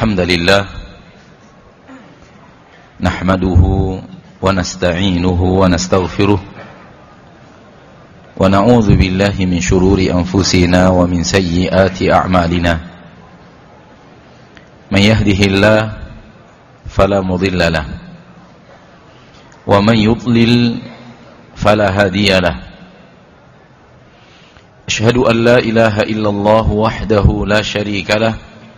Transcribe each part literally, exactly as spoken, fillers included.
الحمد لله نحمده ونستعينه ونستغفره ونعوذ بالله من شرور أنفسنا ومن سيئات أعمالنا من يهده الله فلا مضل له ومن يضلل فلا هادي له أشهد أن لا إله إلا الله وحده لا شريك له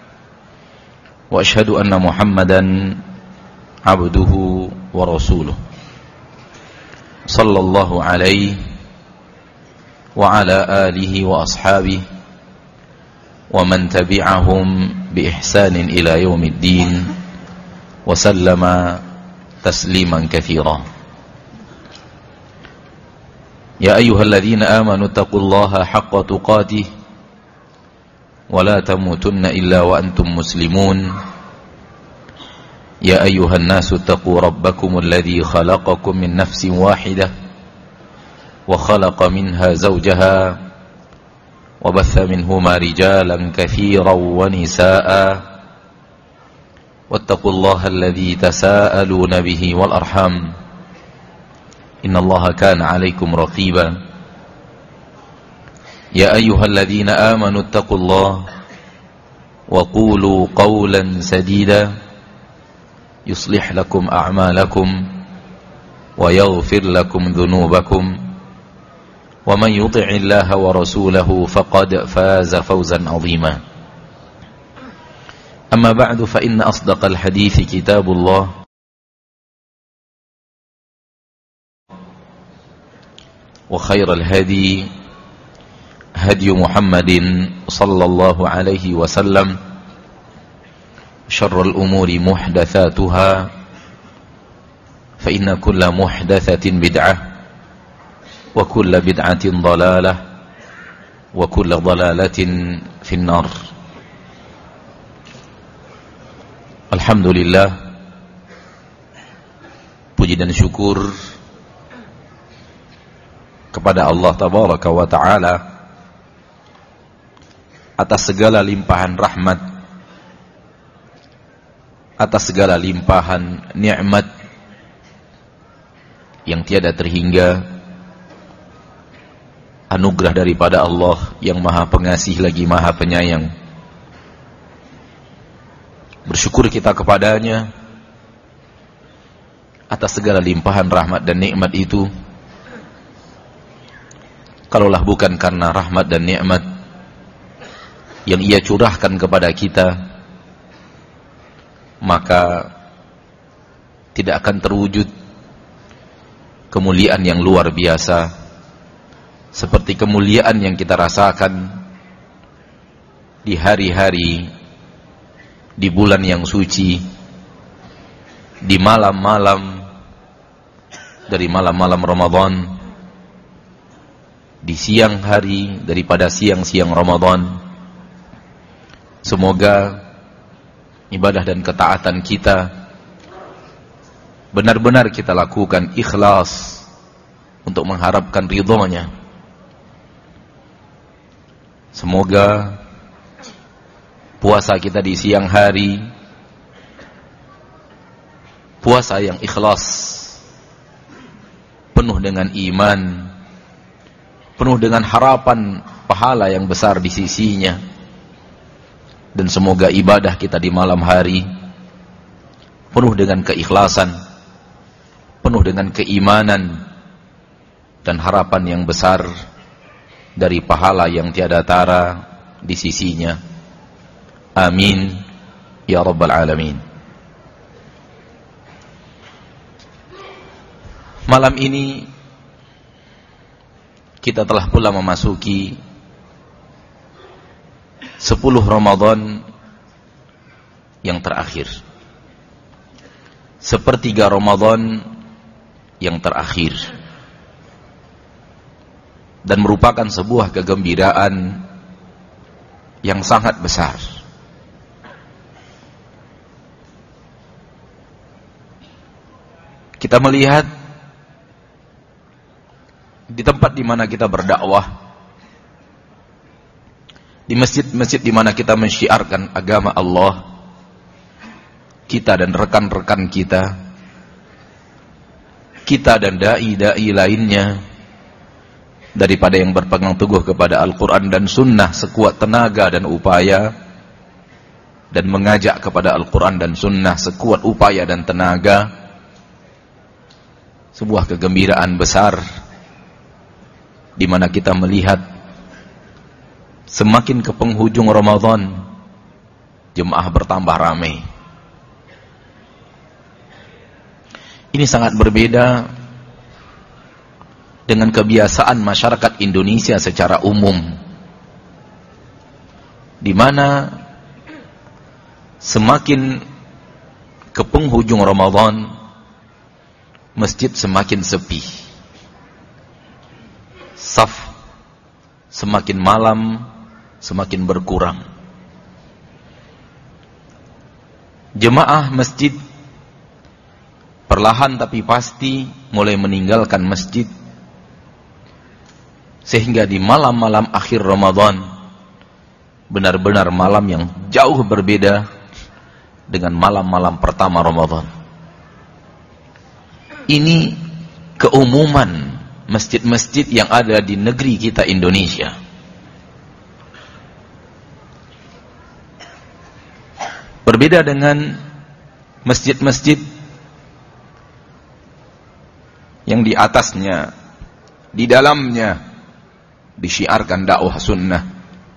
وأشهد أن محمدا عبده ورسوله صلى الله عليه وعلى آله وأصحابه ومن تبعهم بإحسان إلى يوم الدين وسلم تسليما كثيرا يا أيها الذين آمنوا اتقوا الله حق تقاته ولا تموتن إلا وأنتم مسلمون يا أيها الناس اتقوا ربكم الذي خلقكم من نفس واحدة وخلق منها زوجها وبث منهما رجالا كثيرا ونساء واتقوا الله الذي تساءلون به والأرحام إن الله كان عليكم رقيبا يا أيها الذين آمنوا اتقوا الله وقولوا قولا سديدا يصلح لكم أعمالكم ويغفر لكم ذنوبكم ومن يطع الله ورسوله فقد فاز فوزا عظيما أما بعد فإن أصدق الحديث كتاب الله وخير الهدي هدي محمد صلى الله عليه وسلم شر الأمور محدثاتها فإن كل محدثة بدعة وكل بدعة ضلالة وكل ضلالة في النار. Alhamdulillah, puji dan syukur kepada Allah Tabaraka wa Ta'ala atas segala limpahan rahmat, atas segala limpahan nikmat yang tiada terhingga, anugerah daripada Allah yang Maha Pengasih lagi Maha Penyayang. Bersyukur kita kepadanya atas segala limpahan rahmat dan nikmat itu. Kalaulah bukan karena rahmat dan nikmat yang Ia curahkan kepada kita, maka tidak akan terwujud kemuliaan yang luar biasa seperti kemuliaan yang kita rasakan di hari-hari, di bulan yang suci, di malam-malam dari malam-malam Ramadan, di siang hari daripada siang-siang Ramadan. Semoga ibadah dan ketaatan kita benar-benar kita lakukan ikhlas untuk mengharapkan ridhonya. Semoga puasa kita di siang hari puasa yang ikhlas, penuh dengan iman, penuh dengan harapan pahala yang besar di sisinya. Dan semoga ibadah kita di malam hari penuh dengan keikhlasan, penuh dengan keimanan dan harapan yang besar dari pahala yang tiada tara di sisinya. Amin ya rabbal alamin. Malam ini kita telah pula memasuki sepuluh Ramadan yang terakhir, sepertiga Ramadan yang terakhir, dan merupakan sebuah kegembiraan yang sangat besar. Kita melihat di tempat di mana kita berdakwah, di masjid-masjid di mana kita mensyiarkan agama Allah, kita dan rekan-rekan kita, kita dan dai-dai lainnya, daripada yang berpegang teguh kepada Al-Quran dan Sunnah sekuat tenaga dan upaya, dan mengajak kepada Al-Quran dan Sunnah sekuat upaya dan tenaga. Sebuah kegembiraan besar di mana kita melihat semakin ke penghujung Ramadan, jemaah bertambah ramai. Ini sangat berbeda dengan kebiasaan masyarakat Indonesia secara umum, di mana semakin ke penghujung Ramadan, masjid semakin sepi, saf semakin malam semakin berkurang. Jemaah masjid perlahan tapi pasti mulai meninggalkan masjid, sehingga di malam-malam akhir Ramadan benar-benar malam yang jauh berbeda dengan malam-malam pertama Ramadan. Ini keumuman masjid-masjid yang ada di negeri kita Indonesia. Berbeda dengan masjid-masjid yang di atasnya, di dalamnya disyiarkan dakwah sunnah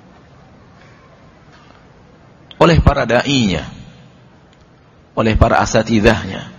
oleh para da'inya, oleh para asatidahnya,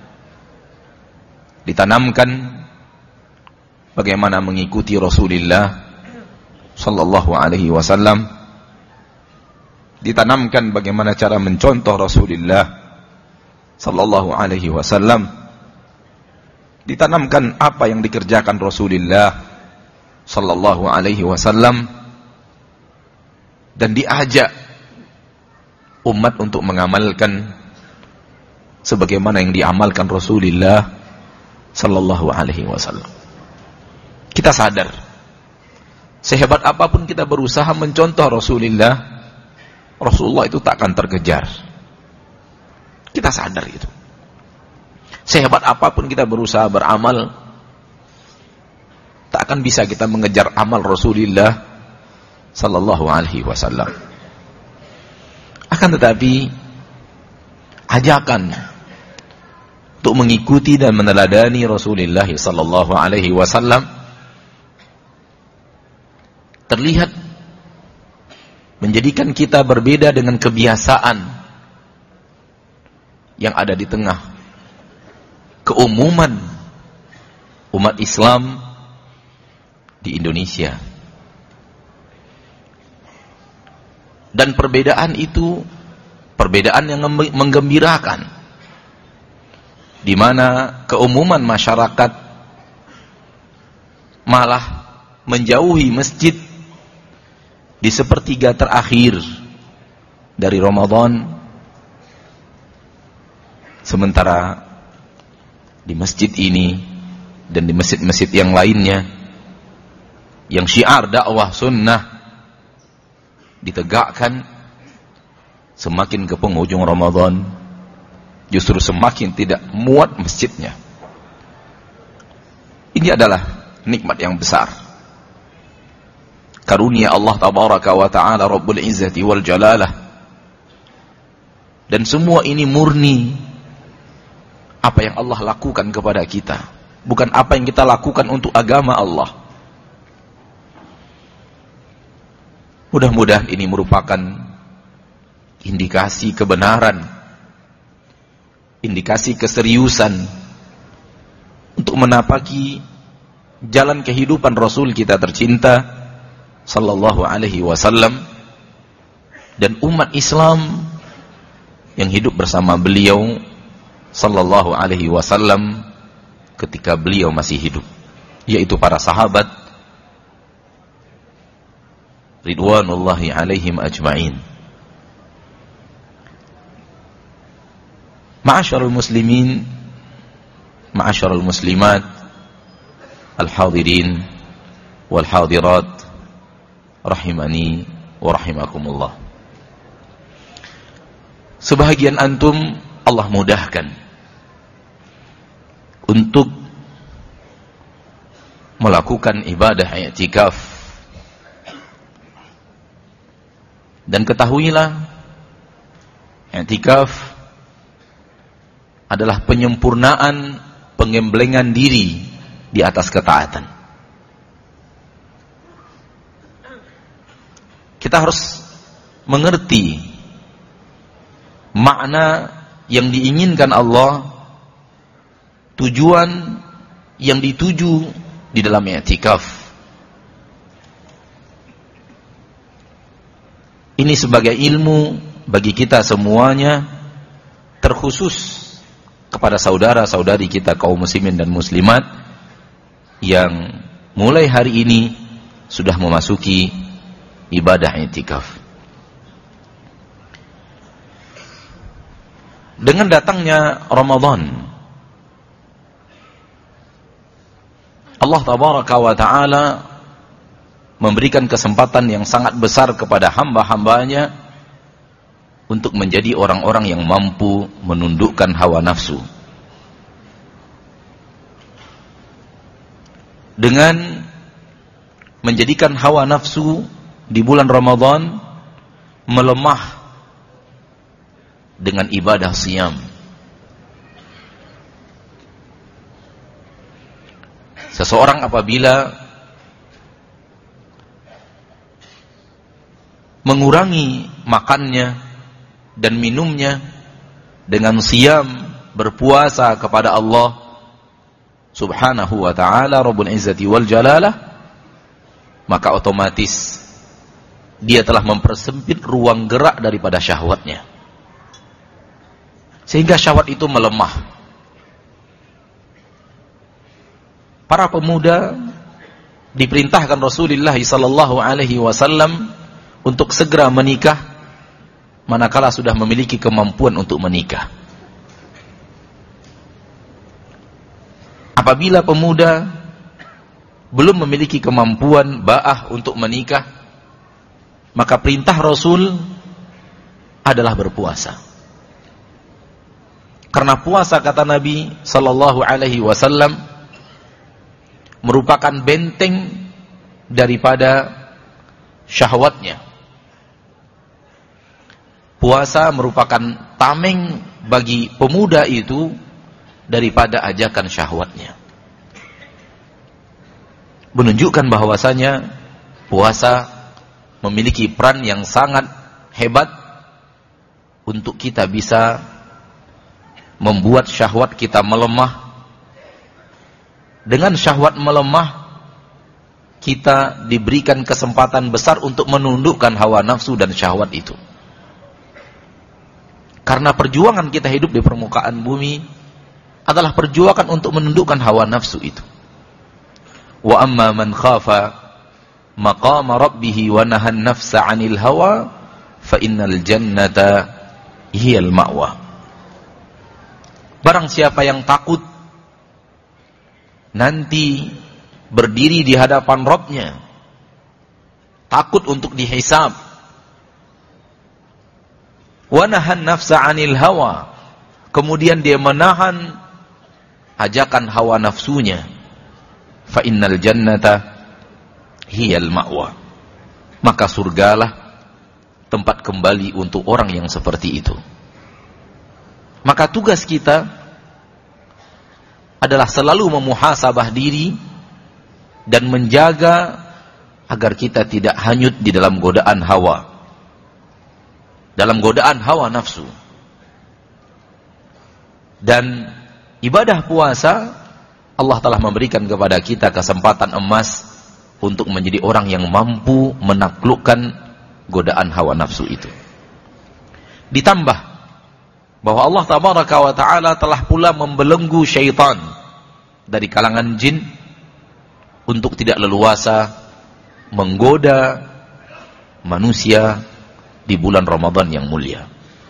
ditanamkan bagaimana mengikuti Rasulullah sallallahu alaihi wasallam, ditanamkan bagaimana cara mencontoh Rasulullah sallallahu alaihi wasallam, ditanamkan apa yang dikerjakan Rasulullah sallallahu alaihi wasallam, dan diajak umat untuk mengamalkan sebagaimana yang diamalkan Rasulullah sallallahu alaihi wasallam. Kita sadar, sehebat apapun kita berusaha mencontoh Rasulullah, Rasulullah itu tak akan terkejar. Kita sadar itu. Sehebat apapun kita berusaha beramal, tak akan bisa kita mengejar amal Rasulullah sallallahu alaihi wasallam. Akan tetapi ajakan untuk mengikuti dan meneladani Rasulullah sallallahu alaihi wasallam terlihat menjadikan kita berbeda dengan kebiasaan yang ada di tengah keumuman umat Islam di Indonesia. Dan perbedaan itu perbedaan yang menggembirakan, di mana keumuman masyarakat malah menjauhi masjid di sepertiga terakhir dari Ramadan, sementara di masjid ini dan di masjid-masjid yang lainnya yang syiar dakwah sunnah ditegakkan, semakin ke penghujung Ramadan justru semakin tidak muat masjidnya. Ini adalah nikmat yang besar, karunia Allah tabaraka wa ta'ala Rabbul Izzati wal Jalalah. Dan semua ini murni apa yang Allah lakukan kepada kita, bukan apa yang kita lakukan untuk agama Allah. Mudah-mudahan ini merupakan indikasi kebenaran, indikasi keseriusan untuk menapaki jalan kehidupan Rasul kita tercinta sallallahu alaihi wasallam dan umat Islam yang hidup bersama beliau sallallahu alaihi wasallam ketika beliau masih hidup, yaitu para sahabat ridwanullahi alaihim ajma'in. Ma'asyarul muslimin, ma'asyarul muslimat, al-hadirin wal hadirat, rahimani wa rahimakumullah. Sebahagian antum Allah mudahkan untuk melakukan ibadah i'tikaf. Dan ketahuilah, i'tikaf adalah penyempurnaan pengembelengan diri di atas ketaatan. Kita harus mengerti makna yang diinginkan Allah, tujuan yang dituju di dalam i'tikaf. Ini sebagai ilmu bagi kita semuanya, terkhusus kepada saudara-saudari kita kaum muslimin dan muslimat yang mulai hari ini sudah memasuki ibadah i'tikaf. Dengan datangnya Ramadan, Allah tabaraka wa ta'ala memberikan kesempatan yang sangat besar kepada hamba-hambanya untuk menjadi orang-orang yang mampu menundukkan hawa nafsu. Dengan menjadikan hawa nafsu di bulan Ramadan melemah dengan ibadah siyam. Seseorang apabila mengurangi makannya dan minumnya dengan siyam, berpuasa kepada Allah subhanahu wa ta'ala Rabbul Izzati wal Jalalah, maka otomatis dia telah mempersempit ruang gerak daripada syahwatnya, sehingga syahwat itu melemah. Para pemuda diperintahkan Rasulullah sallallahu alaihi wasallam untuk segera menikah manakala sudah memiliki kemampuan untuk menikah. Apabila pemuda belum memiliki kemampuan ba'ah untuk menikah, maka perintah Rasul adalah berpuasa. Karena puasa, kata Nabi sallallahu alaihi wasallam, merupakan benteng daripada syahwatnya. Puasa merupakan tameng bagi pemuda itu daripada ajakan syahwatnya. Menunjukkan bahwasanya puasa memiliki peran yang sangat hebat untuk kita bisa membuat syahwat kita melemah. Dengan syahwat melemah, kita diberikan kesempatan besar untuk menundukkan hawa nafsu dan syahwat itu. Karena perjuangan kita hidup di permukaan bumi adalah perjuangan untuk menundukkan hawa nafsu itu. Wa amma man khafa maqama rabbih wa nahan nafsa 'anil hawa fa innal jannata hiyal ma'wa. Barang siapa yang takut nanti berdiri di hadapan Rabb-Nya, takut untuk dihisab, wa nahan nafsa 'anil hawa, kemudian dia menahan ajakan hawa nafsunya, fa innal jannata hiyal ma'wa, maka surgalah tempat kembali untuk orang yang seperti itu. Maka tugas kita adalah selalu memuhasabah diri dan menjaga agar kita tidak hanyut di dalam godaan hawa, dalam godaan hawa nafsu. Dan ibadah puasa, Allah telah memberikan kepada kita kesempatan emas untuk menjadi orang yang mampu menaklukkan godaan hawa nafsu itu. Ditambah bahwa Allah tabaraka wa ta'ala telah pula membelenggu syaitan dari kalangan jin untuk tidak leluasa menggoda manusia di bulan Ramadan yang mulia.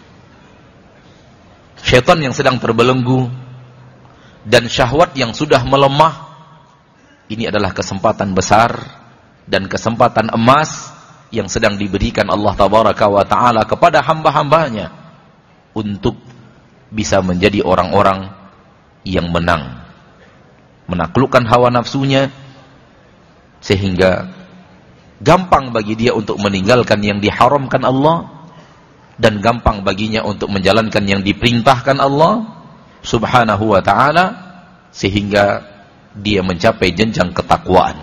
Syaitan yang sedang terbelenggu dan syahwat yang sudah melemah, ini adalah kesempatan besar dan kesempatan emas yang sedang diberikan Allah tabaraka wa ta'ala kepada hamba-hambanya untuk bisa menjadi orang-orang yang menang, menaklukkan hawa nafsunya, sehingga gampang bagi dia untuk meninggalkan yang diharamkan Allah, dan gampang baginya untuk menjalankan yang diperintahkan Allah subhanahu wa ta'ala, sehingga dia mencapai jenjang ketakwaan.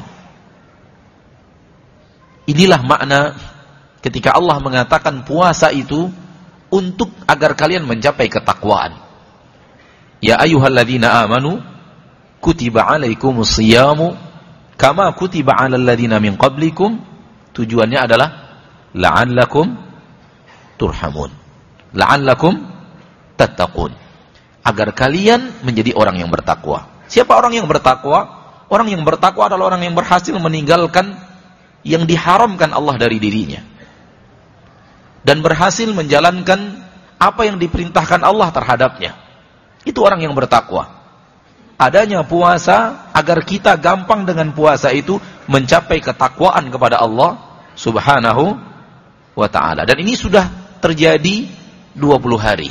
Inilah makna ketika Allah mengatakan puasa itu untuk agar kalian mencapai ketakwaan. Ya ayyuhalladzina amanu kutiba alaikumus siyamu kama kutiba alal ladzina min qablikum. Tujuannya adalah la'allakum turhamun, la'allakum tattaqun, agar kalian menjadi orang yang bertakwa. Siapa orang yang bertakwa? Orang yang bertakwa adalah orang yang berhasil meninggalkan yang diharamkan Allah dari dirinya, dan berhasil menjalankan apa yang diperintahkan Allah terhadapnya. Itu orang yang bertakwa. Adanya puasa agar kita gampang dengan puasa itu mencapai ketakwaan kepada Allah subhanahu wa ta'ala. Dan ini sudah terjadi dua puluh hari.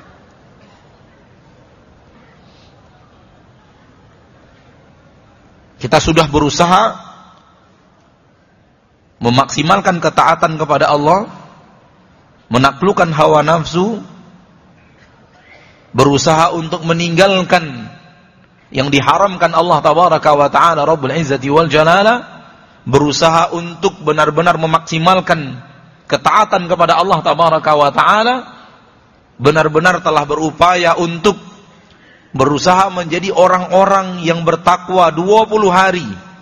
Kita sudah berusaha memaksimalkan ketaatan kepada Allah, menaklukkan hawa nafsu, berusaha untuk meninggalkan yang diharamkan Allah tabaraka wa ta'ala Rabbul Izzati wal Jalala, berusaha untuk benar-benar memaksimalkan ketaatan kepada Allah tabaraka wa ta'ala, benar-benar telah berupaya untuk berusaha menjadi orang-orang yang bertakwa dua puluh hari.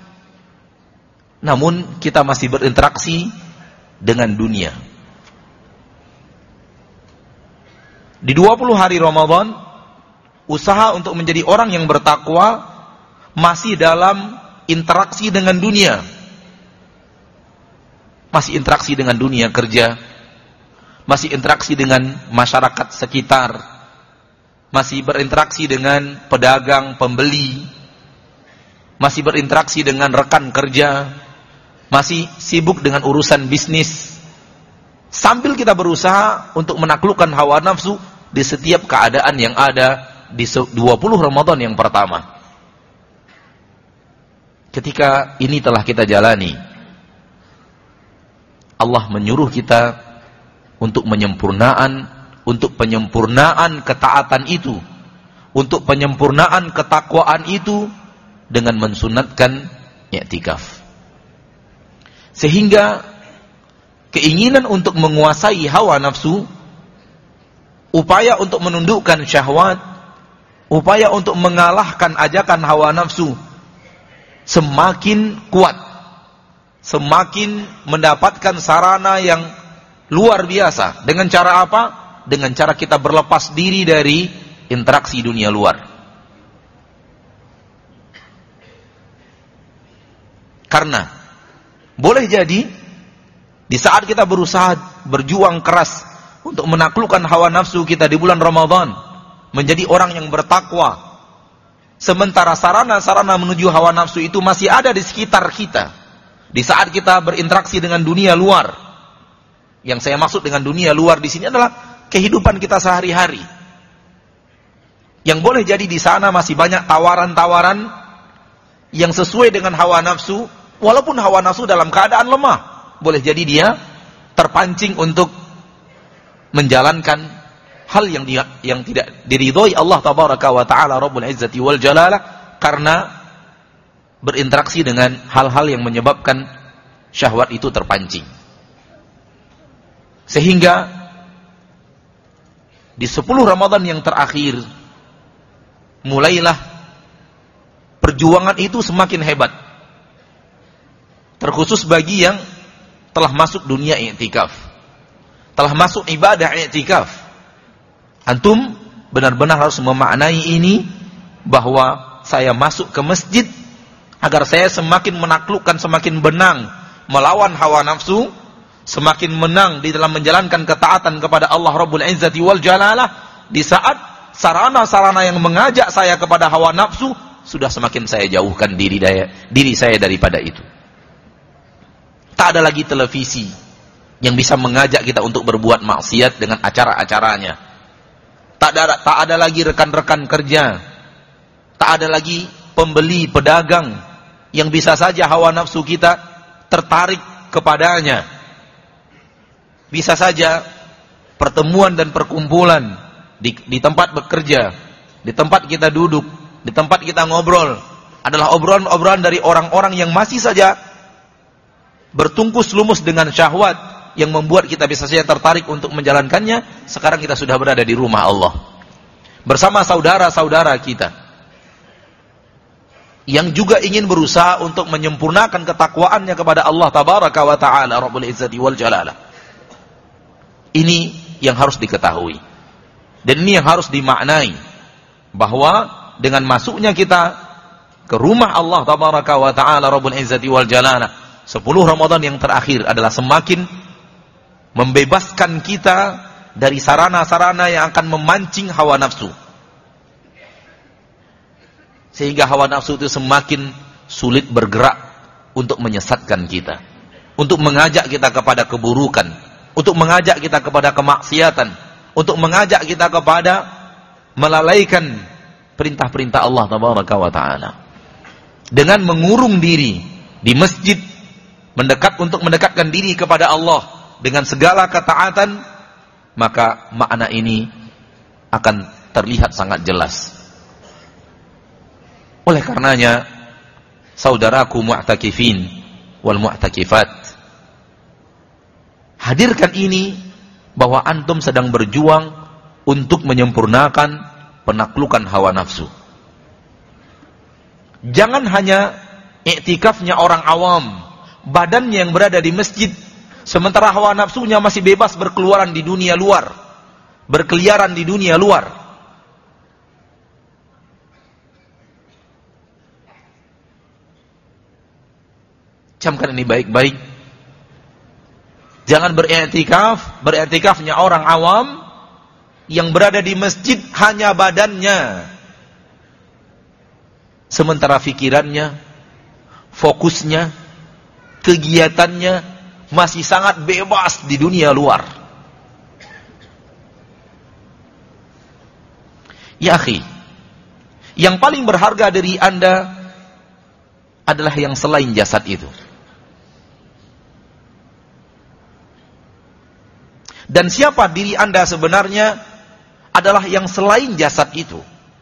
Namun kita masih berinteraksi dengan dunia. Di dua puluh hari Ramadan, usaha untuk menjadi orang yang bertakwa masih dalam interaksi dengan dunia. Masih interaksi dengan dunia kerja, masih interaksi dengan masyarakat sekitar, masih berinteraksi dengan pedagang, pembeli, masih berinteraksi dengan rekan kerja, masih sibuk dengan urusan bisnis, sambil kita berusaha untuk menaklukkan hawa nafsu di setiap keadaan yang ada di dua puluh Ramadan yang pertama. Ketika ini telah kita jalani, Allah menyuruh kita untuk menyempurnaan, untuk penyempurnaan ketaatan itu, untuk penyempurnaan ketakwaan itu dengan mensunatkan i'tikaf. Sehingga keinginan untuk menguasai hawa nafsu, upaya untuk menundukkan syahwat, upaya untuk mengalahkan ajakan hawa nafsu semakin kuat, semakin mendapatkan sarana yang luar biasa. Dengan cara apa? Dengan cara kita berlepas diri dari interaksi dunia luar. Karena boleh jadi di saat kita berusaha berjuang keras untuk menaklukkan hawa nafsu kita di bulan Ramadan, menjadi orang yang bertakwa, sementara sarana-sarana menuju hawa nafsu itu masih ada di sekitar kita. Di saat kita berinteraksi dengan dunia luar, yang saya maksud dengan dunia luar di sini adalah kehidupan kita sehari-hari, yang boleh jadi di sana masih banyak tawaran-tawaran yang sesuai dengan hawa nafsu. Walaupun hawa nafsu dalam keadaan lemah, boleh jadi dia terpancing untuk menjalankan hal yang dia, yang tidak diridhoi Allah tabaraka wa ta'ala Rabbul Izzati wal Jalalah, karena berinteraksi dengan hal-hal yang menyebabkan syahwat itu terpancing. Sehingga di sepuluh Ramadan yang terakhir, mulailah perjuangan itu semakin hebat, terkhusus bagi yang telah masuk dunia i'tikaf, telah masuk ibadah i'tikaf. Antum benar-benar harus memaknai ini, bahwa saya masuk ke masjid agar saya semakin menaklukkan, semakin benang melawan hawa nafsu, semakin menang di dalam menjalankan ketaatan kepada Allah Rabbul Izzati wal Jalalah. Di saat sarana-sarana yang mengajak saya kepada hawa nafsu sudah semakin saya jauhkan diri daya, diri saya daripada itu. Tak ada lagi televisi yang bisa mengajak kita untuk berbuat maksiat dengan acara-acaranya. Tak ada, tak ada lagi rekan-rekan kerja, tak ada lagi pembeli, pedagang yang bisa saja hawa nafsu kita tertarik kepadanya. Bisa saja pertemuan dan perkumpulan di, di tempat bekerja, di tempat kita duduk, di tempat kita ngobrol adalah obrolan-obrolan dari orang-orang yang masih saja bertungkus lumus dengan syahwat yang membuat kita bisa saja tertarik untuk menjalankannya. Sekarang kita sudah berada di rumah Allah bersama saudara-saudara kita yang juga ingin berusaha untuk menyempurnakan ketakwaannya kepada Allah Tabaraka wa Ta'ala Rabbul Izzati wal Jalalah. Ini yang harus diketahui, dan ini yang harus dimaknai, bahwa dengan masuknya kita ke rumah Allah Tabaraka wa Ta'ala Rabbul Izzati wal Jalalah, sepuluh Ramadan yang terakhir adalah semakin membebaskan kita dari sarana-sarana yang akan memancing hawa nafsu, sehingga hawa nafsu itu semakin sulit bergerak untuk menyesatkan kita, untuk mengajak kita kepada keburukan, untuk mengajak kita kepada kemaksiatan, untuk mengajak kita kepada melalaikan perintah-perintah Allah Tabaraka wa Ta'ala. Dengan mengurung diri di masjid, mendekat untuk mendekatkan diri kepada Allah dengan segala ketaatan, maka makna ini akan terlihat sangat jelas. Oleh karenanya, saudaraku mu'takifin wal mu'takifat, hadirkan ini, bahwa antum sedang berjuang untuk menyempurnakan penaklukan hawa nafsu. Jangan hanya iktikafnya orang awam, badannya yang berada di masjid, sementara hawa nafsunya masih bebas berkeluaran di dunia luar, berkeliaran di dunia luar. Camkan ini baik-baik. Jangan beriktikaf, beriktikafnya orang awam yang berada di masjid hanya badannya, sementara fikirannya, fokusnya, kegiatannya masih sangat bebas di dunia luar. Ya akhi, yang paling berharga dari Anda adalah yang selain jasad itu. Dan siapa diri Anda sebenarnya adalah yang selain jasad itu.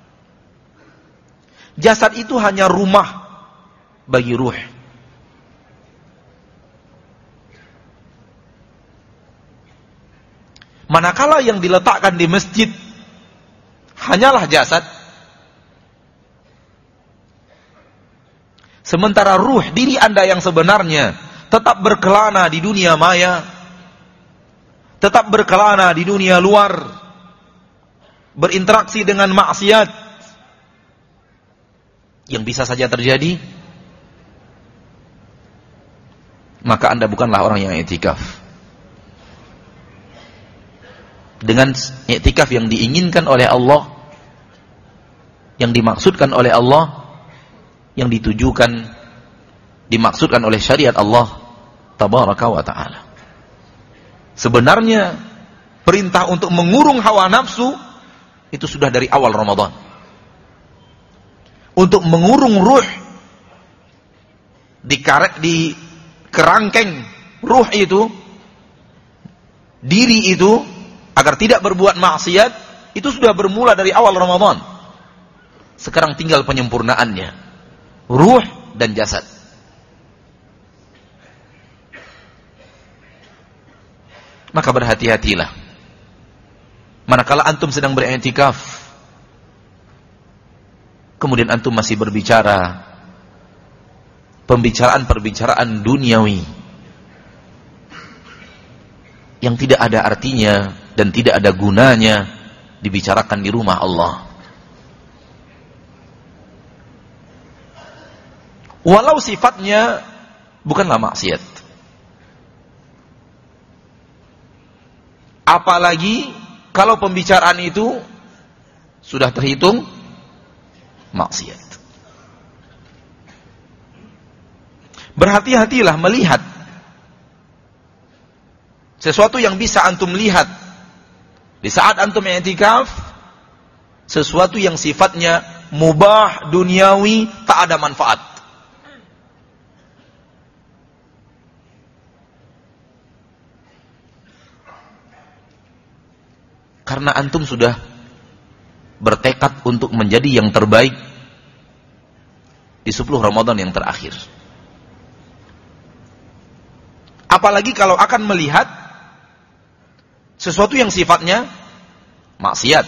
Jasad itu hanya rumah bagi ruh. Manakala yang diletakkan di masjid hanyalah jasad, sementara ruh, diri Anda yang sebenarnya tetap berkelana di dunia maya, tetap berkelana di dunia luar, berinteraksi dengan maksiat, yang bisa saja terjadi, maka Anda bukanlah orang yang i'tikaf. Dengan i'tikaf yang diinginkan oleh Allah, yang dimaksudkan oleh Allah, yang ditujukan, dimaksudkan oleh syariat Allah Tabaraka wa Ta'ala. Sebenarnya perintah untuk mengurung hawa nafsu itu sudah dari awal Ramadan. Untuk mengurung ruh, dikarek, di kerangkeng ruh itu, diri itu, agar tidak berbuat maksiat, itu sudah bermula dari awal Ramadan. Sekarang tinggal penyempurnaannya, ruh dan jasad. Maka berhati-hatilah manakala antum sedang beriktikaf, kemudian antum masih berbicara pembicaraan-pembicaraan duniawi yang tidak ada artinya dan tidak ada gunanya dibicarakan di rumah Allah. Walau sifatnya bukanlah maksiat, apalagi kalau pembicaraan itu sudah terhitung maksiat. Berhati-hatilah melihat sesuatu yang bisa antum lihat di saat antum i'tikaf, sesuatu yang sifatnya mubah duniawi, tak ada manfaat. Karena antum sudah bertekad untuk menjadi yang terbaik di sepuluh Ramadan yang terakhir. Apalagi kalau akan melihat sesuatu yang sifatnya maksiat,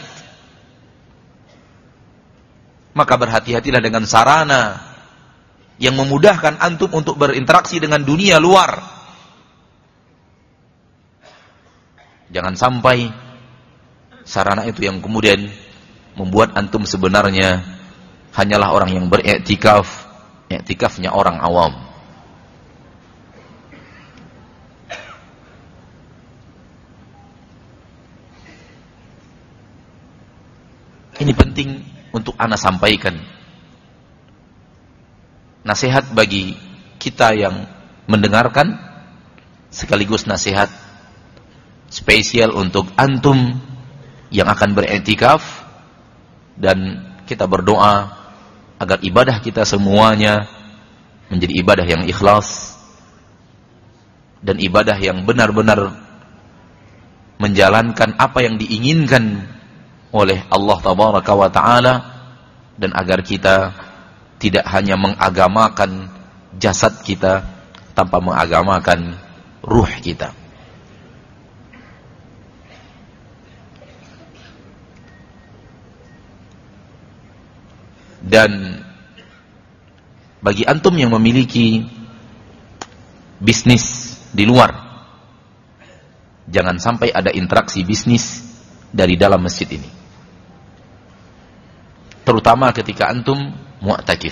maka berhati-hatilah dengan sarana yang memudahkan antum untuk berinteraksi dengan dunia luar. Jangan sampai sarana itu yang kemudian membuat antum sebenarnya hanyalah orang yang beriktikaf, iktikafnya orang awam. Ini penting untuk ana sampaikan. Nasihat bagi kita yang mendengarkan, sekaligus nasihat spesial untuk antum yang akan beriktikaf, dan kita berdoa agar ibadah kita semuanya menjadi ibadah yang ikhlas dan ibadah yang benar-benar menjalankan apa yang diinginkan oleh Allah Tabaraka wa Ta'ala, dan agar kita tidak hanya mengagamakan jasad kita tanpa mengagamakan ruh kita. Dan bagi antum yang memiliki bisnis di luar, jangan sampai ada interaksi bisnis dari dalam masjid ini, terutama ketika antum mu'takif.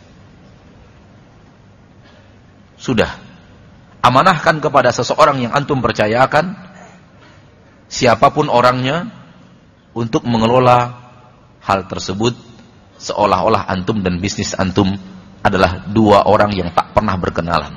Sudah amanahkan kepada seseorang yang antum percayakan, siapapun orangnya, untuk mengelola hal tersebut, seolah-olah antum dan bisnis antum adalah dua orang yang tak pernah berkenalan.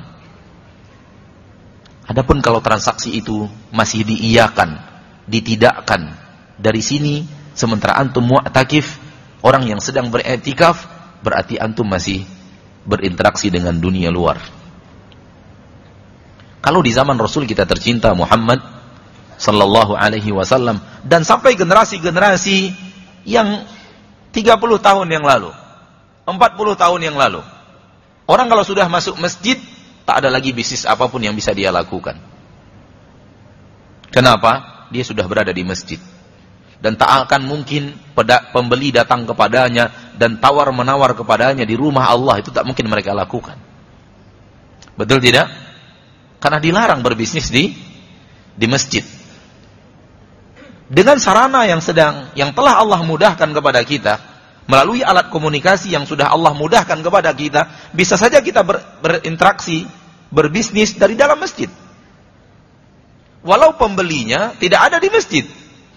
Adapun kalau transaksi itu masih diiyakan, ditidakkan dari sini, sementara antum mu'takif, orang yang sedang beriktikaf, berarti antum masih berinteraksi dengan dunia luar. Kalau di zaman Rasul kita tercinta Muhammad sallallahu alaihi wasallam, dan sampai generasi-generasi yang tiga puluh tahun yang lalu, empat puluh tahun yang lalu, orang kalau sudah masuk masjid, tak ada lagi bisnis apapun yang bisa dia lakukan. Kenapa? Dia sudah berada di masjid, dan tak akan mungkin pembeli datang kepadanya dan tawar-menawar kepadanya di rumah Allah. Itu tak mungkin mereka lakukan. Betul tidak? Karena dilarang berbisnis di di masjid. Dengan sarana yang sedang, yang telah Allah mudahkan kepada kita, melalui alat komunikasi yang sudah Allah mudahkan kepada kita, bisa saja kita ber, berinteraksi, berbisnis dari dalam masjid, walau pembelinya tidak ada di masjid.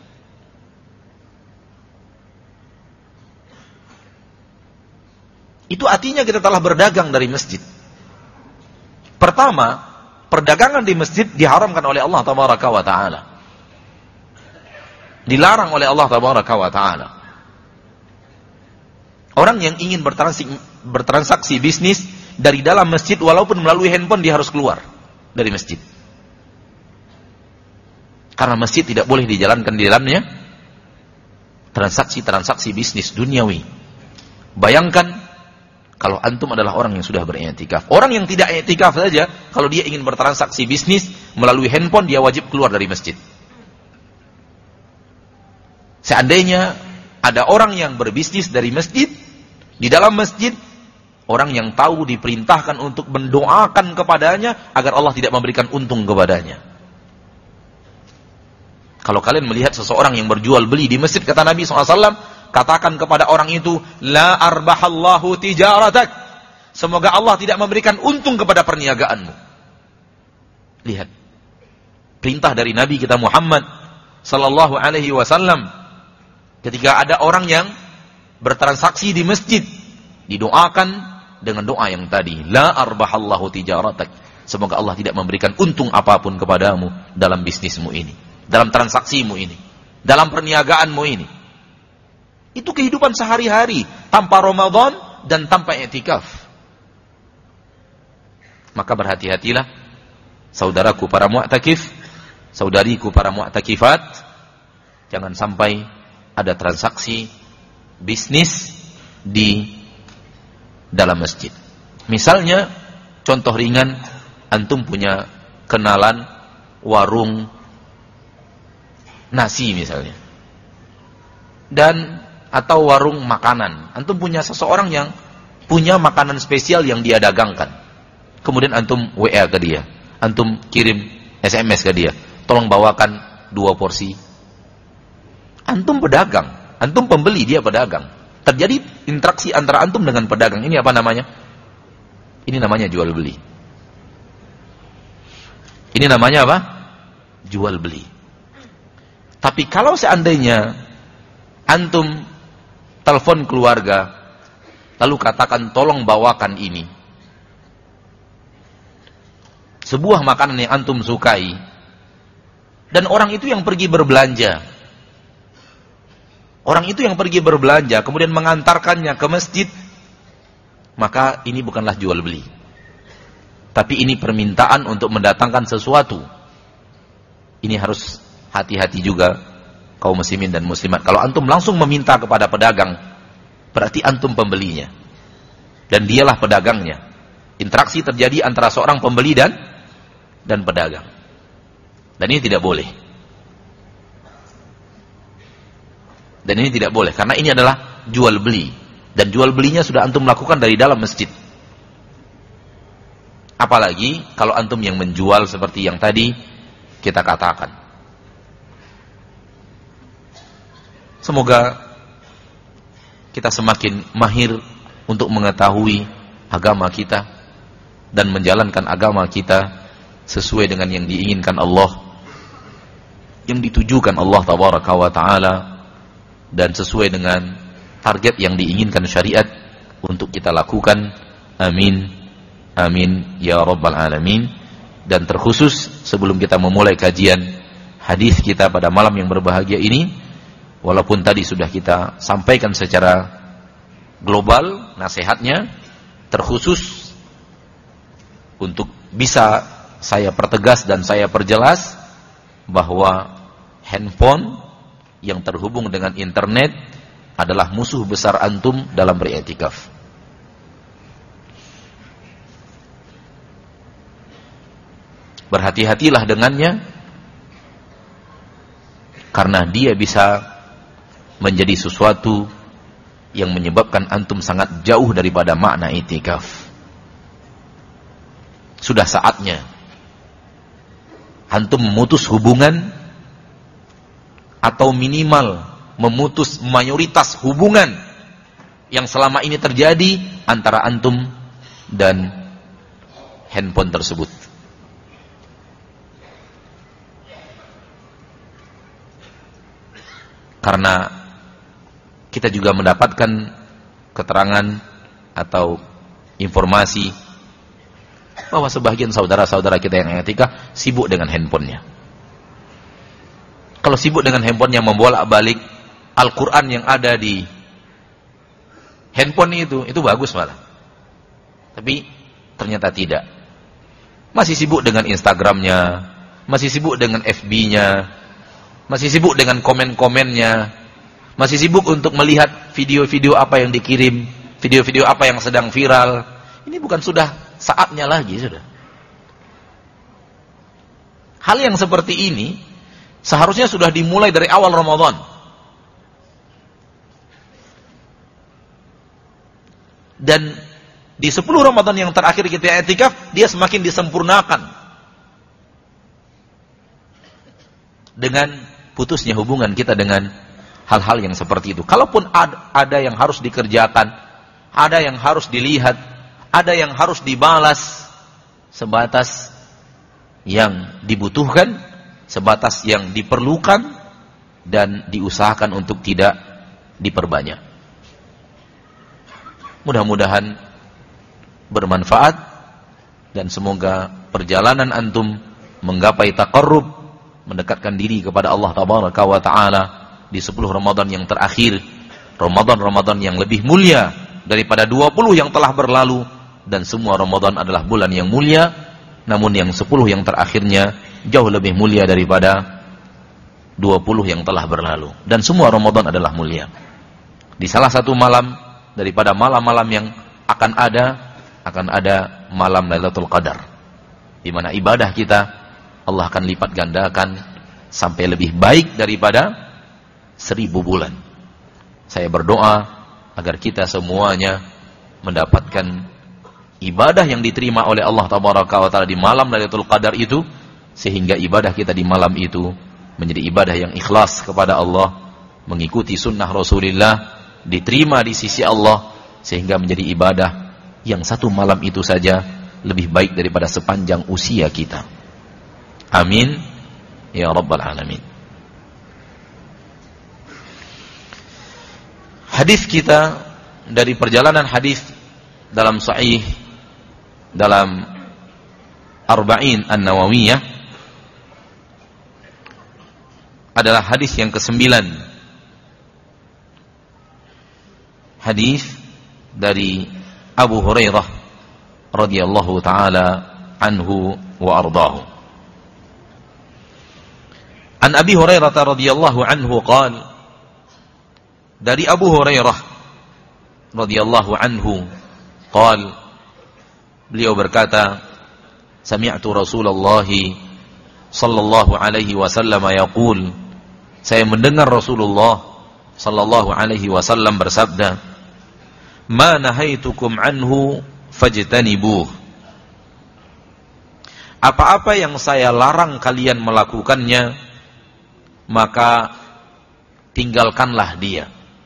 Itu artinya kita telah berdagang dari masjid. Pertama, perdagangan di masjid diharamkan oleh Allah Tabaraka wa Ta'ala, dilarang oleh Allah Tabaraka wa Ta'ala. Orang yang ingin bertransaksi, bertransaksi bisnis dari dalam masjid, walaupun melalui handphone, dia harus keluar dari masjid. Karena masjid tidak boleh dijalankan di dalamnya transaksi-transaksi bisnis duniawi. Bayangkan kalau antum adalah orang yang sudah beriktikaf. Orang yang tidak iktikaf saja, kalau dia ingin bertransaksi bisnis melalui handphone, dia wajib keluar dari masjid. Seandainya ada orang yang berbisnis dari masjid, di dalam masjid, orang yang tahu diperintahkan untuk mendoakan kepadanya agar Allah tidak memberikan untung kepadanya. Kalau kalian melihat seseorang yang berjual beli di masjid, kata Nabi shallallahu alaihi wasallam, katakan kepada orang itu, la arbahallahu tijaratak, semoga Allah tidak memberikan untung kepada perniagaanmu. Lihat, perintah dari Nabi kita Muhammad sallallahu alaihi wasallam. Ketika ada orang yang bertransaksi di masjid, didoakan dengan doa yang tadi, la arbahallahu tijaratak, semoga Allah tidak memberikan untung apapun kepadamu dalam bisnismu ini, dalam transaksimu ini, dalam perniagaanmu ini. Itu kehidupan sehari-hari tanpa Ramadan dan tanpa i'tikaf. Maka berhati-hatilah saudaraku para mu'takif, saudariku para mu'takifat, jangan sampai ada transaksi bisnis di dalam masjid. Misalnya, contoh ringan, antum punya kenalan warung nasi misalnya, dan atau warung makanan. Antum punya seseorang yang punya makanan spesial yang dia dagangkan. Kemudian antum W A ke dia, antum kirim S M S ke dia, tolong bawakan dua porsi. Antum pedagang, antum pembeli, dia pedagang. Terjadi interaksi antara antum dengan pedagang. Ini apa namanya? Ini namanya jual beli. Ini namanya apa? Jual beli. Tapi kalau seandainya antum telepon keluarga, lalu katakan tolong bawakan ini, sebuah makanan yang antum sukai, dan orang itu yang pergi berbelanja, orang itu yang pergi berbelanja kemudian mengantarkannya ke masjid, maka ini bukanlah jual beli, tapi ini permintaan untuk mendatangkan sesuatu. Ini harus hati-hati juga kaum muslimin dan muslimat. Kalau antum langsung meminta kepada pedagang, berarti antum pembelinya dan dialah pedagangnya. Interaksi terjadi antara seorang pembeli dan dan pedagang, dan ini tidak boleh. Dan ini tidak boleh, karena ini adalah jual beli, dan jual belinya sudah antum lakukan dari dalam masjid. Apalagi kalau antum yang menjual seperti yang tadi kita katakan. Semoga kita semakin mahir untuk mengetahui agama kita dan menjalankan agama kita sesuai dengan yang diinginkan Allah, yang ditujukan Allah tabaraka wa ta'ala, dan sesuai dengan target yang diinginkan syariat untuk kita lakukan. Amin, amin ya rabbal alamin. Dan terkhusus sebelum kita memulai kajian hadis kita pada malam yang berbahagia ini, walaupun tadi sudah kita sampaikan secara global nasihatnya, terkhusus untuk bisa saya pertegas dan saya perjelas bahwa handphone yang terhubung dengan internet adalah musuh besar antum dalam beriktikaf. Berhati-hatilah dengannya, karena dia bisa menjadi sesuatu yang menyebabkan antum sangat jauh daripada makna i'tikaf. Sudah saatnya antum memutus hubungan, atau minimal memutus mayoritas hubungan yang selama ini terjadi antara antum dan handphone tersebut. Karena kita juga mendapatkan keterangan atau informasi bahwa sebagian saudara-saudara kita yang i'tikaf sibuk dengan handphonenya. Kalau sibuk dengan handphonenya membolak-balik Al-Quran yang ada di handphone itu, itu bagus malah. Tapi ternyata tidak. Masih sibuk dengan Instagramnya, masih sibuk dengan F B-nya, masih sibuk dengan komen-komennya, masih sibuk untuk melihat video-video apa yang dikirim, video-video apa yang sedang viral. Ini bukan sudah saatnya lagi, sudah. Hal yang seperti ini seharusnya sudah dimulai dari awal Ramadan. Dan di sepuluh Ramadan yang terakhir kita i'tikaf, dia semakin disempurnakan dengan putusnya hubungan kita dengan hal-hal yang seperti itu. Kalaupun ada yang harus dikerjakan, ada yang harus dilihat, ada yang harus dibalas, sebatas yang dibutuhkan, sebatas yang diperlukan, dan diusahakan untuk tidak diperbanyak. Mudah-mudahan bermanfaat, dan semoga perjalanan antum menggapai taqarrub, mendekatkan diri kepada Allah tabaraka wa ta'ala di sepuluh Ramadan yang terakhir Ramadan-Ramadan yang lebih mulia daripada dua puluh yang telah berlalu, dan semua Ramadan adalah bulan yang mulia, namun yang sepuluh yang terakhirnya jauh lebih mulia daripada dua puluh yang telah berlalu, dan semua Ramadan adalah mulia. Di salah satu malam daripada malam-malam yang akan ada, akan ada malam Lailatul Qadar, di mana ibadah kita Allah akan lipat gandakan sampai lebih baik daripada seribu bulan. Saya berdoa agar kita semuanya mendapatkan ibadah yang diterima oleh Allah Tabaraka wa Ta'ala di malam Lailatul Qadar itu, sehingga ibadah kita di malam itu menjadi ibadah yang ikhlas kepada Allah, mengikuti sunnah Rasulullah, diterima di sisi Allah, sehingga menjadi ibadah yang satu malam itu saja lebih baik daripada sepanjang usia kita. Amin ya Rabbal Alamin. Hadis kita dari perjalanan hadis dalam Sahih, dalam Arba'in An-Nawawiyah, adalah hadis yang kesembilan. Hadis dari Abu Hurairah radhiyallahu taala anhu wa ardahu. An Abi Hurairah radhiyallahu anhu qala, dari Abu Hurairah radhiyallahu anhu qala, beliau berkata, sami'tu Rasulullah sallallahu alaihi wasallam yaqul, saya mendengar Rasulullah sallallahu alaihi wasallam bersabda, ma nahaitukum anhu fajtanibuh, apa-apa yang saya larang kalian melakukannya, maka tinggalkanlah dia.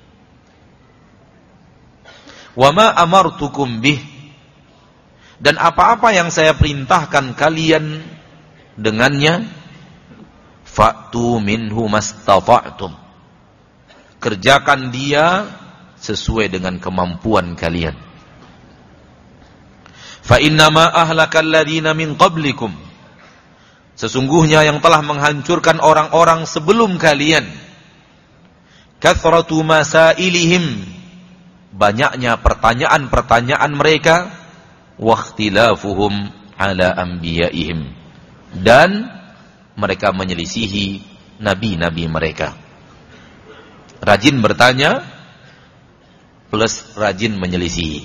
Wa ma amartukum bih, dan apa-apa yang saya perintahkan kalian dengannya, fa'tu minhu mastata'tum, kerjakan dia sesuai dengan kemampuan kalian. Fa innama ahlakal ladzina min qablikum, sesungguhnya yang telah menghancurkan orang-orang sebelum kalian, kathratu masailihim, banyaknya pertanyaan-pertanyaan mereka, wa ikhtilafuhum ala anbiyaihim, dan mereka menyelisihi nabi-nabi mereka. Rajin bertanya plus rajin menyelisihi.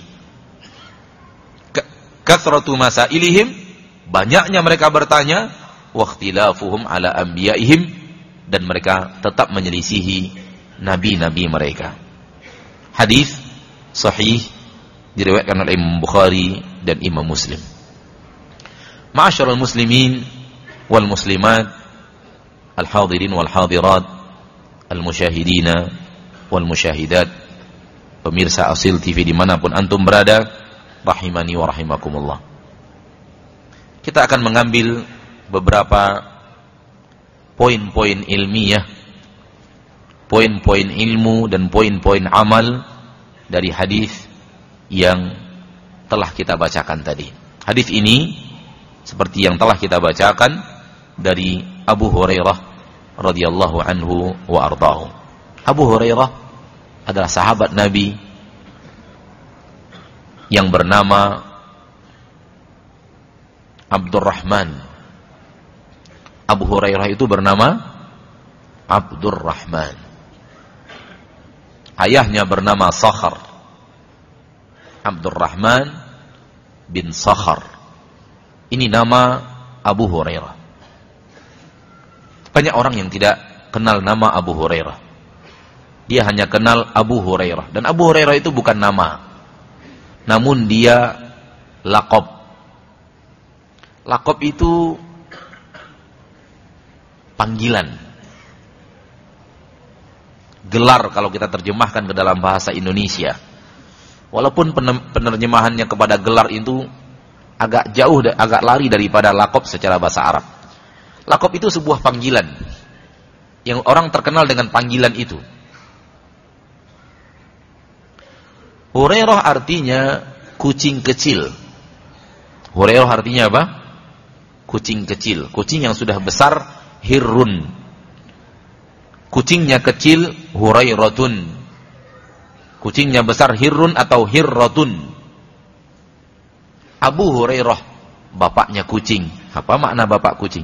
Kathratu masailihim, banyaknya mereka bertanya, wa ikhtilafuhum ala anbiyaihim, dan mereka tetap menyelisihi nabi-nabi mereka. Hadis sahih diriwayatkan oleh Imam Bukhari dan Imam Muslim. Ma'asyiral muslimin wal muslimat, al-hadirin wal hadirat, al-musyahidina wal musyahidat, pemirsa Asil T V dimanapun antum berada, rahimani wa rahimakumullah. Kita akan mengambil beberapa poin-poin ilmiah, poin-poin ilmu dan poin-poin amal dari hadis yang telah kita bacakan tadi. Hadis ini seperti yang telah kita bacakan dari Abu Hurairah radhiyallahu anhu wa ardhahu. Abu Hurairah adalah sahabat Nabi yang bernama Abdurrahman. Abu Hurairah itu bernama Abdurrahman. Ayahnya bernama Sakhar, Abdurrahman bin Sakhar. Ini nama Abu Hurairah. Banyak orang yang tidak kenal nama Abu Hurairah. Dia hanya kenal Abu Hurairah. Dan Abu Hurairah itu bukan nama, namun dia laqab. Laqab itu panggilan, gelar kalau kita terjemahkan ke dalam bahasa Indonesia. Walaupun penerjemahannya kepada gelar itu agak jauh, agak lari daripada laqab secara bahasa Arab. Laqab itu sebuah panggilan yang orang terkenal dengan panggilan itu. Hurairah artinya kucing kecil. Hurairah artinya apa? Kucing kecil. Kucing yang sudah besar, hirrun. Kucingnya kecil, Hurairatun. Kucingnya besar, hirrun atau hirratun. Abu Hurairah, bapaknya kucing. Apa makna bapak kucing?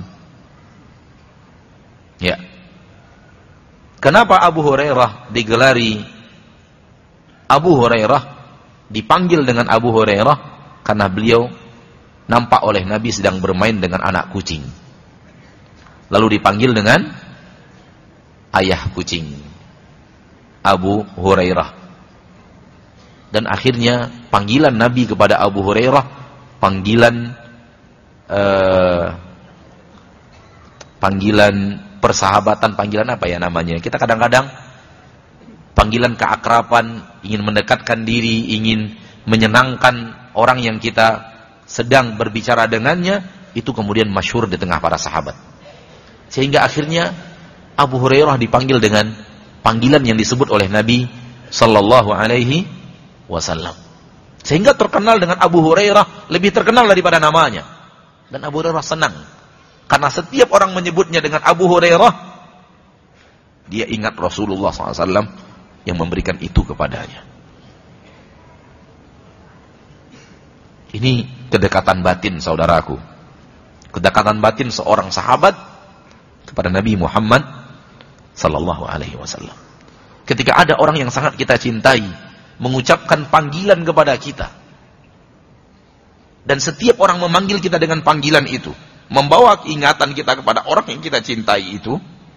Ya. Kenapa Abu Hurairah digelari Abu Hurairah, dipanggil dengan Abu Hurairah? Karena beliau nampak oleh Nabi sedang bermain dengan anak kucing. Lalu dipanggil dengan ayah kucing, Abu Hurairah. Dan akhirnya panggilan Nabi kepada Abu Hurairah, panggilan eh, panggilan persahabatan, panggilan apa ya namanya? Kita kadang-kadang panggilan keakraban, ingin mendekatkan diri, ingin menyenangkan orang yang kita sedang berbicara dengannya, itu kemudian masyhur di tengah para sahabat. Sehingga akhirnya Abu Hurairah dipanggil dengan panggilan yang disebut oleh Nabi sallallahu alaihi wasallam. Sehingga terkenal dengan Abu Hurairah, lebih terkenal daripada namanya. Dan Abu Hurairah senang. Karena setiap orang menyebutnya dengan Abu Hurairah, dia ingat Rasulullah shallallahu alaihi wasallam yang memberikan itu kepadanya. Ini kedekatan batin, saudaraku. Kedekatan batin seorang sahabat kepada Nabi Muhammad sallallahu alaihi wasallam. Ketika ada orang yang sangat kita cintai mengucapkan panggilan kepada kita, dan setiap orang memanggil kita dengan panggilan itu, membawa ingatan kita kepada orang yang kita cintai itu,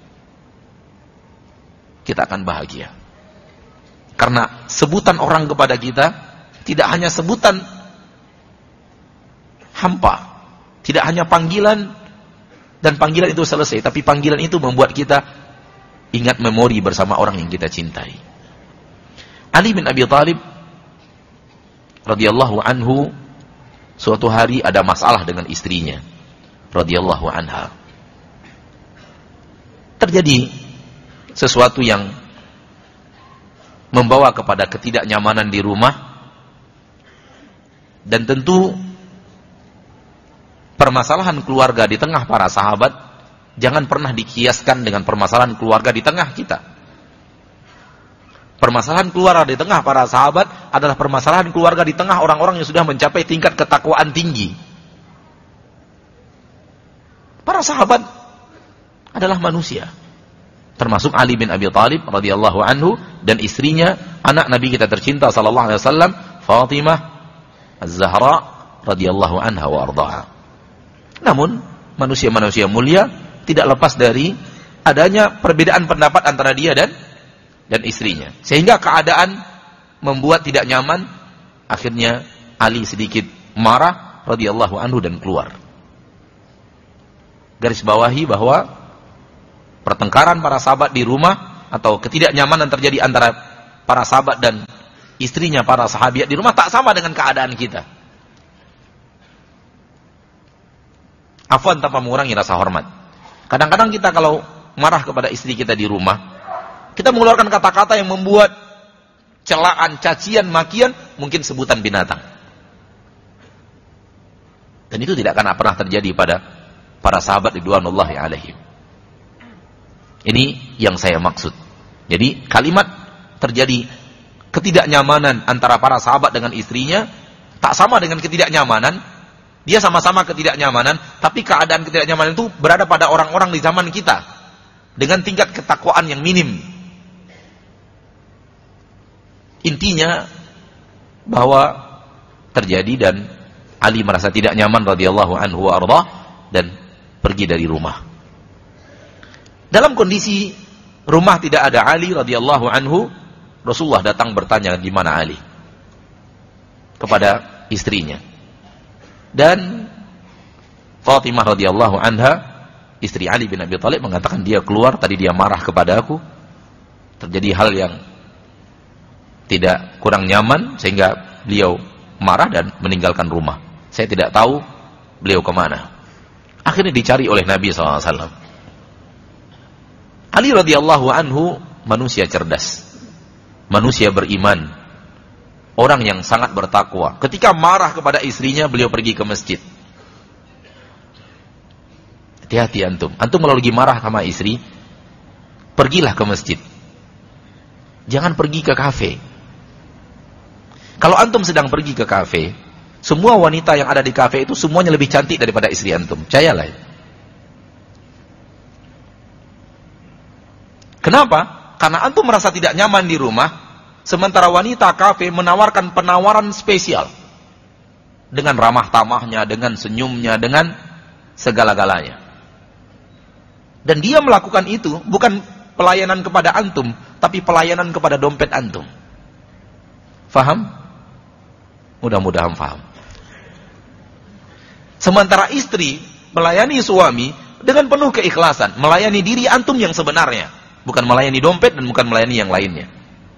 kita akan bahagia. Karena sebutan orang kepada kita tidak hanya sebutan hampa, tidak hanya panggilan dan panggilan itu selesai, tapi panggilan itu membuat kita ingat memori bersama orang yang kita cintai. Ali bin Abi Thalib radhiyallahu anhu, suatu hari ada masalah dengan istrinya radhiyallahu anha. Terjadi sesuatu yang membawa kepada ketidaknyamanan di rumah, dan tentu permasalahan keluarga di tengah para sahabat jangan pernah dikiaskan dengan permasalahan keluarga di tengah kita. Permasalahan keluarga di tengah para sahabat adalah permasalahan keluarga di tengah orang-orang yang sudah mencapai tingkat ketakwaan tinggi. Para sahabat adalah manusia, termasuk Ali bin Abi Thalib radhiyallahu anhu dan istrinya, anak Nabi kita tercinta sallallahu alaihi wasallam, Fatimah Az-Zahra radhiyallahu anha wa ardhaha. Namun manusia-manusia mulia tidak lepas dari adanya perbedaan pendapat antara dia dan dan istrinya, sehingga keadaan membuat tidak nyaman. Akhirnya Ali sedikit marah radhiyallahu anhu dan keluar. Garis bawahi bahwa pertengkaran para sahabat di rumah atau ketidaknyamanan terjadi antara para sahabat dan istrinya para sahabiat di rumah tak sama dengan keadaan kita. Afwan tanpa mengurangi rasa hormat. Kadang-kadang kita kalau marah kepada istri kita di rumah, kita mengeluarkan kata-kata yang membuat celaan, cacian, makian, mungkin sebutan binatang. Dan itu tidak akan pernah terjadi pada para sahabat ridwanullahi alaihim. Ini yang saya maksud. Jadi kalimat terjadi ketidaknyamanan antara para sahabat dengan istrinya tak sama dengan ketidaknyamanan. Dia sama-sama ketidaknyamanan, tapi keadaan ketidaknyamanan itu berada pada orang-orang di zaman kita dengan tingkat ketakwaan yang minim. Intinya bahwa terjadi dan Ali merasa tidak nyaman radhiyallahu anhu wa ardhah dan pergi dari rumah. Dalam kondisi rumah tidak ada Ali radhiyallahu anhu, Rasulullah datang bertanya di mana Ali kepada istrinya. Dan Fatimah radhiyallahu anha, istri Ali bin Abi Thalib, mengatakan dia keluar, tadi dia marah kepada aku. Terjadi hal yang tidak kurang nyaman sehingga beliau marah dan meninggalkan rumah. Saya tidak tahu beliau kemana. Akhirnya dicari oleh Nabi shallallahu alaihi wasallam. Ali radhiyallahu anhu manusia cerdas, manusia beriman, orang yang sangat bertakwa. Ketika marah kepada istrinya, beliau pergi ke masjid. Hati-hati antum. Antum kalau lagi marah sama istri, pergilah ke masjid. Jangan pergi ke kafe. Kalau antum sedang pergi ke kafe, semua wanita yang ada di kafe itu semuanya lebih cantik daripada istri antum. Percayalah. Kenapa? Karena antum merasa tidak nyaman di rumah, sementara wanita kafe menawarkan penawaran spesial. Dengan ramah tamahnya, dengan senyumnya, dengan segala-galanya. Dan dia melakukan itu bukan pelayanan kepada antum, tapi pelayanan kepada dompet antum. Faham? Mudah-mudahan faham. Sementara istri melayani suami dengan penuh keikhlasan, melayani diri antum yang sebenarnya, bukan melayani dompet dan bukan melayani yang lainnya.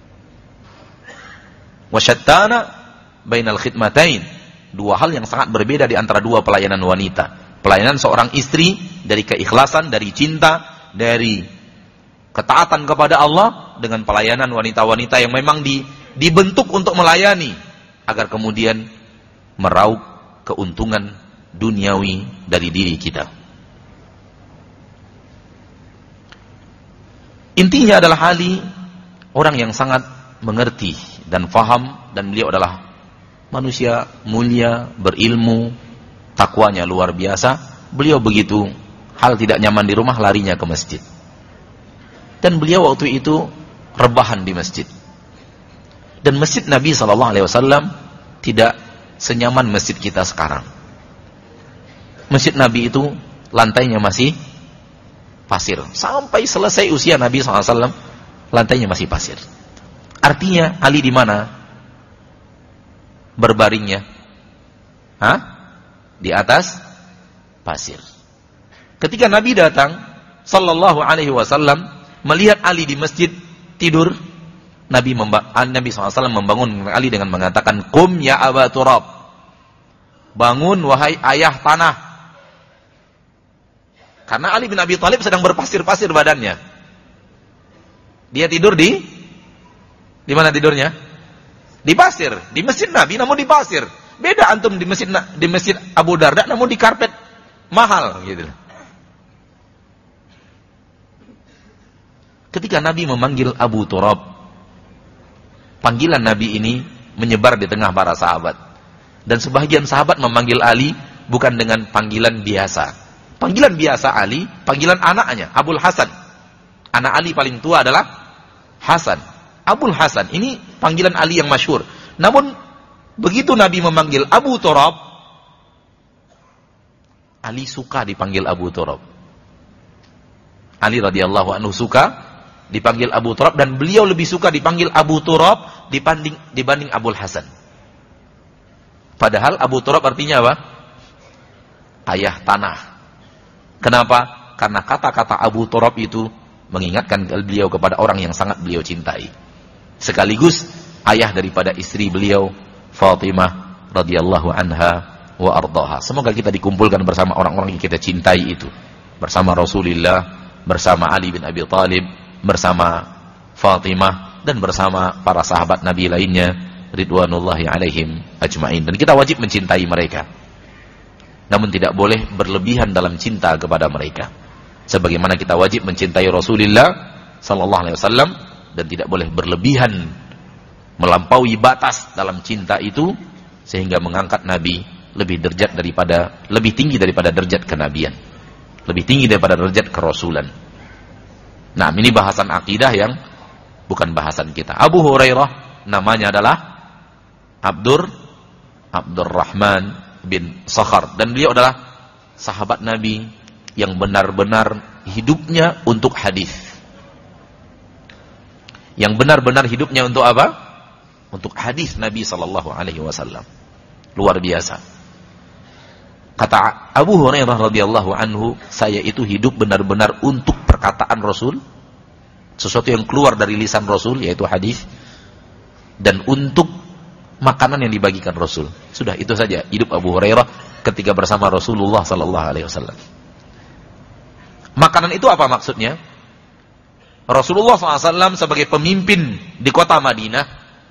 Wasyattana bainal khidmatain, dua hal yang sangat berbeda di antara dua pelayanan wanita. Pelayanan seorang istri dari keikhlasan, dari cinta, dari ketaatan kepada Allah, dengan pelayanan wanita-wanita yang memang di, dibentuk untuk melayani agar kemudian meraup keuntungan duniawi dari diri kita. Intinya adalah Ali orang yang sangat mengerti dan faham, dan beliau adalah manusia mulia, berilmu, takwanya luar biasa. Beliau begitu hal tidak nyaman di rumah, larinya ke masjid. Dan beliau waktu itu rebahan di masjid. Dan masjid Nabi shallallahu alaihi wasallam tidak senyaman masjid kita sekarang. Masjid Nabi itu lantainya masih pasir. Sampai selesai usia Nabi shallallahu alaihi wasallam, lantainya masih pasir. Artinya Ali di mana berbaringnya? Hah? Di atas pasir. Ketika Nabi datang sallallahu alaihi wasallam melihat Ali di masjid tidur, Nabi memba- Nabi shallallahu alaihi wasallam membangun Ali dengan mengatakan, "Qum ya Aba Turab." Bangun wahai ayah tanah. Karena Ali bin Abi Thalib sedang berpasir-pasir badannya. Dia tidur di di mana tidurnya? Di pasir, di masjid Nabi namun di pasir. Beda antum di masjid di masjid Abu Darda namun di karpet mahal gitu. Ketika Nabi memanggil Abu Turab, panggilan Nabi ini menyebar di tengah para sahabat. Dan sebagian sahabat memanggil Ali bukan dengan panggilan biasa. Panggilan biasa Ali, panggilan anaknya Abul Hasan. Anak Ali paling tua adalah Hasan. Abul Hasan, ini panggilan Ali yang masyhur. Namun begitu Nabi memanggil Abu Turab, Ali suka dipanggil Abu Turab. Ali radhiyallahu anhu suka dipanggil Abu Turab, dan beliau lebih suka dipanggil Abu Turab dibanding dibanding Abul Hasan. Padahal Abu Turab artinya apa? Ayah tanah. Kenapa? Karena kata-kata Abu Turab itu mengingatkan beliau kepada orang yang sangat beliau cintai. Sekaligus ayah daripada istri beliau, Fatimah radhiyallahu anha wa ardhaha. Semoga kita dikumpulkan bersama orang-orang yang kita cintai itu, bersama Rasulullah, bersama Ali bin Abi Thalib, bersama Fatimah, dan bersama para sahabat Nabi lainnya ridwanullahi alaihim ajma'in. Dan kita wajib mencintai mereka, namun tidak boleh berlebihan dalam cinta kepada mereka, sebagaimana kita wajib mencintai Rasulullah sallallahu alaihi wasallam, dan tidak boleh berlebihan melampaui batas dalam cinta itu sehingga mengangkat Nabi lebih derajat daripada lebih tinggi daripada derajat kenabian, lebih tinggi daripada derajat kerasulan. Nah, ini bahasan akidah yang bukan bahasan kita. Abu Hurairah namanya adalah Abdur Abdurrahman bin Sakhar, dan beliau adalah sahabat Nabi yang benar-benar hidupnya untuk hadis. Yang benar-benar hidupnya untuk apa? Untuk hadis Nabi sallallahu alaihi wasallam. Luar biasa. Kata Abu Hurairah radhiyallahu anhu, saya itu hidup benar-benar untuk perkataan Rasul, sesuatu yang keluar dari lisan Rasul, yaitu hadis, dan untuk makanan yang dibagikan Rasul. Sudah, itu saja hidup Abu Hurairah ketika bersama Rasulullah sallallahu alaihi wasallam. Makanan itu apa maksudnya? Rasulullah sallallahu alaihi wasallam sebagai pemimpin di kota Madinah,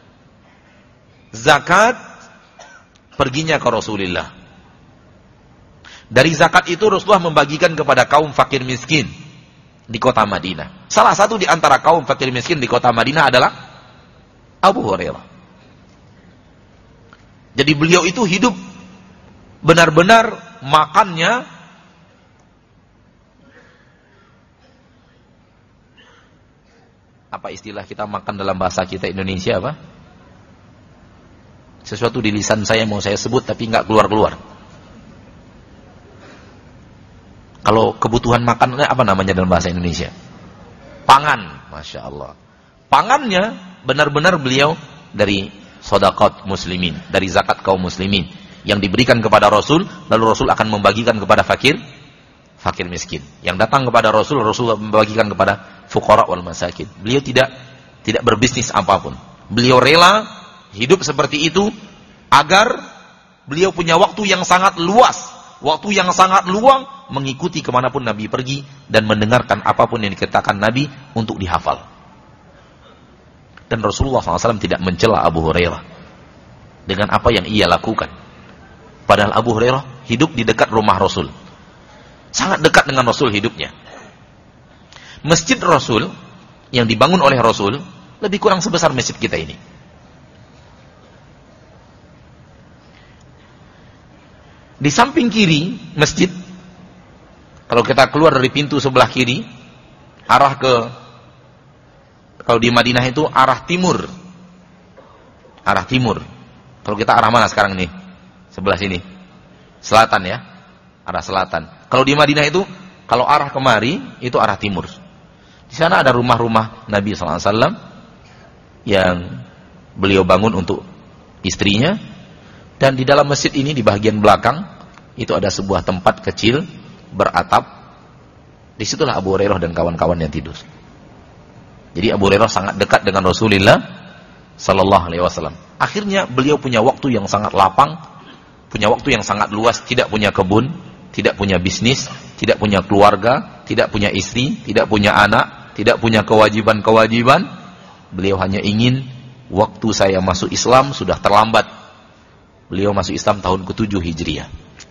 zakat perginya ke Rasulullah. Dari zakat itu Rasulullah membagikan kepada kaum fakir miskin di kota Madinah. Salah satu di antara kaum fakir miskin di kota Madinah adalah Abu Hurairah. Jadi beliau itu hidup benar-benar makannya apa istilah kita makan dalam bahasa kita Indonesia apa? Sesuatu di lisan saya mau saya sebut tapi nggak keluar-keluar. Kalau kebutuhan makannya apa namanya dalam bahasa Indonesia? Pangan, Masya Allah. Pangannya benar-benar beliau dari sedekah muslimin, dari zakat kaum muslimin yang diberikan kepada Rasul, lalu Rasul akan membagikan kepada fakir, fakir miskin. Yang datang kepada Rasul, Rasul membagikan kepada fuqara wal masakin. Beliau tidak tidak berbisnis apapun. Beliau rela hidup seperti itu agar beliau punya waktu yang sangat luas, waktu yang sangat luang mengikuti kemanapun Nabi pergi dan mendengarkan apapun yang dikatakan Nabi untuk dihafal. Dan Rasulullah shallallahu alaihi wasallam tidak mencela Abu Hurairah dengan apa yang ia lakukan. Padahal Abu Hurairah hidup di dekat rumah Rasul. Sangat dekat dengan Rasul hidupnya. Masjid Rasul yang dibangun oleh Rasul lebih kurang sebesar masjid kita ini. Di samping kiri masjid, kalau kita keluar dari pintu sebelah kiri, arah ke, kalau di Madinah itu arah timur. Arah timur. Kalau kita arah mana sekarang nih? Sebelah sini. Selatan ya. Arah selatan. Kalau di Madinah itu, kalau arah kemari, itu arah timur. Di sana ada rumah-rumah Nabi shallallahu alaihi wasallam yang beliau bangun untuk istrinya. Dan di dalam masjid ini, di bagian belakang, itu ada sebuah tempat kecil, beratap. Disitulah Abu Hurairah dan kawan-kawan yang tidur. Jadi Abu Hurairah sangat dekat dengan Rasulullah sallallahu alaihi wasallam. Akhirnya beliau punya waktu yang sangat lapang, punya waktu yang sangat luas, tidak punya kebun, tidak punya bisnis, tidak punya keluarga, tidak punya istri, tidak punya anak, tidak punya kewajiban-kewajiban. Beliau hanya ingin waktu saya masuk Islam sudah terlambat. Beliau masuk Islam tahun ketujuh Hijriah.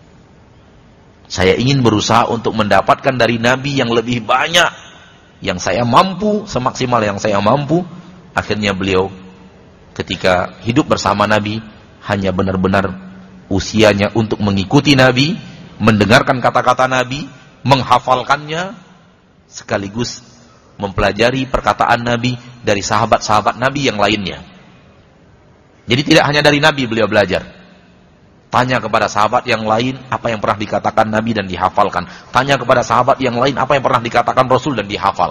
Saya ingin berusaha untuk mendapatkan dari Nabi yang lebih banyak, yang saya mampu, semaksimal yang saya mampu. Akhirnya beliau ketika hidup bersama Nabi hanya benar-benar usianya untuk mengikuti Nabi, mendengarkan kata-kata Nabi, menghafalkannya, sekaligus mempelajari perkataan Nabi dari sahabat-sahabat Nabi yang lainnya. Jadi tidak hanya dari Nabi beliau belajar. Tanya kepada sahabat yang lain apa yang pernah dikatakan Nabi dan dihafalkan. Tanya kepada sahabat yang lain apa yang pernah dikatakan Rasul dan dihafal.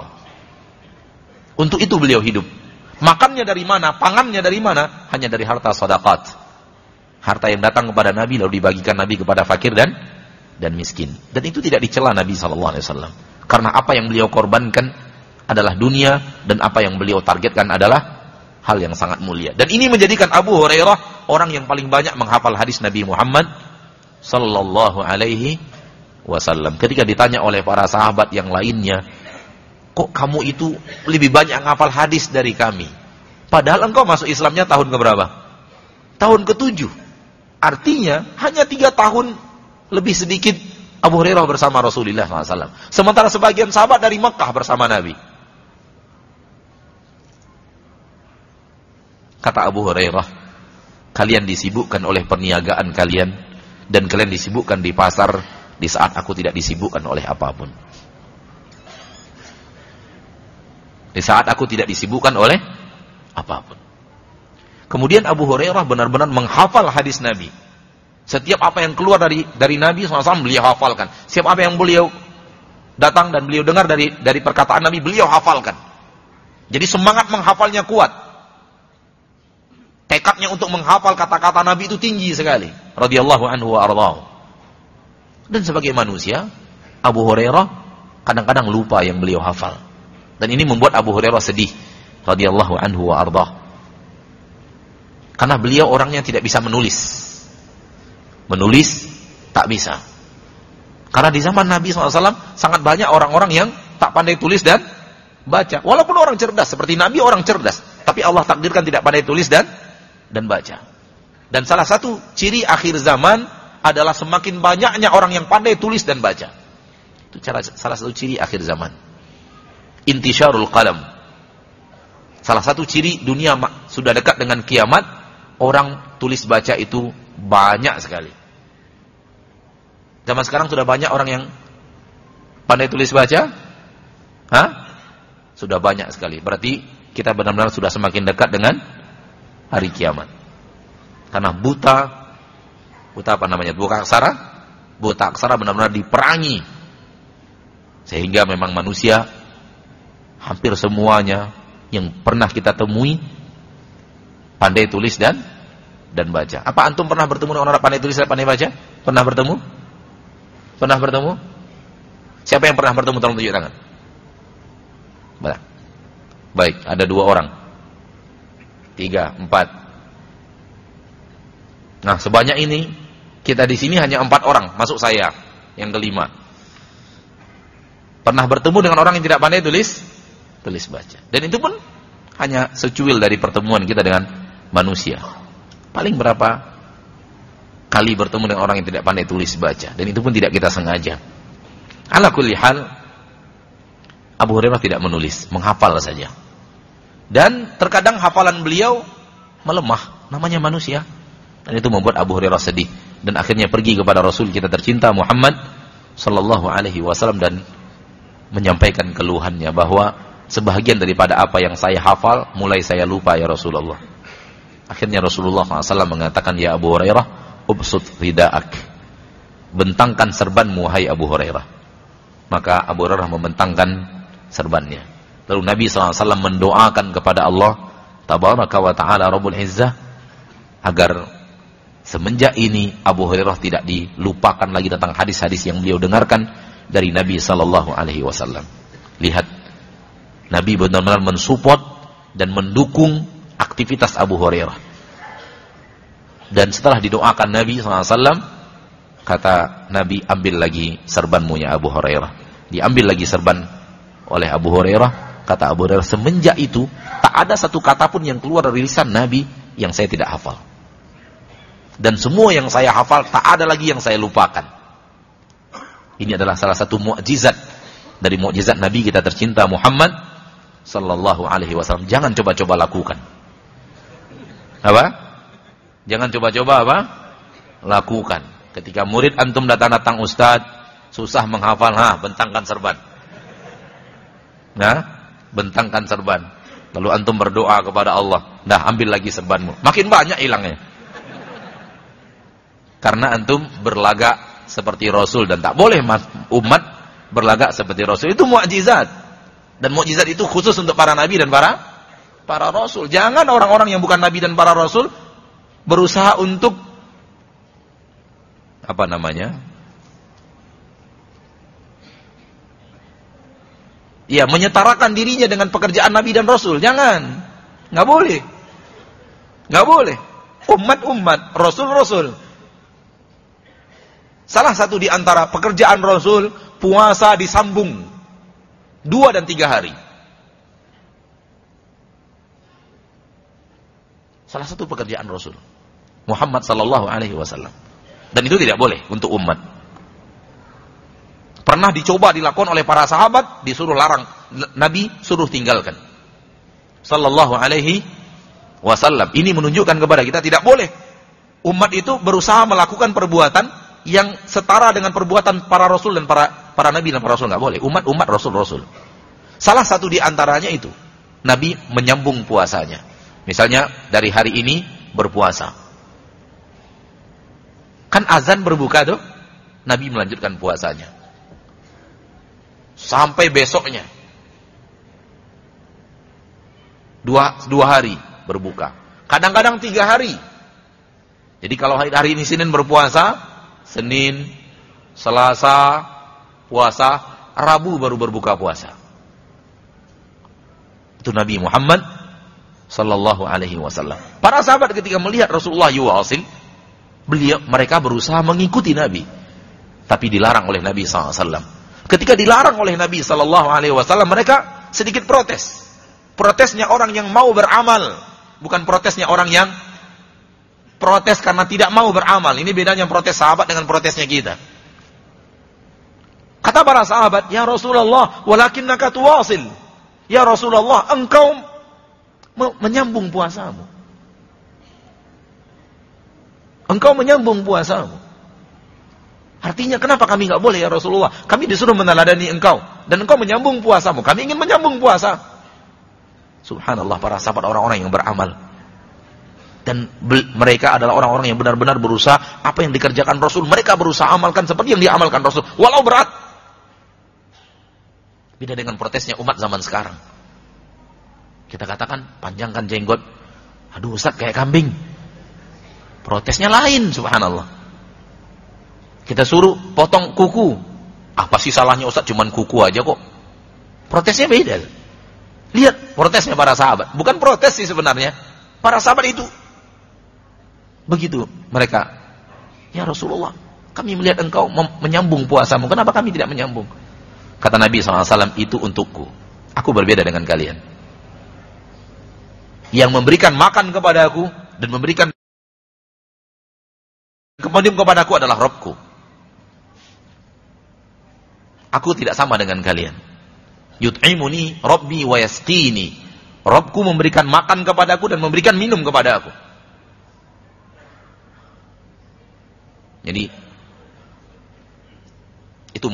Untuk itu beliau hidup. Makannya dari mana? Pangannya dari mana? Hanya dari harta sedekah. Harta yang datang kepada Nabi lalu dibagikan Nabi kepada fakir dan dan miskin. Dan itu tidak dicela Nabi sallallahu alaihi wasallam. Karena apa yang beliau korbankan adalah dunia dan apa yang beliau targetkan adalah hal yang sangat mulia. Dan ini menjadikan Abu Hurairah orang yang paling banyak menghafal hadis Nabi Muhammad sallallahu alaihi wasallam. Ketika ditanya oleh para sahabat yang lainnya, kok kamu itu lebih banyak menghafal hadis dari kami? Padahal engkau masuk Islamnya tahun keberapa? Tahun ketujuh. Artinya hanya tiga tahun lebih sedikit Abu Hurairah bersama Rasulullah sallallahu alaihi wasallam. Sementara sebagian sahabat dari Mekah bersama Nabi. Kata Abu Hurairah, kalian disibukkan oleh perniagaan kalian dan kalian disibukkan di pasar di saat aku tidak disibukkan oleh apapun. Di saat aku tidak disibukkan oleh apapun. Kemudian Abu Hurairah benar-benar menghafal hadis Nabi. Setiap apa yang keluar dari dari Nabi shallallahu alaihi wasallam beliau hafalkan. Setiap apa yang beliau datang dan beliau dengar dari dari perkataan Nabi beliau hafalkan. Jadi semangat menghafalnya kuat. Tekadnya untuk menghafal kata-kata Nabi itu tinggi sekali. Radhiyallahu anhu wa ardhahu. Dan sebagai manusia, Abu Hurairah kadang-kadang lupa yang beliau hafal. Dan ini membuat Abu Hurairah sedih. Radhiyallahu anhu wa ardhahu. Karena beliau orangnya tidak bisa menulis. Menulis tak bisa. Karena di zaman Nabi shallallahu alaihi wasallam sangat banyak orang-orang yang tak pandai tulis dan baca. Walaupun orang cerdas, seperti Nabi orang cerdas. Tapi Allah takdirkan tidak pandai tulis dan dan baca. Dan salah satu ciri akhir zaman adalah semakin banyaknya orang yang pandai tulis dan baca. Itu cara, salah satu ciri akhir zaman. Intisyarul qalam. Salah satu ciri dunia sudah dekat dengan kiamat, orang tulis baca itu Banyak sekali. Zaman sekarang sudah banyak orang yang pandai tulis baca? Hah? Sudah banyak sekali. Berarti kita benar-benar sudah semakin dekat dengan hari kiamat. Karena buta, buta apa namanya? Buta aksara? Buta aksara benar-benar diperangi. Sehingga memang manusia hampir semuanya yang pernah kita temui pandai tulis dan dan baca. Apa antum pernah bertemu dengan orang pandai tulis dan pandai baca? Pernah bertemu? Pernah bertemu? Siapa yang pernah bertemu? Tolong tunjuk tangan. Baik. Baik, ada dua orang. Tiga, empat. Nah, sebanyak ini kita di sini hanya empat orang, masuk saya yang kelima. Pernah bertemu dengan orang yang tidak pandai tulis, tulis baca. Dan itu pun hanya secuil dari pertemuan kita dengan manusia. Paling berapa kali bertemu dengan orang yang tidak pandai tulis baca, dan itu pun tidak kita sengaja. Ala kulli hal, Abu Hurairah tidak menulis, menghafal saja. Dan terkadang hafalan beliau melemah, namanya manusia. Dan itu membuat Abu Hurairah sedih, dan akhirnya pergi kepada Rasul kita tercinta Muhammad sallallahu alaihi wasallam dan menyampaikan keluhannya bahwa sebahagian daripada apa yang saya hafal mulai saya lupa ya Rasulullah. Akhirnya Rasulullah shallallahu alaihi wasallam mengatakan, ya Abu Hurairah, ubsut rida'ak, bentangkan serbanmu hai Abu Hurairah. Maka Abu Hurairah membentangkan serbannya. Lalu Nabi shallallahu alaihi wasallam mendoakan kepada Allah tabaraka wa ta'ala Rabbul Izzah agar semenjak ini Abu Hurairah tidak dilupakan lagi tentang hadis-hadis yang beliau dengarkan dari Nabi sallallahu alaihi wasallam. Lihat, Nabi benar-benar mensupport dan mendukung aktivitas Abu Hurairah. Dan setelah didoakan Nabi sallallahu alaihi wasallam, kata Nabi, ambil lagi serbanmu ya Abu Hurairah. Diambil lagi serban oleh Abu Hurairah. Kata Abu Hurairah, semenjak itu tak ada satu kata pun yang keluar dari lisan Nabi yang saya tidak hafal. Dan semua yang saya hafal tak ada lagi yang saya lupakan. Ini adalah salah satu mukjizat dari mukjizat Nabi kita tercinta Muhammad sallallahu alaihi wasallam. Jangan coba-coba lakukan. Apa? Jangan coba-coba apa? Lakukan. Ketika murid antum datang-datang, Ustaz, susah menghafal, ha, bentangkan serban. Nah, bentangkan serban. Lalu antum berdoa kepada Allah. Nah, ambil lagi serbanmu. Makin banyak hilangnya. Karena antum berlagak seperti Rasul, dan tak boleh umat berlagak seperti Rasul. Itu mukjizat. Dan mukjizat itu khusus untuk para nabi dan para para rasul. Jangan orang-orang yang bukan nabi dan para rasul berusaha untuk apa namanya? Ya, menyetarakan dirinya dengan pekerjaan nabi dan rasul. Jangan. Enggak boleh. Enggak boleh. Umat-umat, rasul-rasul. Salah satu di antara pekerjaan Rasul, puasa disambung dua dan tiga hari. Salah satu pekerjaan Rasul Muhammad sallallahu alaihi wasallam. Dan itu tidak boleh untuk umat. Pernah dicoba dilakukan oleh para sahabat, disuruh larang, Nabi suruh tinggalkan sallallahu alaihi wasallam. Ini menunjukkan kepada kita tidak boleh umat itu berusaha melakukan perbuatan yang setara dengan perbuatan para rasul dan para para nabi dan para rasul. Enggak boleh. Umat-umat rasul-rasul. Salah satu di antaranya itu, Nabi menyambung puasanya. Misalnya dari hari ini berpuasa. Kan azan berbuka tuh, Nabi melanjutkan puasanya sampai besoknya. Dua dua hari berbuka. Kadang-kadang tiga hari. Jadi kalau hari, hari ini Senin berpuasa, Senin, Selasa, puasa, Rabu baru berbuka puasa. Itu Nabi Muhammad sallallahu alaihi wasallam. Para sahabat ketika melihat Rasulullah yuwasil, beliau mereka berusaha mengikuti Nabi, tapi dilarang oleh Nabi sallallahu alaihi wasallam. Ketika dilarang oleh Nabi sallallahu alaihi wasallam, mereka sedikit protes. Protesnya orang yang mau beramal, bukan protesnya orang yang protes karena tidak mau beramal. Ini bedanya protes sahabat dengan protesnya kita. Kata para sahabat, ya Rasulullah, walakinnaka tuwasil. Ya Rasulullah, engkau menyambung puasamu. engkau menyambung puasamu. Artinya kenapa kami nggak boleh ya Rasulullah? Kami disuruh meneladani engkau dan engkau menyambung puasamu. Kami ingin menyambung puasa. Subhanallah, para sahabat orang-orang yang beramal. Dan mereka adalah orang-orang yang benar-benar berusaha apa yang dikerjakan Rasul. Mereka berusaha amalkan seperti yang diamalkan Rasul. Walau berat. Beda dengan protesnya umat zaman sekarang. Kita katakan panjangkan jenggot. Aduh Ustaz kayak kambing. Protesnya lain, subhanallah. Kita suruh potong kuku. Apa sih salahnya Ustaz? Cuman kuku aja kok. Protesnya beda. Lihat protesnya para sahabat. Bukan protes sih sebenarnya. Para sahabat itu begitu mereka. Ya Rasulullah, kami melihat engkau menyambung puasamu. Kenapa kami tidak menyambung? Kata Nabi shallallahu alaihi wasallam, itu untukku. Aku berbeda dengan kalian. Yang memberikan makan kepada aku dan memberikan kemudian kepada aku adalah Rabbku. Aku tidak sama dengan kalian. Yut'imuni Rabbi wa yasqini. Rabbku memberikan makan kepadaku dan memberikan minum kepada aku. Jadi itu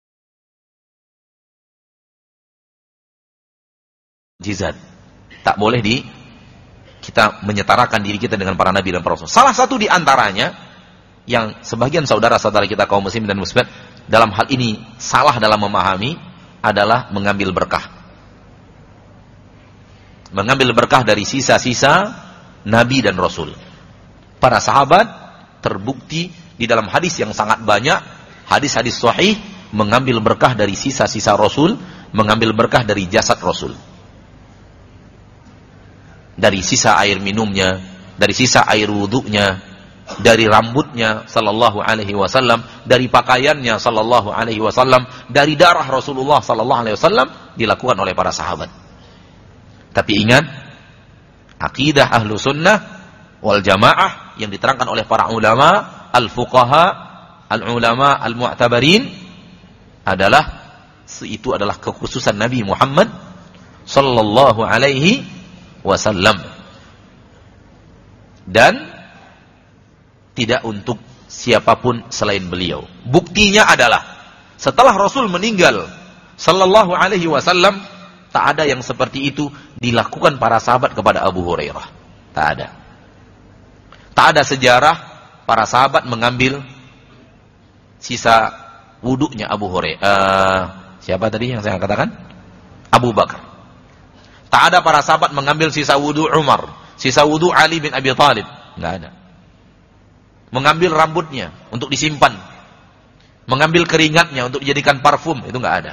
mukjizat. Tak boleh di kita menyetarakan diri kita dengan para nabi dan para rasul. Salah satu di antaranya yang sebagian saudara-saudara kita kaum muslim dan muslimat dalam hal ini salah dalam memahami adalah mengambil berkah. Mengambil berkah dari sisa-sisa nabi dan rasul. Para sahabat terbukti di dalam hadis yang sangat banyak, hadis-hadis sahih, mengambil berkah dari sisa-sisa rasul, mengambil berkah dari jasad rasul. Dari sisa air minumnya, dari sisa air wudunya, dari rambutnya sallallahu alaihi wasallam, dari pakaiannya sallallahu alaihi wasallam, dari darah Rasulullah sallallahu alaihi wasallam dilakukan oleh para sahabat. Tapi ingat, akidah ahlu sunnah wal jamaah yang diterangkan oleh para ulama, al-fuqaha, al-ulama al-mu'tabarin adalah itu adalah kekhususan Nabi Muhammad sallallahu alaihi wasallam dan tidak untuk siapapun selain beliau. Buktinya adalah setelah Rasul meninggal sallallahu alaihi wasallam, tak ada yang seperti itu dilakukan para sahabat kepada Abu Hurairah. Tak ada. Tak ada sejarah para sahabat mengambil sisa wudunya Abu Hurairah. Uh, siapa tadi yang saya katakan? Abu Bakar. Tak ada para sahabat mengambil sisa wudu Umar, sisa wudu Ali bin Abi Thalib. Enggak ada. Mengambil rambutnya untuk disimpan, mengambil keringatnya untuk dijadikan parfum, itu enggak ada.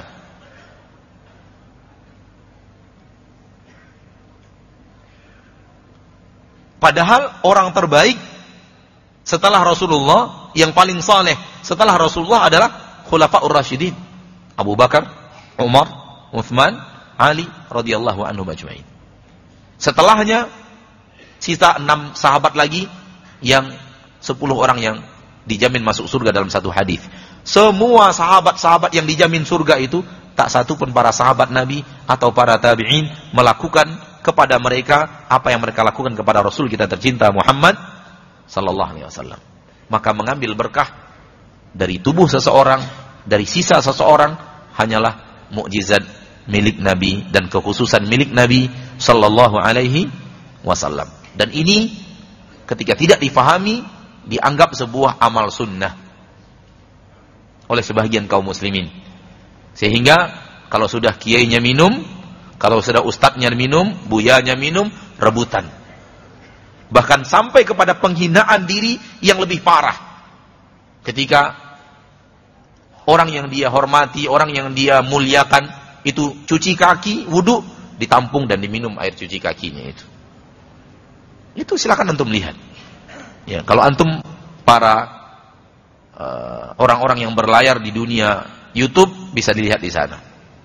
Padahal orang terbaik setelah Rasulullah, yang paling saleh setelah Rasulullah adalah Khulafaur Rasyidin, Abu Bakar, Umar, Utsman, Ali radhiyallahu anhu majma'in. Setelahnya sisa enam sahabat lagi yang sepuluh orang yang dijamin masuk surga dalam satu hadis. Semua sahabat-sahabat yang dijamin surga itu tak satu pun para sahabat Nabi atau para tabi'in melakukan kepada mereka apa yang mereka lakukan kepada Rasul kita tercinta Muhammad sallallahu alaihi wasallam. Maka mengambil berkah dari tubuh seseorang, dari sisa seseorang hanyalah mukjizat milik Nabi dan kekhususan milik Nabi sallallahu alaihi wasallam. Dan ini ketika tidak difahami dianggap sebuah amal sunnah oleh sebagian kaum muslimin. Sehingga kalau sudah kiainya minum, kalau sudah ustadznya minum, buyanya minum, rebutan. Bahkan sampai kepada penghinaan diri yang lebih parah. Ketika orang yang dia hormati, orang yang dia muliakan itu cuci kaki, wudu, ditampung dan diminum air cuci kakinya itu. Itu silakan antum lihat. Ya, kalau antum para uh, orang-orang yang berlayar di dunia YouTube bisa dilihat di sana.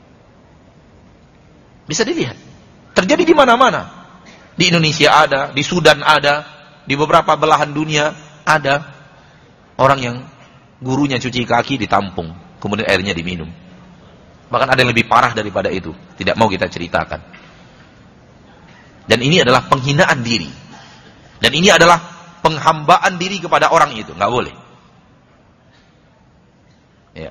Bisa dilihat. Terjadi di mana-mana. Di Indonesia ada, di Sudan ada, di beberapa belahan dunia ada orang yang gurunya cuci kaki ditampung, kemudian airnya diminum. Bahkan ada yang lebih parah daripada itu, tidak mau kita ceritakan. Dan ini adalah penghinaan diri. Dan ini adalah penghambaan diri kepada orang itu, nggak boleh. Ya.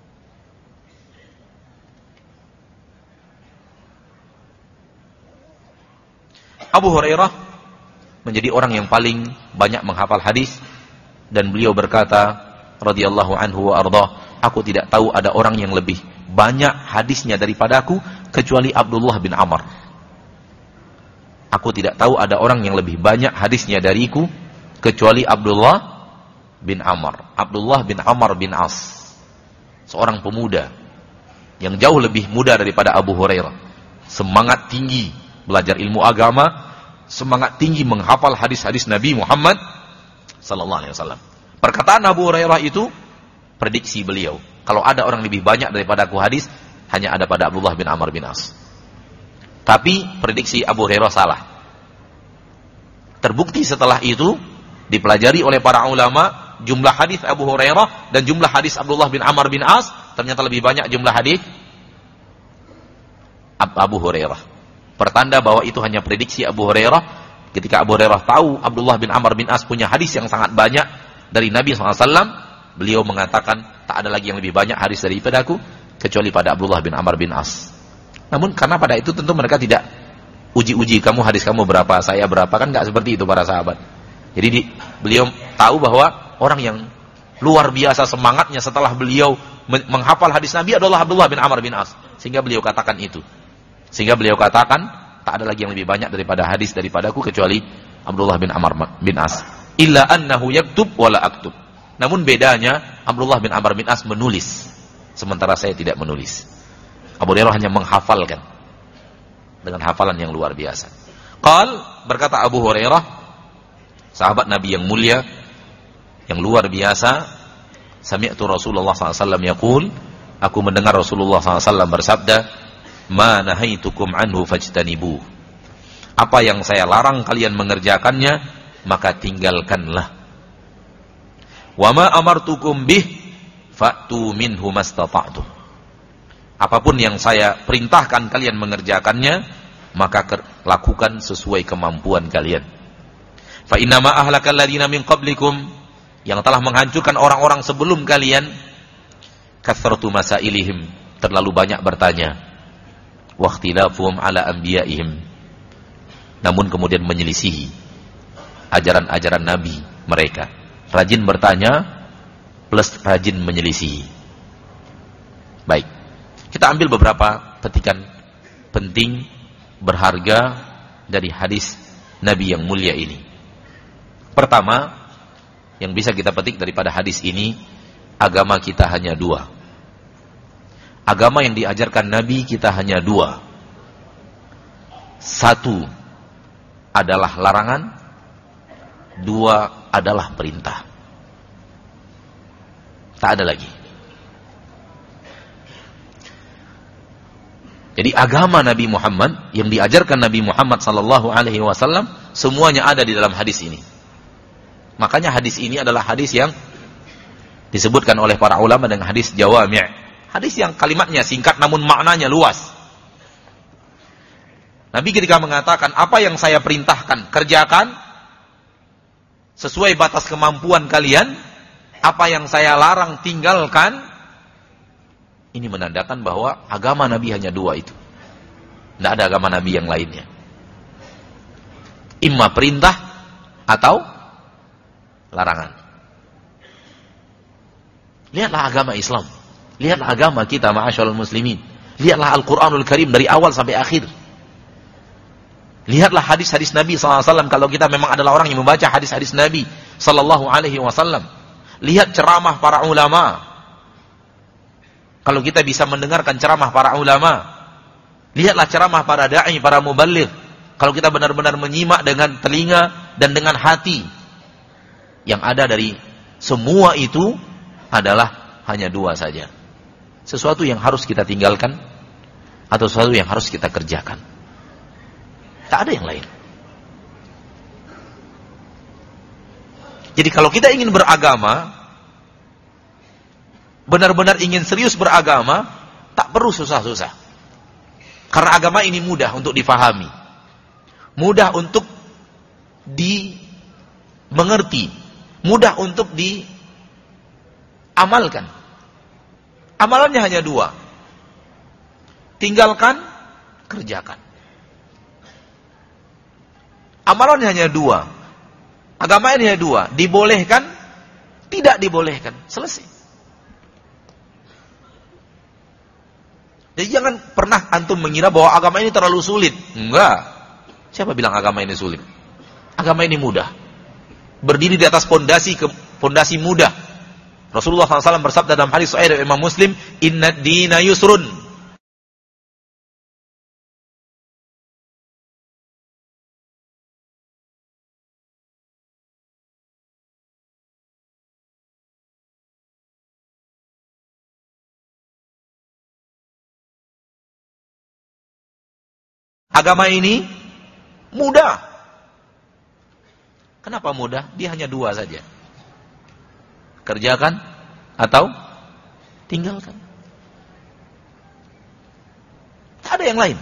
Abu Hurairah menjadi orang yang paling banyak menghafal hadis, dan beliau berkata radhiyallahu anhu wa ardhah, aku tidak tahu ada orang yang lebih banyak hadisnya daripadaku kecuali Abdullah bin Amr. Aku tidak tahu ada orang yang lebih banyak hadisnya dariku kecuali Abdullah bin Amr. Abdullah bin Amr bin As, seorang pemuda yang jauh lebih muda daripada Abu Hurairah, semangat tinggi belajar ilmu agama, semangat tinggi menghafal hadis-hadis Nabi Muhammad sallallahu alaihi wasallam. Perkataan Abu Hurairah itu prediksi beliau, kalau ada orang lebih banyak daripada aku hadis, hanya ada pada Abdullah bin Amr bin As. Tapi prediksi Abu Hurairah salah. Terbukti setelah itu dipelajari oleh para ulama, jumlah hadis Abu Hurairah dan jumlah hadis Abdullah bin Amr bin As ternyata lebih banyak jumlah hadis Abu Hurairah. Pertanda bahwa itu hanya prediksi Abu Hurairah. Ketika Abu Hurairah tahu Abdullah bin Amr bin As punya hadis yang sangat banyak dari Nabi shallallahu alaihi wasallam, beliau mengatakan, tak ada lagi yang lebih banyak hadis daripada aku kecuali pada Abdullah bin Amr bin As. Namun karena pada itu tentu mereka tidak uji-uji, kamu hadis kamu berapa, saya berapa, kan nggak seperti itu para sahabat. Jadi di, beliau tahu bahwa orang yang luar biasa semangatnya setelah beliau menghafal hadis Nabi adalah Abdullah bin Amr bin As, sehingga beliau katakan itu. Sehingga beliau katakan, tak ada lagi yang lebih banyak daripada hadis daripadaku kecuali Abdullah bin Amr bin As. Illa annahu yaktub wala aktub. Namun bedanya, Abdullah bin Amr bin As menulis, sementara saya tidak menulis. Abu Hurairah hanya menghafalkan dengan hafalan yang luar biasa. Qal, berkata Abu Hurairah, sahabat Nabi yang mulia, yang luar biasa, sami'tu Rasulullah sallallahu alaihi wasallam yaqul, aku mendengar Rasulullah sallallahu alaihi wasallam bersabda, ma nahaitukum anhu fajtanibuh. Apa yang saya larang kalian mengerjakannya, maka tinggalkanlah. Wa ma amartukum bih fa'tu minhu mastata'tum. Apapun yang saya perintahkan kalian mengerjakannya, maka lakukan sesuai kemampuan kalian. Fa inna ma ahlakal ladina min qablikum, yang telah menghancurkan orang-orang sebelum kalian, kathratu masailihim, terlalu banyak bertanya, waqtilafuhum ala anbiya'ihim, namun kemudian menyelisihi ajaran-ajaran nabi mereka. Rajin bertanya plus rajin menyelisihi. Baik, kita ambil beberapa petikan penting berharga dari hadis Nabi yang mulia ini. Pertama, yang bisa kita petik daripada hadis ini, agama kita hanya dua. Agama yang diajarkan Nabi kita hanya dua. Satu adalah larangan, dua adalah perintah. Tak ada lagi. Jadi agama Nabi Muhammad, yang diajarkan Nabi Muhammad sallallahu alaihi wasallam, semuanya ada di dalam hadis ini. Makanya hadis ini adalah hadis yang disebutkan oleh para ulama dengan hadis jawami'. Hadis yang kalimatnya singkat namun maknanya luas. Nabi ketika mengatakan, apa yang saya perintahkan, kerjakan sesuai batas kemampuan kalian. Apa yang saya larang, tinggalkan. Ini menandakan bahwa agama Nabi hanya dua itu. Tidak ada agama Nabi yang lainnya. Imma perintah atau larangan. Lihatlah agama Islam. Lihatlah agama kita, ma'asyarul muslimin. Lihatlah Al-Quranul Karim dari awal sampai akhir. Lihatlah hadis-hadis Nabi sallallahu alaihi wasallam, kalau kita memang adalah orang yang membaca hadis-hadis Nabi sallallahu alaihi wasallam. Lihat ceramah para ulama. Kalau kita bisa mendengarkan ceramah para ulama. Lihatlah ceramah para da'i, para muballigh. Kalau kita benar-benar menyimak dengan telinga dan dengan hati. Yang ada dari semua itu adalah hanya dua saja. Sesuatu yang harus kita tinggalkan atau sesuatu yang harus kita kerjakan. Tak ada yang lain. Jadi kalau kita ingin beragama, benar-benar ingin serius beragama, tak perlu susah-susah. Karena agama ini mudah untuk difahami, mudah untuk mengerti, mudah untuk diamalkan. Amalannya hanya dua. Tinggalkan, kerjakan. Amalannya hanya dua. Agama ini hanya dua. Dibolehkan, tidak dibolehkan. Selesai. Jadi jangan pernah antum mengira bahwa agama ini terlalu sulit. Enggak. Siapa bilang agama ini sulit? Agama ini mudah. Berdiri di atas pondasi ke pondasi mudah. Rasulullah shallallahu alaihi wasallam bersabda dalam hadis sahih dari Imam Muslim, "Inna dina yusrun." Agama ini mudah. Kenapa mudah? Dia hanya dua saja. Kerjakan atau tinggalkan. Tak ada yang lain.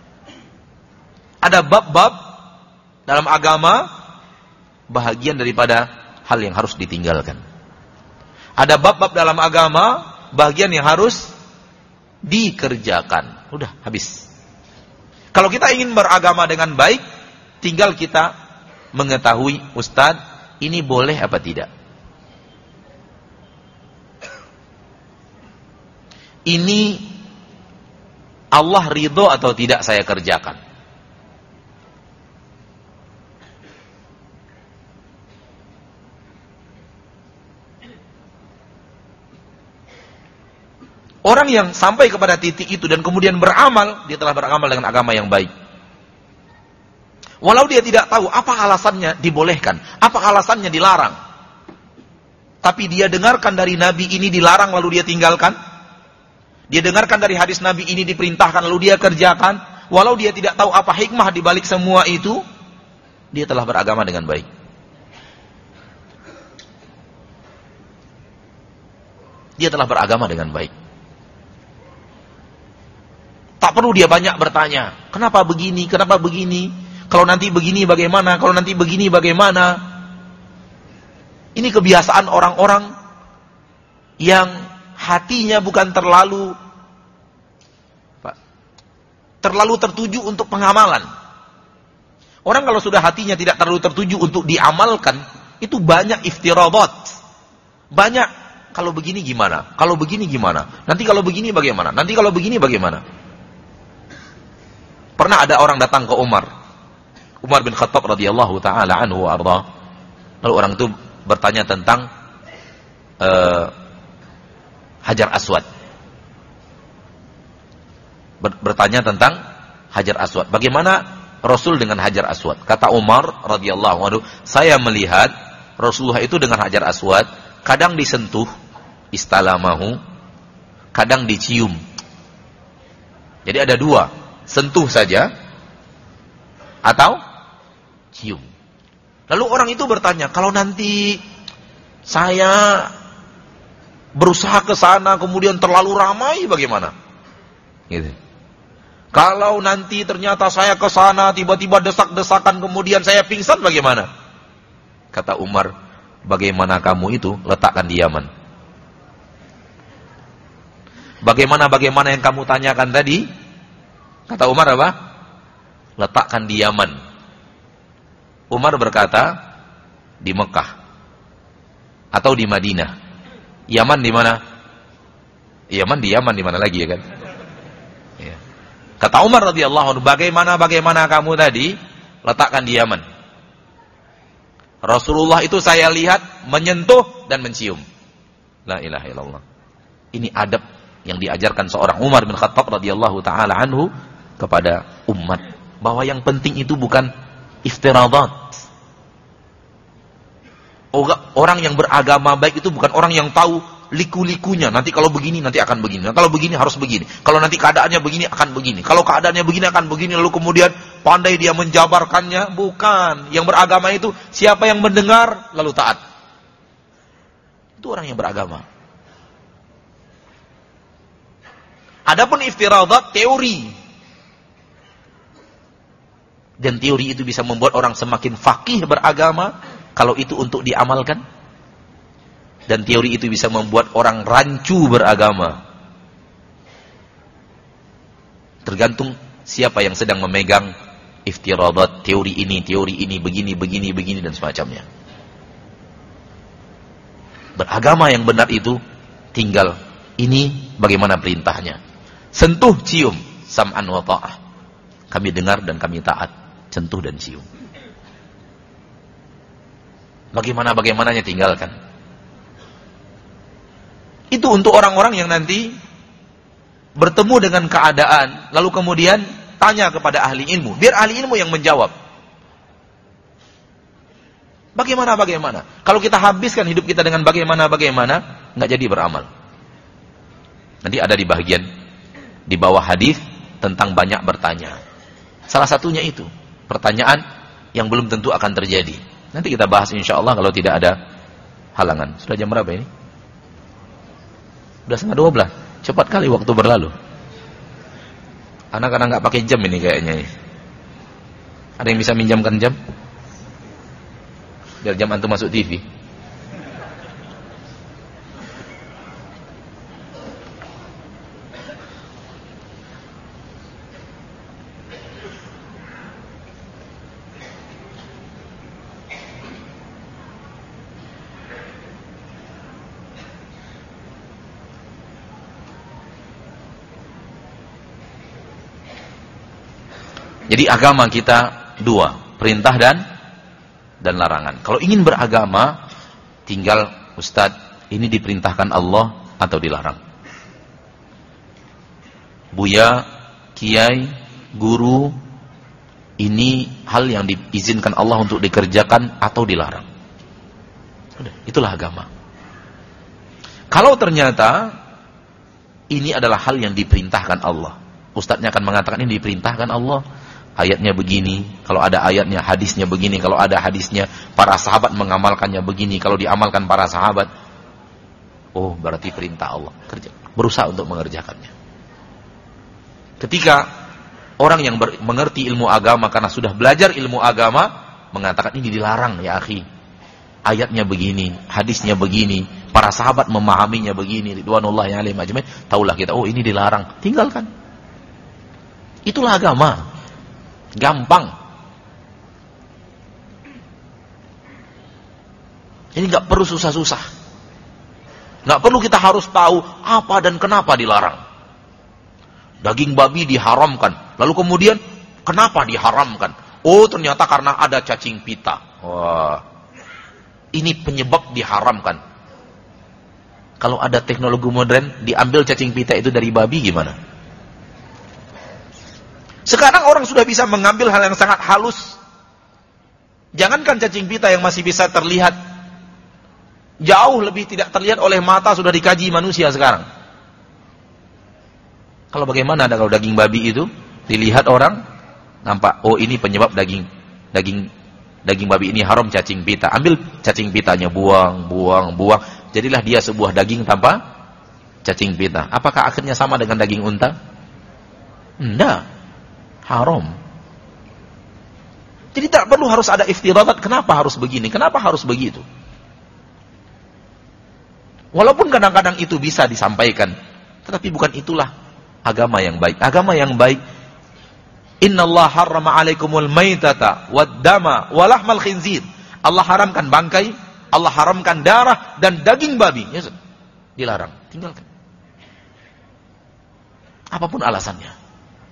Ada bab-bab dalam agama bahagian daripada hal yang harus ditinggalkan. Ada bab-bab dalam agama bahagian yang harus dikerjakan. Udah, habis. Kalau kita ingin beragama dengan baik, tinggal kita mengetahui, Ustadz, ini boleh apa tidak? Ini Allah ridho atau tidak saya kerjakan? Orang yang sampai kepada titik itu dan kemudian beramal, dia telah beramal dengan agama yang baik. Walau dia tidak tahu apa alasannya dibolehkan, apa alasannya dilarang. Tapi dia dengarkan dari Nabi ini dilarang lalu dia tinggalkan. Dia dengarkan dari hadis Nabi ini diperintahkan lalu dia kerjakan. Walau dia tidak tahu apa hikmah di balik semua itu, dia telah beragama dengan baik. Dia telah beragama dengan baik. Tak perlu dia banyak bertanya, kenapa begini, kenapa begini, kalau nanti begini bagaimana, kalau nanti begini bagaimana. Ini kebiasaan orang-orang yang hatinya bukan terlalu terlalu tertuju untuk pengamalan. Orang kalau sudah hatinya tidak terlalu tertuju untuk diamalkan, itu banyak iftiradat. Banyak, kalau begini gimana, kalau begini gimana, nanti kalau begini bagaimana, nanti kalau begini bagaimana. Pernah ada orang datang ke Umar. Umar bin Khattab radhiyallahu taala anhu wa arda. Lalu orang itu bertanya tentang uh, Hajar Aswad. Ber bertanya tentang Hajar Aswad. Bagaimana Rasul dengan Hajar Aswad? Kata Umar radhiyallahu anhu, saya melihat Rasulullah itu dengan Hajar Aswad kadang disentuh, istalamahu, kadang dicium. Jadi ada dua, sentuh saja atau cium. Lalu orang itu bertanya, kalau nanti saya berusaha ke sana kemudian terlalu ramai bagaimana? Gitu. Kalau nanti ternyata saya ke sana tiba-tiba desak-desakan kemudian saya pingsan bagaimana? Kata Umar, bagaimana kamu itu letakkan di Yaman. Bagaimana bagaimana yang kamu tanyakan tadi? Kata Umar apa? Letakkan di Yaman. Umar berkata di Mekah atau di Madinah. Yaman di mana? Yaman di Yaman di mana lagi ya kan? Ya. Kata Umar radhiyallahu anhu, bagaimana bagaimana kamu tadi? Letakkan di Yaman. Rasulullah itu saya lihat menyentuh dan mencium. La ilaha illallah. Ini adab yang diajarkan seorang Umar bin Khattab radhiyallahu taala anhu kepada umat, bahwa yang penting itu bukan iftiradat. Orang yang beragama baik itu bukan orang yang tahu liku-likunya, nanti kalau begini nanti akan begini, nah, kalau begini harus begini, kalau nanti keadaannya begini akan begini, kalau keadaannya begini akan begini, lalu kemudian pandai dia menjabarkannya. Bukan. Yang beragama itu siapa yang mendengar lalu taat, itu orang yang beragama. Adapun iftiradat teori, dan teori itu bisa membuat orang semakin faqih beragama, kalau itu untuk diamalkan? Dan teori itu bisa membuat orang rancu beragama. Tergantung siapa yang sedang memegang iftiradat, teori ini, teori ini, begini, begini, begini, dan semacamnya. Beragama yang benar itu tinggal ini bagaimana perintahnya. Sentuh, cium, sam'an wa ta'ah. Kami dengar dan kami taat. Sentuh dan cium. Bagaimana-bagaimananya tinggalkan. Itu untuk orang-orang yang nanti bertemu dengan keadaan, lalu kemudian tanya kepada ahli ilmu. Biar ahli ilmu yang menjawab. Bagaimana-bagaimana. Kalau kita habiskan hidup kita dengan bagaimana-bagaimana, nggak jadi beramal. Nanti ada di bagian di bawah hadis tentang banyak bertanya. Salah satunya itu pertanyaan yang belum tentu akan terjadi. Nanti kita bahas insya Allah kalau tidak ada halangan. Sudah jam berapa ini? Sudah setengah dua belas. Cepat kali waktu berlalu. Anak-anak nggak pakai jam ini kayaknya. Ada yang bisa minjamkan jam? Biar jam antum masuk T V. Jadi agama kita dua, perintah dan dan larangan. Kalau ingin beragama, tinggal Ustadz, ini diperintahkan Allah atau dilarang. Buya, kiai, guru, ini hal yang diizinkan Allah untuk dikerjakan atau dilarang. Udah, itulah agama. Kalau ternyata ini adalah hal yang diperintahkan Allah, Ustadznya akan mengatakan ini diperintahkan Allah. Ayatnya begini, kalau ada ayatnya, hadisnya begini, kalau ada hadisnya, para sahabat mengamalkannya begini, kalau diamalkan para sahabat, oh berarti perintah Allah. Kerja, berusaha untuk mengerjakannya. Ketika orang yang ber, mengerti ilmu agama karena sudah belajar ilmu agama, mengatakan ini dilarang ya akhi. Ayatnya begini, hadisnya begini, para sahabat memahaminya begini, ridwanullahi alaihim ajmain, taulah kita, oh ini dilarang, tinggalkan. Itulah agama. Gampang. Ini nggak perlu susah-susah. Nggak perlu kita harus tahu apa dan kenapa dilarang. Daging babi diharamkan. Lalu kemudian kenapa diharamkan? Oh ternyata karena ada cacing pita. Wah, ini penyebab diharamkan. Kalau ada teknologi modern, diambil cacing pita itu dari babi gimana? Sekarang orang sudah bisa mengambil hal yang sangat halus. Jangankan cacing pita yang masih bisa terlihat, jauh lebih tidak terlihat oleh mata, sudah dikaji manusia sekarang. Kalau bagaimana ada kalau daging babi itu dilihat orang, nampak, oh ini penyebab daging daging daging babi ini haram, cacing pita. Ambil cacing pitanya, buang, buang, buang. Jadilah dia sebuah daging tanpa cacing pita. Apakah akhirnya sama dengan daging unta? Enggak. Haram. Jadi tak perlu harus ada iftiradat, kenapa harus begini, kenapa harus begitu. Walaupun kadang-kadang itu bisa disampaikan, tetapi bukan itulah agama yang baik. Agama yang baik, innallaha harrama alaikumul maitata waddama walahmal khinzir. Allah haramkan bangkai, Allah haramkan darah dan daging babi. Ya, dilarang, tinggalkan. Apapun alasannya.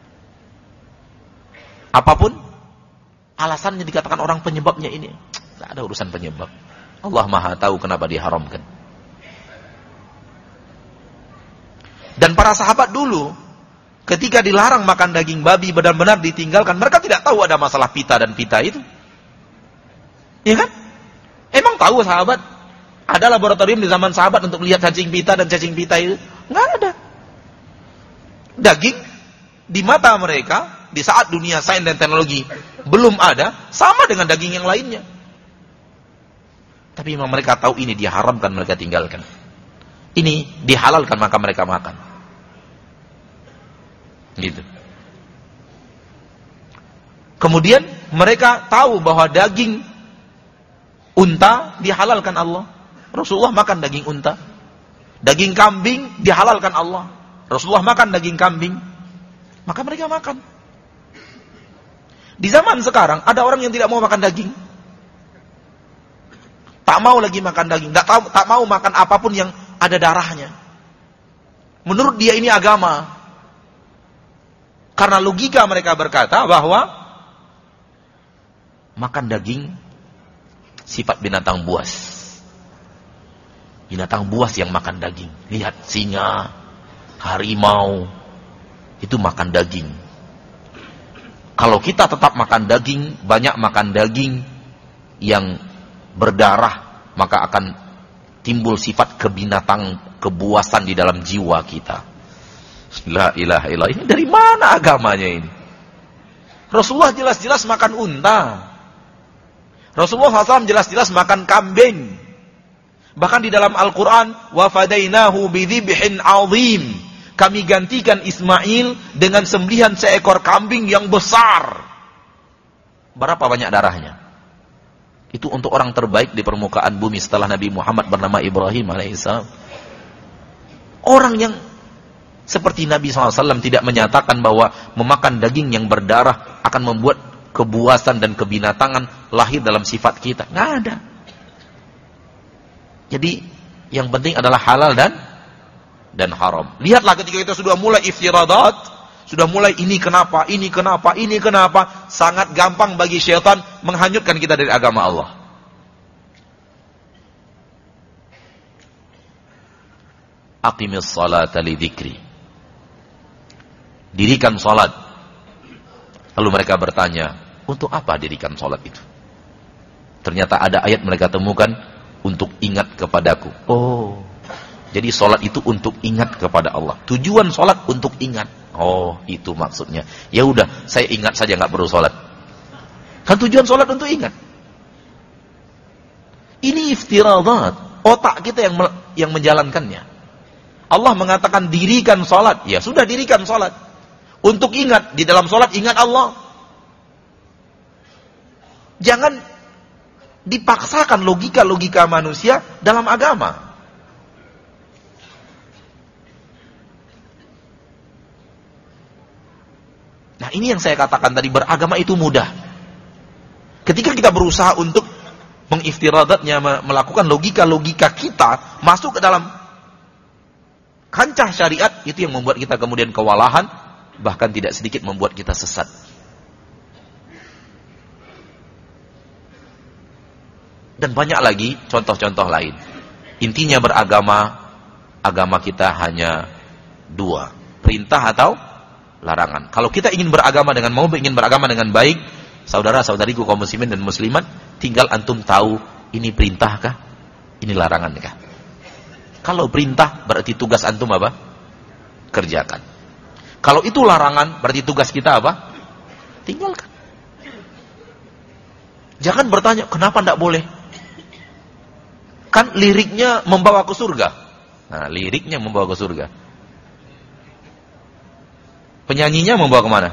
Apapun alasannya, dikatakan orang penyebabnya ini, tidak ada urusan penyebab. Allah Maha tahu kenapa diharamkan. Dan para sahabat dulu, ketika dilarang makan daging babi, benar-benar ditinggalkan. Mereka tidak tahu ada masalah pita dan pita itu. Iya kan? Emang tahu sahabat? Ada laboratorium di zaman sahabat untuk melihat cacing pita dan cacing pita itu? Nggak ada. Daging di mata mereka, di saat dunia sains dan teknologi belum ada, sama dengan daging yang lainnya. Tapi memang mereka tahu ini diharamkan, mereka tinggalkan. Ini dihalalkan, maka mereka makan. Gitu. Kemudian mereka tahu bahwa daging Unta dihalalkan Allah. Rasulullah makan daging unta. Daging kambing dihalalkan Allah. Rasulullah makan daging kambing. Maka mereka makan. Di zaman sekarang ada orang yang tidak mau makan daging. Tak mau lagi makan daging, tak, tahu, tak mau makan apapun yang ada darahnya. Menurut dia ini agama. Karena logika mereka berkata bahwa makan daging sifat binatang buas. Binatang buas yang makan daging. Lihat singa, harimau, itu makan daging. Kalau kita tetap makan daging, banyak makan daging yang berdarah, maka akan timbul sifat kebinatang, kebuasan di dalam jiwa kita. La ilaha illallah. Ini dari mana agamanya ini? Rasulullah jelas-jelas makan unta. Rasulullah shallallahu alaihi wasallam jelas-jelas makan kambing. Bahkan di dalam Al-Quran, وَفَدَيْنَاهُ بِذِبْحٍ عَظِيمٍ. Kami gantikan Ismail dengan sembelihan seekor kambing yang besar. Berapa banyak darahnya? Itu untuk orang terbaik di permukaan bumi setelah Nabi Muhammad bernama Ibrahim alaihissalam. Orang yang seperti Nabi shallallahu alaihi wasallam tidak menyatakan bahwa memakan daging yang berdarah akan membuat kebuasan dan kebinatangan lahir dalam sifat kita. Nggak ada. Jadi yang penting adalah halal dan dan haram. Lihatlah ketika kita sudah mulai iftiradat, sudah mulai ini kenapa, ini kenapa, ini kenapa, sangat gampang bagi syaitan menghanyutkan kita dari agama Allah. Aqimis salata li dzikri. Dirikan salat. Lalu mereka bertanya, untuk apa dirikan salat itu? Ternyata ada ayat mereka temukan, untuk ingat kepadaku. Oh, jadi solat itu untuk ingat kepada Allah. Tujuan solat untuk ingat. Oh, itu maksudnya. Ya udah, saya ingat saja, nggak perlu solat. Kan tujuan solat untuk ingat. Ini iftiradat. Otak kita yang yang menjalankannya. Allah mengatakan dirikan solat. Ya sudah, dirikan solat. Untuk ingat, di dalam solat ingat Allah. Jangan dipaksakan logika-logika manusia dalam agama. Nah, ini yang saya katakan tadi, beragama itu mudah. Ketika kita berusaha untuk mengiftiradatnya, melakukan logika-logika kita masuk ke dalam kancah syariat, itu yang membuat kita kemudian kewalahan, bahkan tidak sedikit membuat kita sesat. Dan banyak lagi contoh-contoh lain. Intinya beragama, agama kita hanya dua, perintah atau larangan. Kalau kita ingin beragama dengan mau, ingin beragama dengan baik, saudara-saudariku kaum muslimin dan muslimat, tinggal antum tahu ini perintahkah, ini larangankah. Kalau perintah berarti tugas antum apa? Kerjakan. Kalau itu larangan berarti tugas kita apa? Tinggalkan. Jangan bertanya kenapa tidak boleh. Kan liriknya membawa ke surga. Nah, liriknya membawa ke surga. Penyanyinya membawa kemana?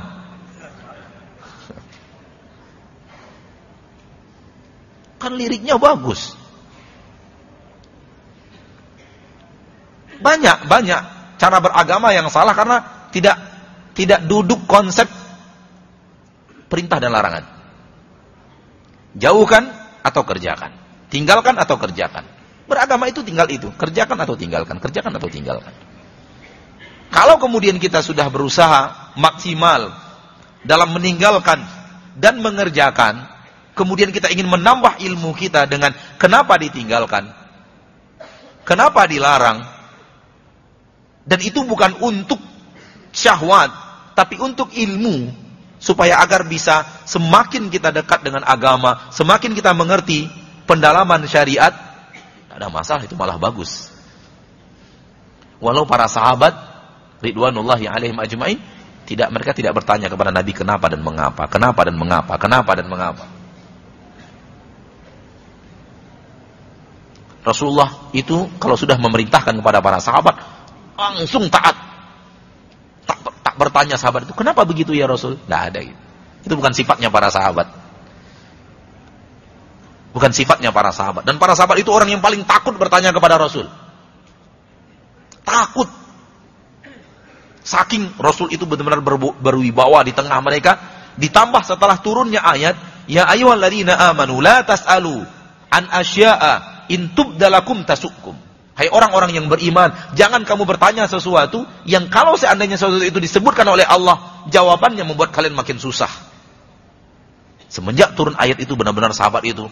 Kan liriknya bagus. Banyak, banyak cara beragama yang salah karena tidak tidak duduk konsep perintah dan larangan. Jauhkan atau kerjakan. Tinggalkan atau kerjakan. Beragama itu tinggal itu. Kerjakan atau tinggalkan. Kerjakan atau tinggalkan. Kalau kemudian kita sudah berusaha maksimal dalam meninggalkan dan mengerjakan, kemudian kita ingin menambah ilmu kita dengan kenapa ditinggalkan, kenapa dilarang, dan itu bukan untuk syahwat, tapi untuk ilmu, supaya agar bisa semakin kita dekat dengan agama, semakin kita mengerti pendalaman syariat, tidak ada masalah, itu malah bagus. Walau para sahabat ridwanullahi alaihim ajma'in, tidak, mereka tidak bertanya kepada Nabi kenapa dan mengapa, kenapa dan mengapa, kenapa dan mengapa. Rasulullah itu kalau sudah memerintahkan kepada para sahabat, langsung taat. Tak, tak bertanya sahabat itu, kenapa begitu ya Rasul? Tidak ada gitu. Itu bukan sifatnya para sahabat. Bukan Bukan sifatnya para sahabat. Dan para sahabat itu orang yang paling takut bertanya kepada Rasul. Takut. Saking Rasul itu benar-benar berwibawa di tengah mereka. Ditambah setelah turunnya ayat, ya ayyuhalladzina amanu la tas'alu an asya'a in tubdalakum tasukkum. Hai orang-orang yang beriman, jangan kamu bertanya sesuatu yang kalau seandainya sesuatu itu disebutkan oleh Allah, jawabannya membuat kalian makin susah. Semenjak turun ayat itu benar-benar sahabat itu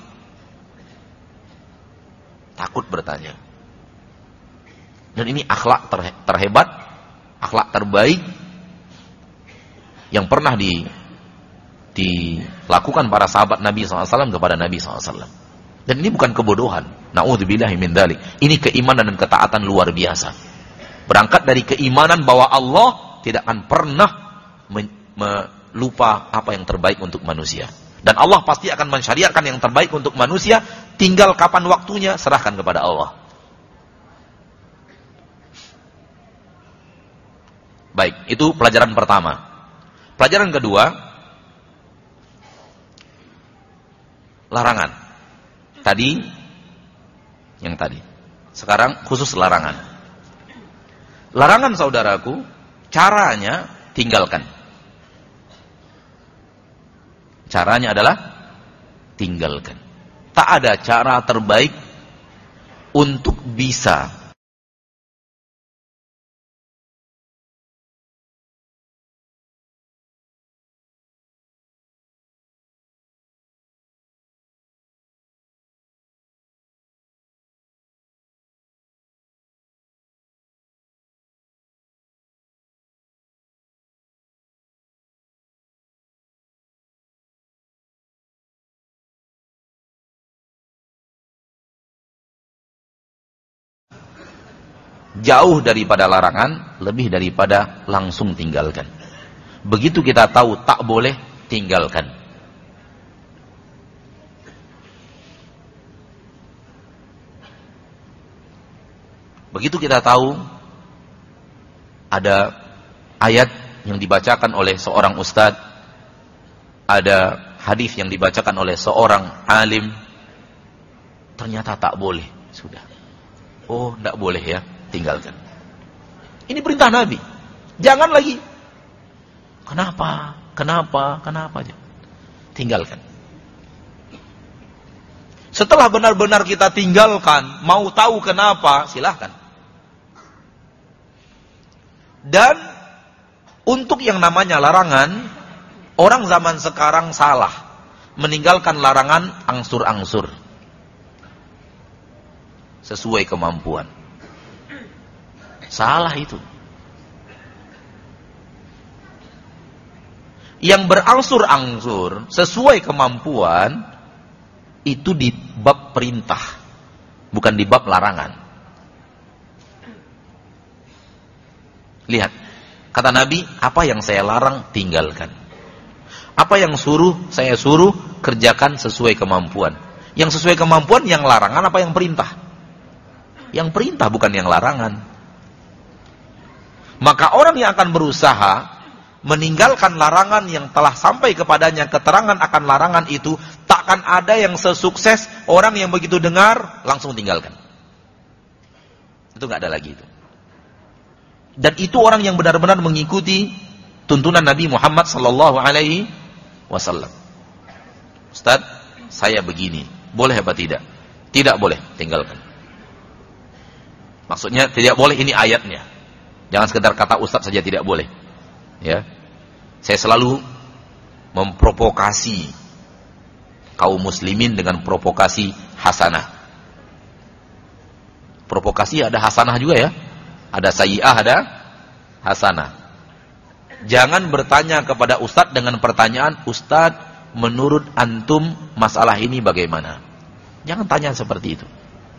takut bertanya. Dan ini akhlak terhebat, akhlak terbaik yang pernah di, dilakukan para sahabat Nabi shallallahu alaihi wasallam kepada Nabi shallallahu alaihi wasallam. Dan ini bukan kebodohan. Na'udzubillahi min dzalik. Ini keimanan dan ketaatan luar biasa. Berangkat dari keimanan bahwa Allah tidak akan pernah melupa apa yang terbaik untuk manusia. Dan Allah pasti akan mensyariatkan yang terbaik untuk manusia. Tinggal kapan waktunya, serahkan kepada Allah. Baik, itu pelajaran pertama. Pelajaran kedua, larangan. Tadi, yang tadi. Sekarang khusus larangan. Larangan saudaraku, caranya tinggalkan. Caranya adalah tinggalkan. Tak ada cara terbaik untuk bisa jauh daripada larangan, lebih daripada langsung tinggalkan. Begitu kita tahu tak boleh, tinggalkan. Begitu kita tahu ada ayat yang dibacakan oleh seorang ustadz, ada hadis yang dibacakan oleh seorang alim, ternyata tak boleh, sudah. Oh, tidak boleh ya, tinggalkan. Ini perintah Nabi. Jangan lagi. Kenapa? Kenapa? Kenapa aja? Tinggalkan. Setelah benar-benar kita tinggalkan, mau tahu kenapa, silahkan. Dan untuk yang namanya larangan, orang zaman sekarang salah meninggalkan larangan angsur-angsur sesuai kemampuan. Salah itu. Yang berangsur-angsur sesuai kemampuan itu di bab perintah, bukan di bab larangan. Lihat, kata Nabi, apa yang saya larang tinggalkan. Apa yang suruh saya suruh kerjakan sesuai kemampuan. Yang sesuai kemampuan yang larangan apa yang perintah? Yang perintah bukan yang larangan. Maka orang yang akan berusaha meninggalkan larangan yang telah sampai kepadanya keterangan akan larangan itu, takkan ada yang sesukses orang yang begitu dengar langsung tinggalkan. Itu nggak ada lagi itu. Dan itu orang yang benar-benar mengikuti tuntunan Nabi Muhammad sallallahu alaihi wasallam. Ustaz, saya begini, boleh apa tidak? Tidak boleh, tinggalkan. Maksudnya tidak boleh, ini ayatnya. Jangan sekedar kata ustaz saja tidak boleh. Ya. Saya selalu memprovokasi kaum muslimin dengan provokasi hasanah. Provokasi ada hasanah juga ya. Ada sayyi'ah, ada hasanah. Jangan bertanya kepada ustaz dengan pertanyaan, "Ustaz, menurut antum masalah ini bagaimana?" Jangan tanya seperti itu.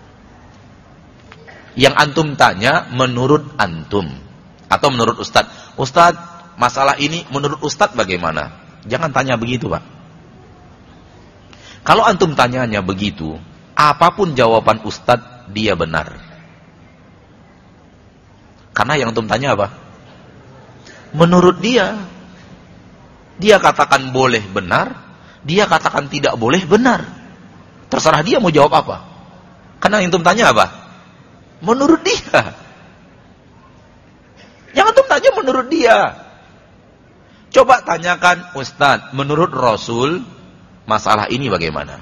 Yang antum tanya menurut antum atau menurut ustaz. Ustaz, masalah ini menurut ustaz bagaimana? Jangan tanya begitu, Pak. Kalau antum tanyanya begitu, apapun jawaban ustaz, dia benar. Karena yang antum tanya apa? Menurut dia. Dia katakan boleh benar, dia katakan tidak boleh benar. Terserah dia mau jawab apa. Karena antum tanya apa? Menurut dia. Yang antum tanya menurut dia. Coba tanyakan, Ustadz, menurut Rasul masalah ini bagaimana?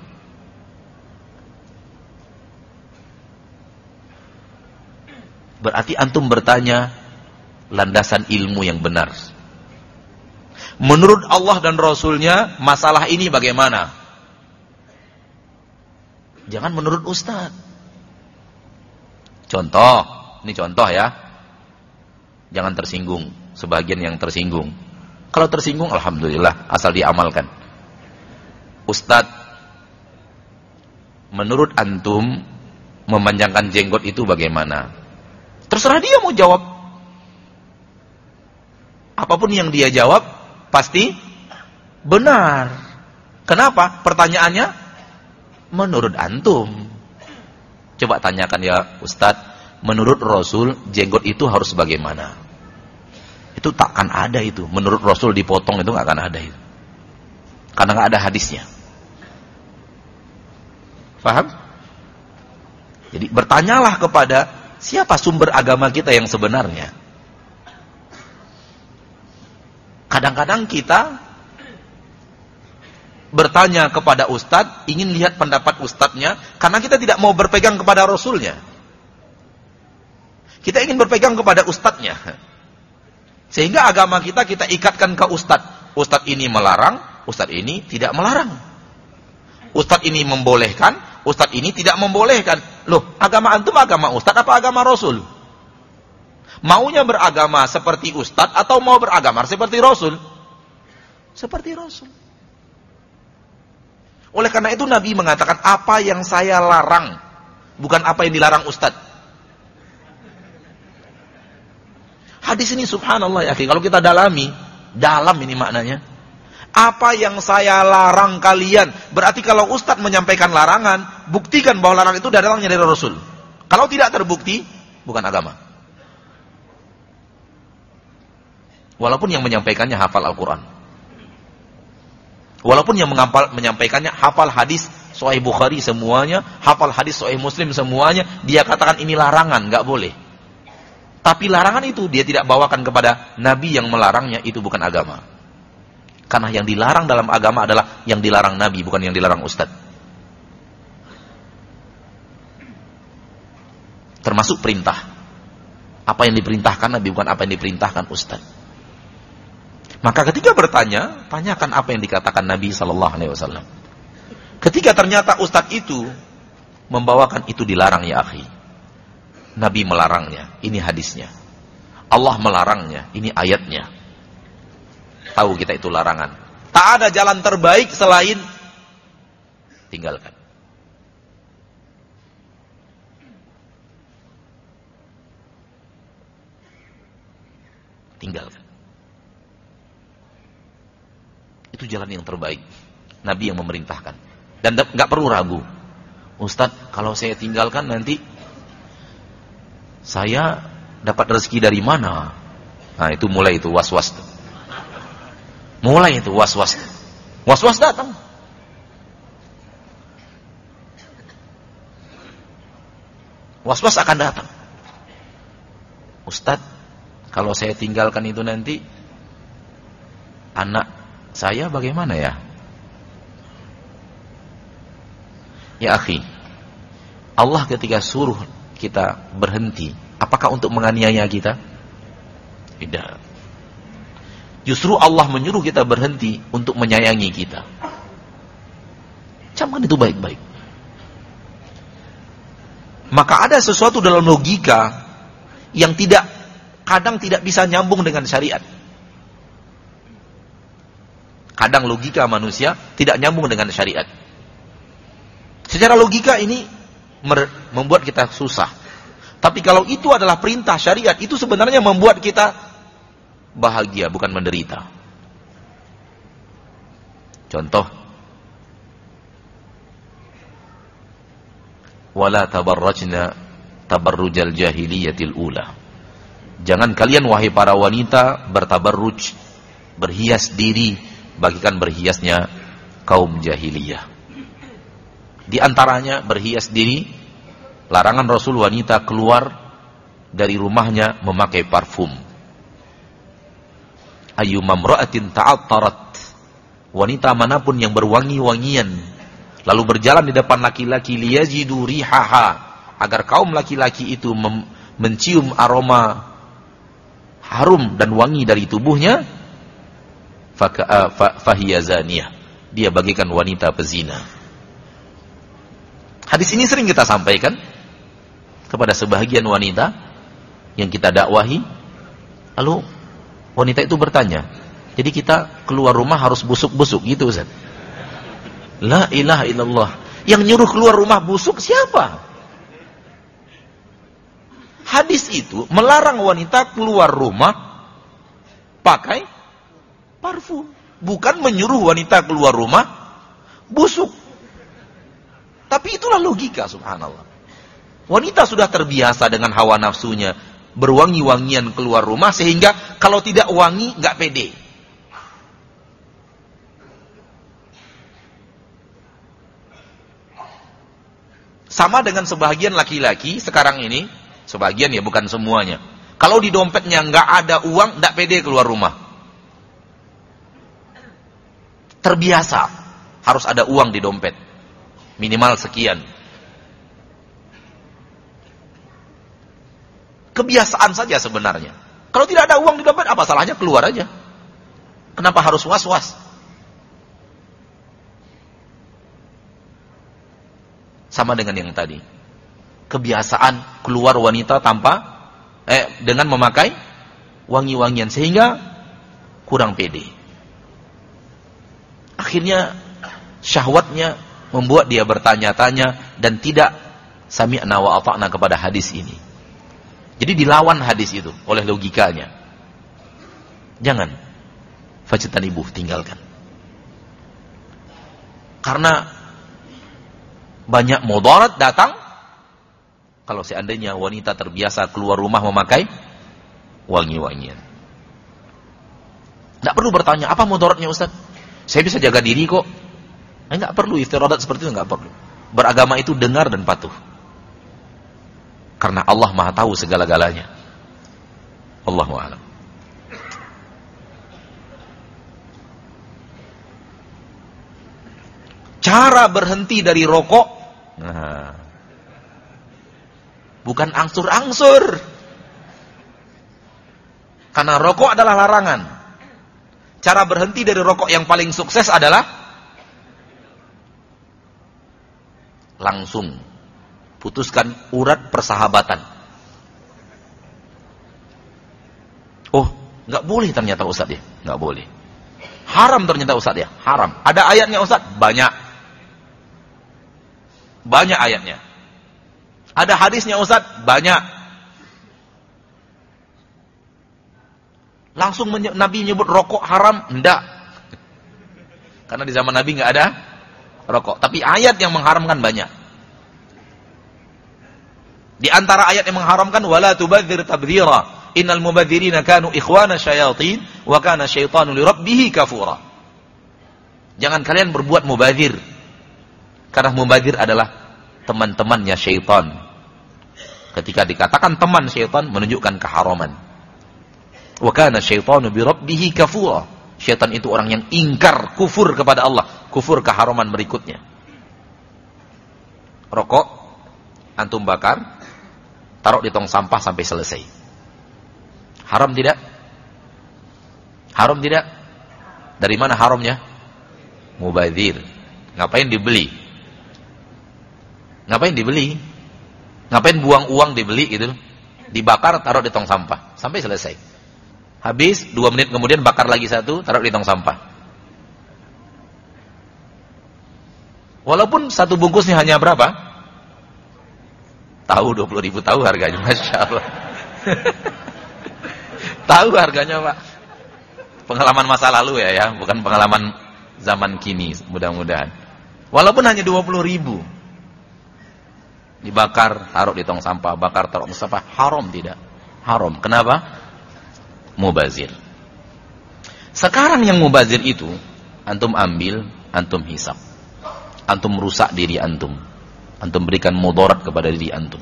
Berarti antum bertanya landasan ilmu yang benar. Menurut Allah dan Rasulnya masalah ini bagaimana? Jangan menurut Ustadz. Contoh, ini contoh ya. Jangan tersinggung, sebagian yang tersinggung. Kalau tersinggung, alhamdulillah, asal diamalkan. Ustadz, menurut antum memanjangkan jenggot itu bagaimana? Terserah dia mau jawab. Apapun yang dia jawab pasti benar. Kenapa? Pertanyaannya menurut antum. Coba tanyakan ya Ustadz, menurut Rasul jenggot itu harus bagaimana? Itu takkan ada itu. Menurut Rasul dipotong itu gak akan ada itu. Karena gak ada hadisnya. Paham? Jadi bertanyalah kepada siapa sumber agama kita yang sebenarnya. Kadang-kadang kita bertanya kepada ustadz, ingin lihat pendapat ustadznya, karena kita tidak mau berpegang kepada Rasulnya. Kita ingin berpegang kepada ustadznya. Sehingga agama kita kita ikatkan ke ustadz. Ustadz ini melarang, ustadz ini tidak melarang. Ustadz ini membolehkan, ustadz ini tidak membolehkan. Loh, agama antum agama ustadz apa agama Rasul? Maunya beragama seperti ustadz atau mau beragama seperti Rasul? Seperti Rasul. Oleh karena itu Nabi mengatakan, apa yang saya larang, bukan apa yang dilarang ustadz. Hadis ini subhanallah ya, kalau kita dalami, dalam ini maknanya. Apa yang saya larang kalian, berarti kalau ustadz menyampaikan larangan, buktikan bahwa larangan itu datangnya dari Rasul. Kalau tidak terbukti, bukan agama. Walaupun yang menyampaikannya hafal Al-Quran. Walaupun yang mengampal, menyampaikannya hafal hadis Sahih Bukhari semuanya, hafal hadis Sahih Muslim semuanya, dia katakan ini larangan, nggak boleh. Tapi larangan itu dia tidak bawakan kepada Nabi yang melarangnya, itu bukan agama. Karena yang dilarang dalam agama adalah yang dilarang Nabi, bukan yang dilarang Ustadz. Termasuk perintah. Apa yang diperintahkan Nabi, bukan apa yang diperintahkan Ustadz. Maka ketika bertanya, tanyakan apa yang dikatakan Nabi Sallallahu Alaihi Wasallam. Ketika ternyata Ustadz itu membawakan itu dilarang ya akhi. Nabi melarangnya, ini hadisnya. Allah melarangnya, ini ayatnya. Tahu kita itu larangan. Tak ada jalan terbaik selain tinggalkan. Tinggalkan. Itu jalan yang terbaik. Nabi yang memerintahkan. Dan nggak perlu ragu. Ustadz, kalau saya tinggalkan nanti saya dapat rezeki dari mana? Nah, itu mulai itu was-was. Mulai itu was-was. Was-was datang. Was-was akan datang. Ustadz, kalau saya tinggalkan itu nanti anak saya bagaimana ya? Ya akhi, Allah ketika suruh kita berhenti, apakah untuk menganiaya kita? Tidak. Justru Allah menyuruh kita berhenti untuk menyayangi kita. Camkan itu baik-baik. Maka ada sesuatu dalam logika yang tidak, kadang tidak bisa nyambung dengan syariat. Kadang logika manusia tidak nyambung dengan syariat. Secara logika ini membuat kita susah. Tapi kalau itu adalah perintah syariat, itu sebenarnya membuat kita bahagia, bukan menderita. Contoh, wala tabarrajna tabarrujal jahiliyatil ula. Jangan kalian wahai para wanita bertabarruj, berhias diri bagikan berhiasnya kaum jahiliyah. Di antaranya berhias diri, larangan Rasul wanita keluar dari rumahnya memakai parfum. Ayyuma imra'atin ta'attarat, wanita manapun yang berwangi-wangian lalu berjalan di depan laki-laki liyajidu rihaha, agar kaum laki-laki itu mem- mencium aroma harum dan wangi dari tubuhnya, fahiya zaniyah, dia bagaikan wanita pezina. Hadis ini sering kita sampaikan kepada sebahagian wanita yang kita dakwahi. Lalu wanita itu bertanya, jadi kita keluar rumah harus busuk-busuk gitu Ustaz? La ilaha illallah, yang nyuruh keluar rumah busuk siapa? Hadis itu melarang wanita keluar rumah pakai parfum, bukan menyuruh wanita keluar rumah busuk. Tapi itulah logika, subhanallah. Wanita sudah terbiasa dengan hawa nafsunya, berwangi-wangian keluar rumah, sehingga kalau tidak wangi nggak pede. Sama dengan sebahagian laki-laki sekarang ini, sebagian ya, bukan semuanya. Kalau di dompetnya nggak ada uang, nggak pede keluar rumah. Terbiasa harus ada uang di dompet, minimal sekian. Kebiasaan saja sebenarnya. Kalau tidak ada uang di dompet, apa salahnya keluar aja? Kenapa harus was-was? Sama dengan yang tadi. Kebiasaan keluar wanita tanpa eh dengan memakai wangi-wangian, sehingga kurang pede. Akhirnya syahwatnya membuat dia bertanya-tanya dan tidak sami'na wa ata'na kepada hadis ini. Jadi dilawan hadis itu oleh logikanya. Jangan. Fajtanibuh, tinggalkan. Karena banyak mudarat datang kalau seandainya wanita terbiasa keluar rumah memakai wangi-wangian. Tidak perlu bertanya, apa mudaratnya Ustaz? Saya bisa jaga diri kok. Enggak perlu iftiradat seperti itu, enggak perlu. Beragama itu dengar dan patuh. Karena Allah Maha tahu segala-galanya. Allahu a'lam. Cara berhenti dari rokok, nah, bukan angsur-angsur. Karena rokok adalah larangan. Cara berhenti dari rokok yang paling sukses adalah langsung putuskan urat persahabatan. Oh, nggak boleh ternyata Ustaz ya, nggak boleh. Haram ternyata Ustaz ya, haram. Ada ayatnya Ustaz? Banyak. Banyak ayatnya. Ada hadisnya Ustaz? Banyak. Langsung menye- Nabi menyebut rokok haram? Enggak. Karena di zaman Nabi nggak ada rokok. Tapi ayat yang mengharamkan banyak. Di antara ayat yang mengharamkan, wala tubadzir tabdzira, innal mubadzirina kanu ikhwana syayatin wa kana syaitanu li rabbih kafura. Jangan kalian berbuat mubadzir. Karena mubadzir adalah teman-temannya syaitan. Ketika dikatakan teman syaitan, menunjukkan keharaman. Wa kana syaitanu bi rabbih kafura. Syaitan itu orang yang ingkar, kufur kepada Allah, kufur keharaman berikutnya. Rokok antum bakar, taruh di tong sampah sampai selesai. Haram tidak? Haram tidak? Dari mana haramnya? Mubadzir. Ngapain dibeli? Ngapain dibeli? Ngapain buang uang dibeli gitu? Dibakar, taruh di tong sampah sampai selesai. Habis dua menit kemudian bakar lagi satu, taruh di tong sampah. Walaupun satu bungkusnya hanya berapa? Tahu dua puluh ribu, tahu harganya, Masya Allah. Tahu harganya Pak. Pengalaman masa lalu ya, ya, bukan pengalaman zaman kini, mudah-mudahan. Walaupun hanya dua puluh ribu. Dibakar, taruh di tong sampah, bakar, taruh di tong sampah. Haram tidak? Haram. Kenapa? Mubazir. Sekarang yang mubazir itu, antum ambil, antum hisab. antum merusak diri antum. Antum berikan mudarat kepada diri antum.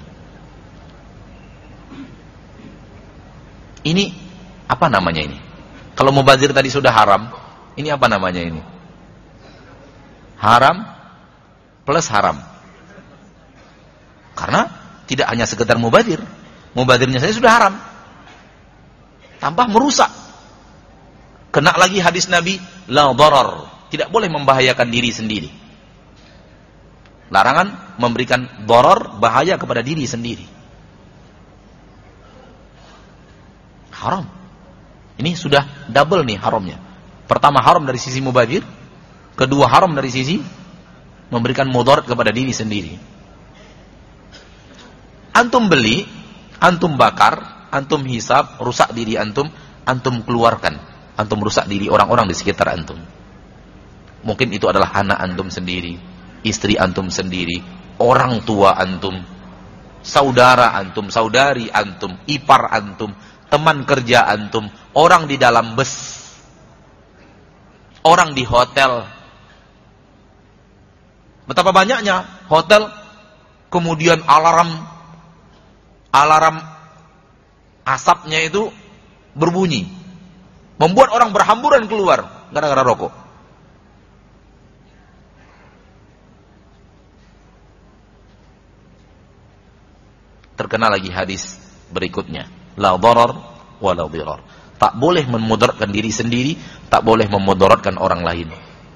Ini apa namanya ini? Kalau mubazir tadi sudah haram, ini apa namanya ini? Haram plus haram. Karena tidak hanya sekedar mubazir, mubazirnya saja sudah haram. Tambah merusak. Kena lagi hadis Nabi, la darar, tidak boleh membahayakan diri sendiri. Larangan memberikan darar, bahaya kepada diri sendiri. Haram. Ini sudah double nih haramnya. Pertama haram dari sisi mubazir, kedua haram dari sisi memberikan mudarat kepada diri sendiri. Antum beli, antum bakar, antum hisab, rusak diri antum, antum keluarkan, antum rusak diri orang-orang di sekitar antum. Mungkin itu adalah anak antum sendiri, istri antum sendiri, orang tua antum, saudara antum, saudari antum, ipar antum, teman kerja antum, orang di dalam bus, orang di hotel. Betapa banyaknya hotel kemudian alarm alarm asapnya itu berbunyi, membuat orang berhamburan keluar gara-gara rokok. Terkenal lagi hadis berikutnya, la darar wa la dirar. Tak boleh memudaratkan diri sendiri, tak boleh memudaratkan orang lain.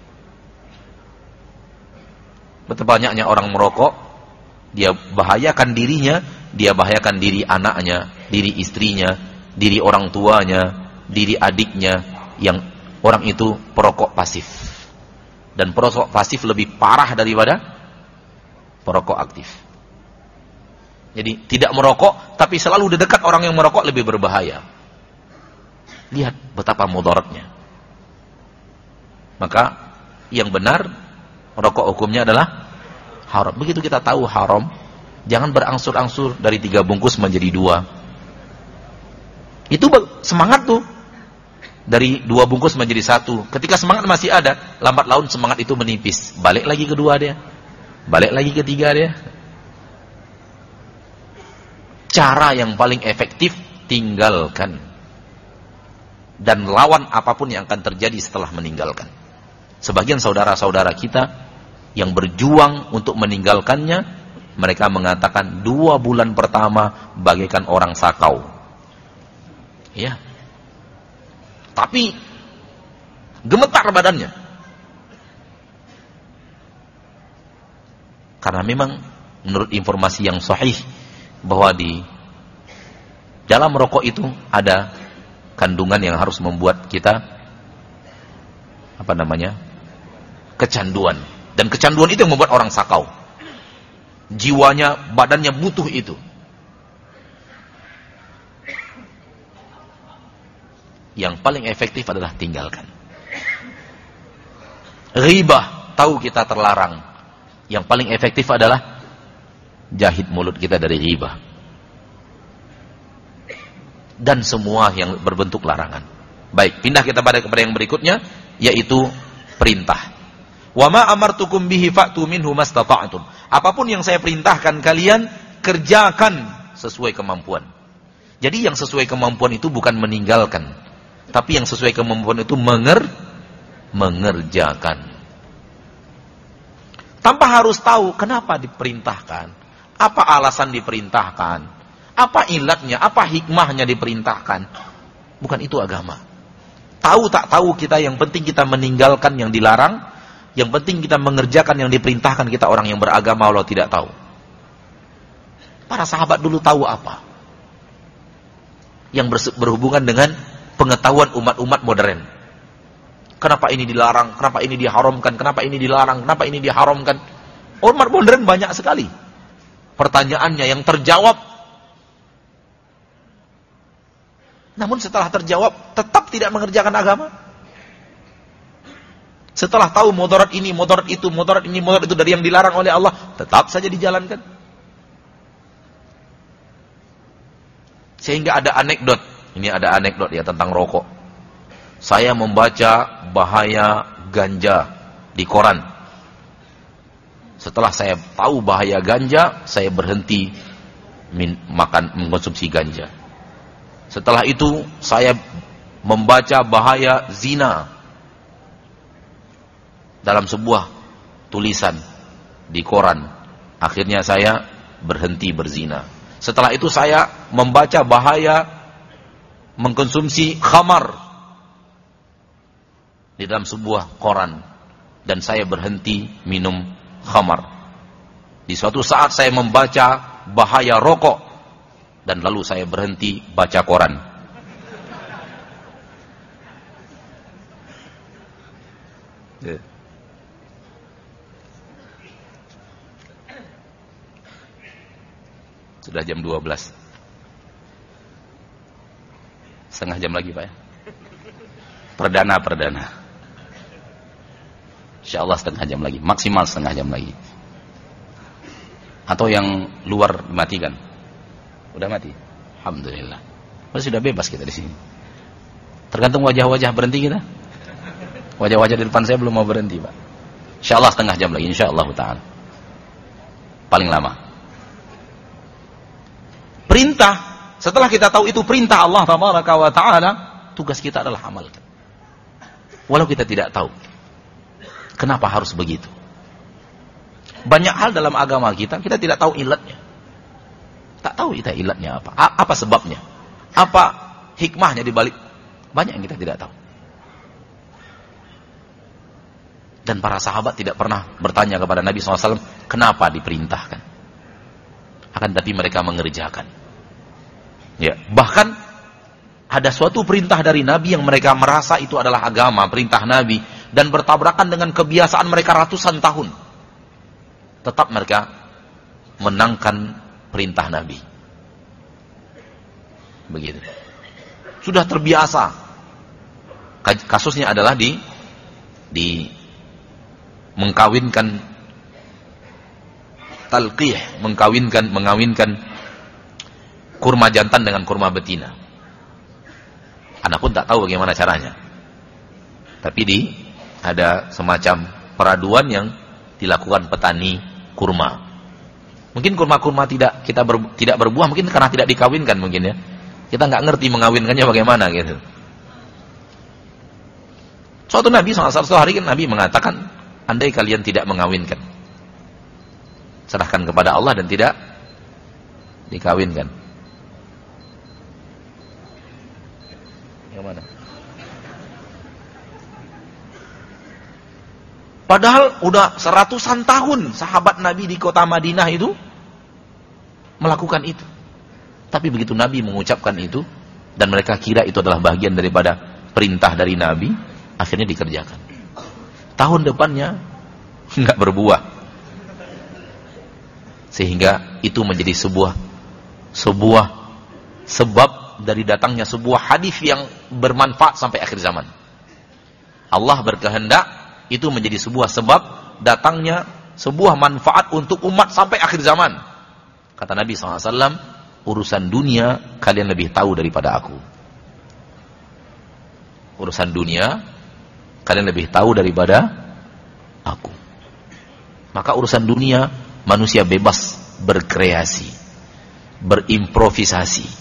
Betapa banyaknya orang merokok, dia bahayakan dirinya, dia bahayakan diri anaknya, diri istrinya, diri orang tuanya, diri adiknya, yang orang itu perokok pasif. Dan perokok pasif lebih parah daripada perokok aktif. Jadi tidak merokok, tapi selalu di dekat orang yang merokok lebih berbahaya. Lihat betapa mudaratnya. Maka yang benar, rokok hukumnya adalah haram. Begitu kita tahu haram, jangan berangsur-angsur dari tiga bungkus menjadi dua. Itu semangat tuh. Dari dua bungkus menjadi satu. Ketika semangat masih ada, lambat laun semangat itu menipis. Balik lagi kedua dia. Balik lagi ketiga dia. Cara yang paling efektif, tinggalkan. Dan lawan apapun yang akan terjadi setelah meninggalkan. Sebagian saudara-saudara kita yang berjuang untuk meninggalkannya, mereka mengatakan dua bulan pertama bagaikan orang sakau. Ya. Tapi gemetar badannya. Karena memang menurut informasi yang sahih, bahwa di dalam rokok itu ada kandungan yang harus membuat kita apa namanya? kecanduan. Dan kecanduan itu yang membuat orang sakau. Jiwanya, badannya butuh itu. Yang paling efektif adalah tinggalkan. Ghibah, tahu kita terlarang. Yang paling efektif adalah jahit mulut kita dari ghibah. Dan semua yang berbentuk larangan. Baik, pindah kita pada kepada yang berikutnya, yaitu perintah. Wa ma amartukum bihi fa'tu minhu mastata'tum. Apapun yang saya perintahkan kalian, kerjakan sesuai kemampuan. Jadi yang sesuai kemampuan itu bukan meninggalkan, tapi yang sesuai kemampuan itu menger mengerjakan. Tanpa harus tahu kenapa diperintahkan, apa alasan diperintahkan, apa ilatnya, apa hikmahnya diperintahkan. Bukan itu agama. Tahu tak tahu kita, yang penting kita meninggalkan yang dilarang, yang penting kita mengerjakan yang diperintahkan. Kita orang yang beragama, Allah tidak tahu. Para sahabat dulu tahu apa? Yang berhubungan dengan pengetahuan umat-umat modern. Kenapa ini dilarang, kenapa ini diharamkan, kenapa ini dilarang, kenapa ini diharamkan. Umat modern banyak sekali pertanyaannya yang terjawab. Namun setelah terjawab, tetap tidak mengerjakan agama. Setelah tahu mudarat ini, mudarat itu, mudarat ini, mudarat itu dari yang dilarang oleh Allah, tetap saja dijalankan. Sehingga ada anekdot. Ini ada anekdot ya tentang rokok. Saya membaca bahaya ganja di koran. Setelah saya tahu bahaya ganja, saya berhenti min, makan mengkonsumsi ganja. Setelah itu saya membaca bahaya zina dalam sebuah tulisan di koran. Akhirnya saya berhenti berzina. Setelah itu saya membaca bahaya mengkonsumsi khamar di dalam sebuah koran, dan saya berhenti minum khamar. Di suatu saat saya membaca bahaya rokok, dan lalu saya berhenti baca koran. Yeah. Sudah jam dua belas. Setengah jam lagi, Pak ya. Perdana, perdana. Insyaallah setengah jam lagi, maksimal setengah jam lagi. Atau yang luar matikan. Udah mati? Alhamdulillah. Masih sudah bebas kita di sini. Tergantung wajah-wajah berhenti kita. Wajah-wajah di depan saya belum mau berhenti, Pak. Insyaallah setengah jam lagi, insyaallah taala. Paling lama. Perintah, setelah kita tahu itu perintah Allah tabaraka wa taala, tugas kita adalah amalkan. Walau kita tidak tahu kenapa harus begitu. Banyak hal dalam agama kita, kita tidak tahu ilatnya. Tak tahu kita ilatnya apa. A- apa sebabnya? Apa hikmahnya di balik? Banyak yang kita tidak tahu. Dan para sahabat tidak pernah bertanya kepada Nabi shallallahu alaihi wasallam, kenapa diperintahkan? Akan tapi mereka mengerjakan. Ya, bahkan ada suatu perintah dari Nabi yang mereka merasa itu adalah agama, perintah Nabi, dan bertabrakan dengan kebiasaan mereka ratusan tahun. Tetap mereka menangkan perintah Nabi. Begitu. Sudah terbiasa. Kasusnya adalah di di mengkawinkan talqih, mengkawinkan mengawinkan kurma jantan dengan kurma betina. Anak pun tak tahu bagaimana caranya. Tapi di ada semacam peraduan yang dilakukan petani kurma. Mungkin kurma-kurma tidak kita ber, tidak berbuah mungkin karena tidak dikawinkan mungkin ya. Kita nggak ngerti mengawinkannya bagaimana gitu. Suatu Nabi shallallahu alaihi wasallam hari kan Nabi mengatakan, andai kalian tidak mengawinkan, serahkan kepada Allah dan tidak dikawinkan. Yang mana? Padahal udah seratusan tahun sahabat Nabi di kota Madinah itu melakukan itu. Tapi begitu Nabi mengucapkan itu dan mereka kira itu adalah bagian daripada perintah dari Nabi, akhirnya dikerjakan. Tahun depannya enggak berbuah. Sehingga itu menjadi sebuah sebuah sebab dari datangnya sebuah hadis yang bermanfaat sampai akhir zaman. Allah berkehendak itu menjadi sebuah sebab datangnya sebuah manfaat untuk umat sampai akhir zaman. Kata Nabi shallallahu alaihi wasallam, urusan dunia kalian lebih tahu daripada aku. Urusan dunia kalian lebih tahu daripada aku. Maka urusan dunia manusia bebas berkreasi, berimprovisasi,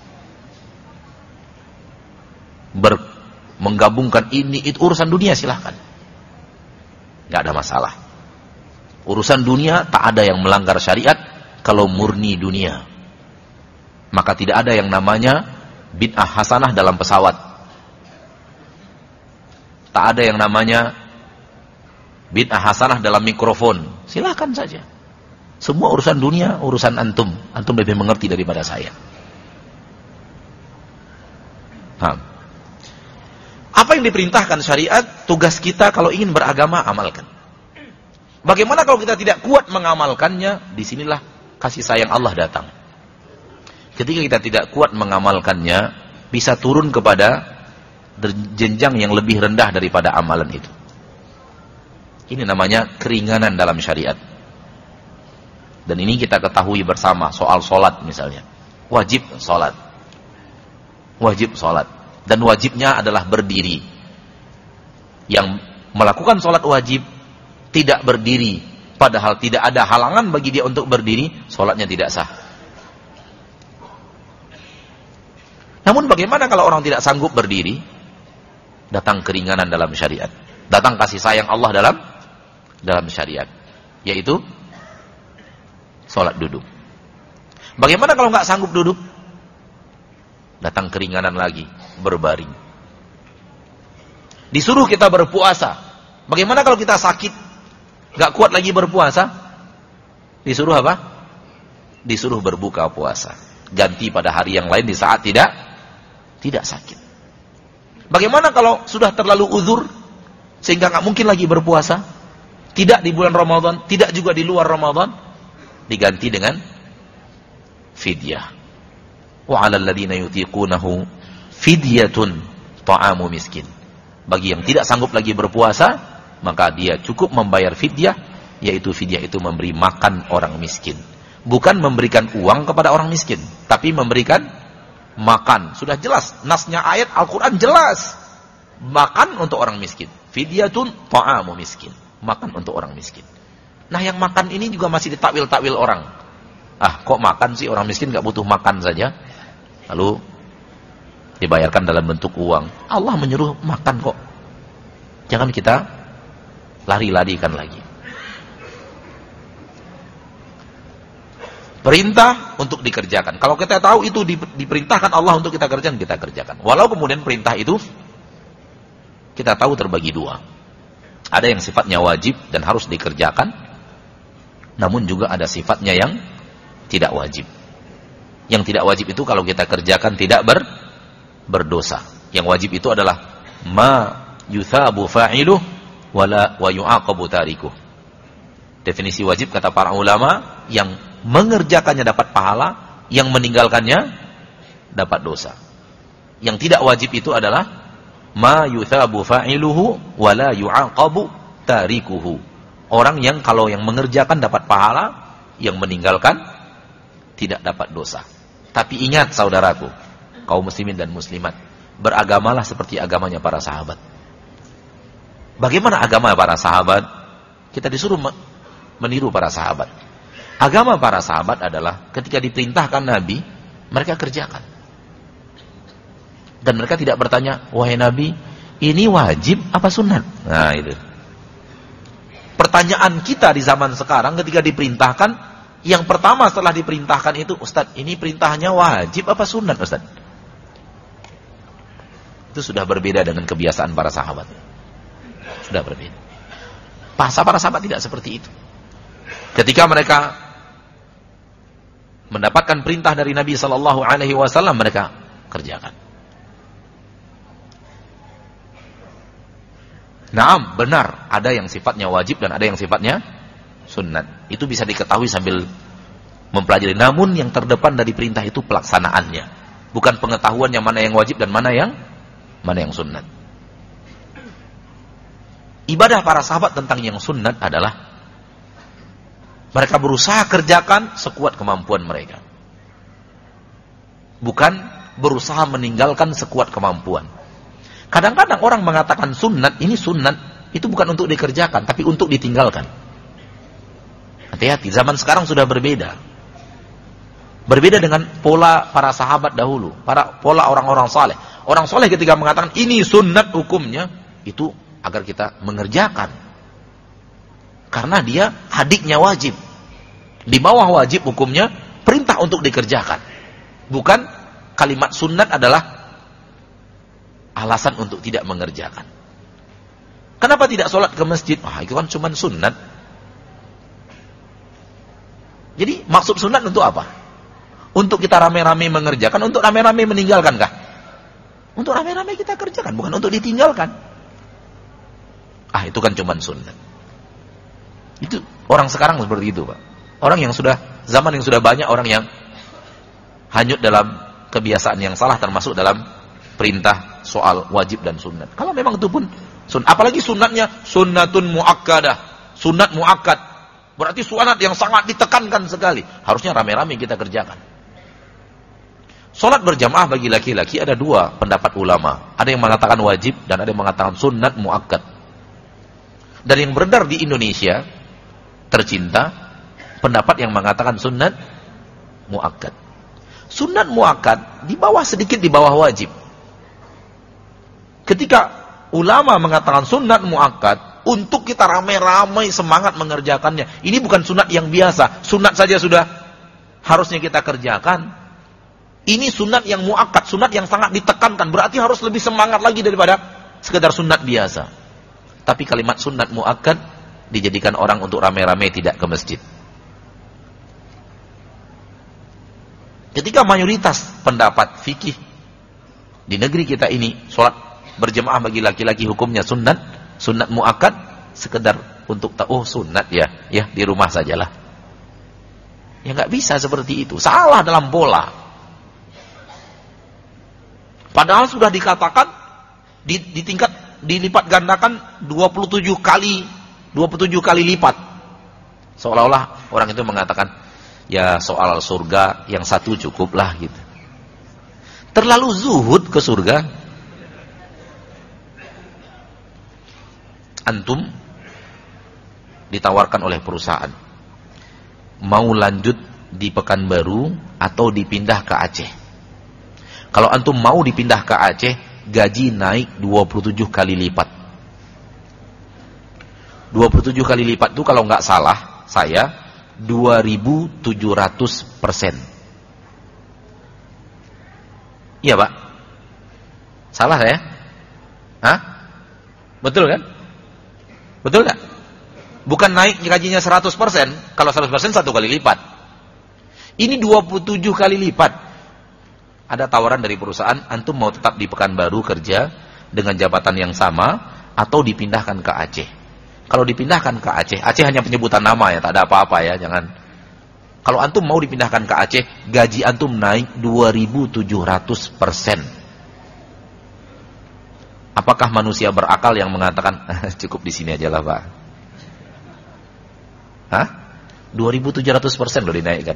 ber, menggabungkan ini itu urusan dunia silahkan. Gak ada masalah. Urusan dunia tak ada yang melanggar syariat kalau murni dunia. Maka tidak ada yang namanya bid'ah hasanah dalam pesawat. Tak ada yang namanya bid'ah hasanah dalam mikrofon. Silahkan saja. Semua urusan dunia, urusan antum. Antum lebih mengerti daripada saya. Nah, apa yang diperintahkan syariat, tugas kita kalau ingin beragama, amalkan. Bagaimana kalau kita tidak kuat mengamalkannya? Disinilah kasih sayang Allah datang. Ketika kita tidak kuat mengamalkannya, bisa turun kepada jenjang yang lebih rendah daripada amalan itu. Ini namanya keringanan dalam syariat. Dan ini kita ketahui bersama soal solat misalnya. Wajib solat. Wajib solat. Dan wajibnya adalah berdiri. Yang melakukan solat wajib tidak berdiri padahal tidak ada halangan bagi dia untuk berdiri, sholatnya tidak sah. Namun bagaimana kalau orang tidak sanggup berdiri? Datang keringanan dalam syariat, datang kasih sayang Allah dalam dalam syariat, yaitu sholat duduk. Bagaimana kalau nggak sanggup duduk? Datang keringanan lagi, berbaring. Disuruh kita berpuasa. Bagaimana kalau kita sakit, nggak kuat lagi berpuasa? Disuruh apa? Disuruh berbuka puasa. Ganti pada hari yang lain di saat tidak tidak sakit. Bagaimana kalau sudah terlalu uzur sehingga nggak mungkin lagi berpuasa? Tidak di bulan Ramadan, tidak juga di luar Ramadan, diganti dengan fidyah. Wa 'alal ladzina yutiqunahu fidyatun ta'amu miskin. Bagi yang tidak sanggup lagi berpuasa, maka dia cukup membayar fidyah, yaitu fidyah itu memberi makan orang miskin. Bukan memberikan uang kepada orang miskin, tapi memberikan makan. Sudah jelas, nasnya ayat Al-Quran jelas. Makan untuk orang miskin. Fidyatun ta'amu miskin. Makan untuk orang miskin. Nah, yang makan ini juga masih ditakwil-takwil orang. Ah, kok makan sih, orang miskin gak butuh makan saja? Lalu dibayarkan dalam bentuk uang. Allah menyuruh makan kok. Jangan kita lari-larikan lagi. Perintah untuk dikerjakan. Kalau kita tahu itu diperintahkan Allah untuk kita kerjakan, kita kerjakan. Walau kemudian perintah itu kita tahu terbagi dua. Ada yang sifatnya wajib dan harus dikerjakan, namun juga ada sifatnya yang tidak wajib. Yang tidak wajib itu kalau kita kerjakan tidak ber, berdosa. Yang wajib itu adalah ma yuthabu fa'iluh wala wa yu'aqabu tarikuh. Definisi wajib kata para ulama, yang mengerjakannya dapat pahala, yang meninggalkannya dapat dosa. Yang tidak wajib itu adalah ma yuthabu fa'iluhu wala yu'aqabu tarikuhu. Orang yang kalau yang mengerjakan dapat pahala, yang meninggalkan tidak dapat dosa. Tapi ingat saudaraku, kaum muslimin dan muslimat, beragamalah seperti agamanya para sahabat. Bagaimana agama para sahabat? Kita disuruh meniru para sahabat. Agama para sahabat adalah ketika diperintahkan Nabi, mereka kerjakan. Dan mereka tidak bertanya, wahai Nabi, ini wajib apa sunat? Nah itu. Pertanyaan kita di zaman sekarang ketika diperintahkan, yang pertama setelah diperintahkan itu, Ustaz, ini perintahnya wajib apa sunat, Ustaz? Itu sudah berbeda dengan kebiasaan para sahabat. Sudah berbeda. Bahasa para sahabat tidak seperti itu. Ketika mereka mendapatkan perintah dari Nabi Sallallahu Alaihi Wasallam, mereka kerjakan. Naam, benar, ada yang sifatnya wajib dan ada yang sifatnya sunnat. Itu bisa diketahui sambil mempelajari. Namun yang terdepan dari perintah itu pelaksanaannya, bukan pengetahuan yang mana yang wajib dan mana yang mana yang sunnat. Ibadah para sahabat tentang yang sunnat adalah mereka berusaha kerjakan sekuat kemampuan mereka, bukan berusaha meninggalkan sekuat kemampuan. Kadang-kadang orang mengatakan sunnat, ini sunnat, itu bukan untuk dikerjakan, tapi untuk ditinggalkan. Hati-hati, zaman sekarang sudah berbeda. Berbeda dengan pola para sahabat dahulu, para pola orang-orang saleh. Orang saleh ketika mengatakan ini sunnat hukumnya, itu agar kita mengerjakan. Karena dia hadiknya wajib. Di bawah wajib hukumnya perintah untuk dikerjakan. Bukan kalimat sunnat adalah alasan untuk tidak mengerjakan. Kenapa tidak sholat ke masjid? Ah, itu kan cuma sunnat. Jadi maksud sunnat untuk apa? Untuk kita rame-rame mengerjakan, untuk rame-rame meninggalkan kah? Untuk rame-rame kita kerjakan, bukan untuk ditinggalkan. Ah, itu kan cuma sunnat. Itu orang sekarang seperti itu, Pak. Orang yang sudah, zaman yang sudah banyak orang yang hanyut dalam kebiasaan yang salah, termasuk dalam perintah soal wajib dan sunat. Kalau memang itu pun sunat, apalagi sunatnya sunnatun muakkadah, sunat muakkad, berarti sunat yang sangat ditekankan sekali. Harusnya rame-rame kita kerjakan. Salat berjamaah bagi laki-laki ada dua pendapat ulama. Ada yang mengatakan wajib dan ada yang mengatakan sunat muakkad. Dan yang beredar di Indonesia tercinta, pendapat yang mengatakan sunnat muakkad. Sunnat muakkad di bawah, sedikit di bawah wajib. Ketika ulama mengatakan sunnat muakkad, untuk kita ramai-ramai semangat mengerjakannya. Ini bukan sunat yang biasa. Sunat saja sudah harusnya kita kerjakan. Ini sunat yang muakkad, sunat yang sangat ditekankan. Berarti harus lebih semangat lagi daripada sekedar sunat biasa. Tapi kalimat sunat muakkad dijadikan orang untuk ramai-ramai tidak ke masjid. Ketika mayoritas pendapat fikih di negeri kita ini, sholat berjemaah bagi laki-laki hukumnya sunat, sunat muakkad, sekedar untuk tahu, oh sunat ya, ya di rumah sajalah. Ya nggak bisa seperti itu, salah dalam pola. Padahal sudah dikatakan di, di tingkat dilipat gandakan dua puluh tujuh kali, dua puluh tujuh kali lipat. Seolah-olah orang itu mengatakan, ya soal surga yang satu cukuplah gitu. Terlalu zuhud ke surga. Antum ditawarkan oleh perusahaan, mau lanjut di Pekanbaru atau dipindah ke Aceh. Kalau antum mau dipindah ke Aceh, gaji naik dua puluh tujuh kali lipat. dua puluh tujuh kali lipat itu kalau nggak salah saya dua ribu tujuh ratus persen. Iya Pak? Salah saya? Hah? Betul kan? Betul nggak? Bukan naik gajinya seratus persen. Kalau seratus persen satu kali lipat. Ini dua puluh tujuh kali lipat. Ada tawaran dari perusahaan, antum mau tetap di Pekanbaru kerja dengan jabatan yang sama atau dipindahkan ke Aceh. Kalau dipindahkan ke Aceh, Aceh hanya penyebutan nama ya, tak ada apa-apa ya, jangan. Kalau antum mau dipindahkan ke Aceh, gaji antum naik dua ribu tujuh ratus persen. Apakah manusia berakal yang mengatakan cukup di sini aja lah Pak? Hah? dua ribu tujuh ratus persen loh dinaikkan.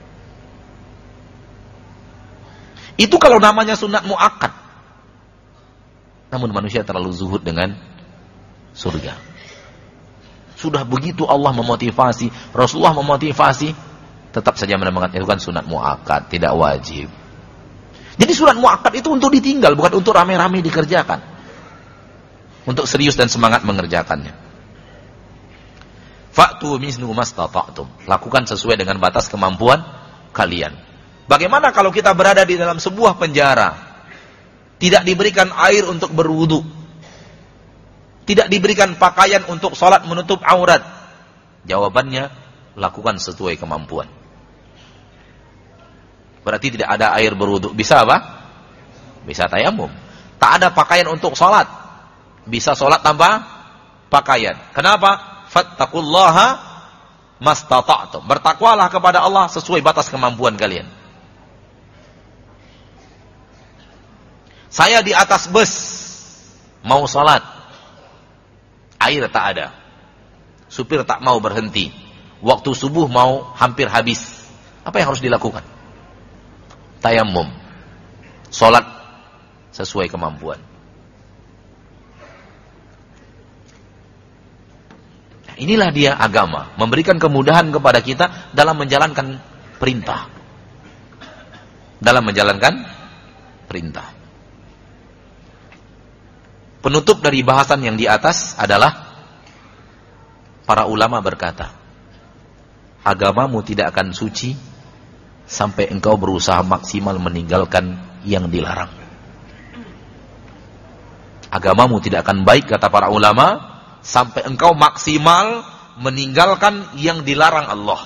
Itu kalau namanya sunat muakkad. Namun manusia terlalu zuhud dengan surga. Sudah begitu Allah memotivasi, Rasulullah memotivasi, tetap saja menemukan itu kan sunat muakkad, tidak wajib. Jadi sunat muakkad itu untuk ditinggal, bukan untuk rame-rame dikerjakan. Untuk serius dan semangat mengerjakannya. Fa'tu mislu mastata'tum. Lakukan sesuai dengan batas kemampuan kalian. Bagaimana kalau kita berada di dalam sebuah penjara, tidak diberikan air untuk berwudu, tidak diberikan pakaian untuk sholat menutup aurat? Jawabannya, lakukan sesuai kemampuan. Berarti tidak ada air berwudu, bisa apa? Bisa tayamum. Tak ada pakaian untuk sholat, bisa sholat tanpa pakaian. Kenapa? Fattaqullaha mastata'tum. Bertakwalah kepada Allah sesuai batas kemampuan kalian. Saya di atas bus mau sholat, air tak ada, supir tak mau berhenti, waktu subuh mau hampir habis. Apa yang harus dilakukan? Tayammum, sholat sesuai kemampuan. Inilah dia agama, memberikan kemudahan kepada kita dalam menjalankan perintah. Dalam menjalankan perintah. Penutup dari bahasan yang di atas adalah para ulama berkata, agamamu tidak akan suci sampai engkau berusaha maksimal meninggalkan yang dilarang. Agamamu tidak akan baik, kata para ulama, sampai engkau maksimal meninggalkan yang dilarang Allah.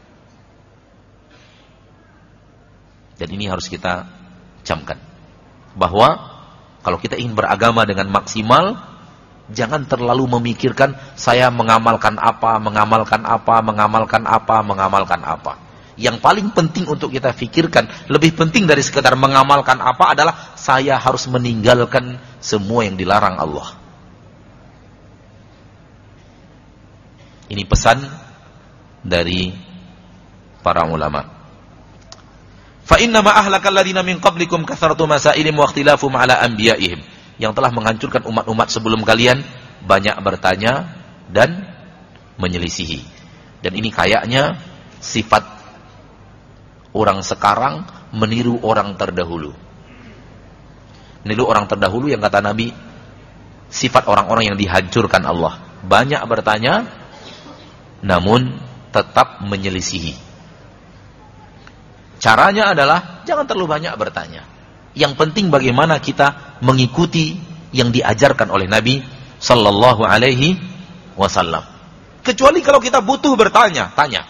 Dan ini harus kita camkan, bahwa kalau kita ingin beragama dengan maksimal, jangan terlalu memikirkan saya mengamalkan apa, mengamalkan apa, mengamalkan apa, mengamalkan apa. Yang paling penting untuk kita pikirkan, lebih penting dari sekedar mengamalkan apa, adalah saya harus meninggalkan semua yang dilarang Allah. Ini pesan dari para ulama. Fa inna ma ahlakal ladzina min qablikum kathratu masailihim wa ikhtilafum ala anbiya'ihim. Yang telah menghancurkan umat-umat sebelum kalian banyak bertanya dan menyelisihi. Dan ini kayaknya sifat orang sekarang meniru orang terdahulu. Meniru orang terdahulu yang kata Nabi, sifat orang-orang yang dihancurkan Allah. Banyak bertanya, namun tetap menyelisihi. Caranya adalah jangan terlalu banyak bertanya. Yang penting bagaimana kita mengikuti yang diajarkan oleh Nabi Sallallahu Alaihi Wasallam. Kecuali kalau kita butuh bertanya, tanya.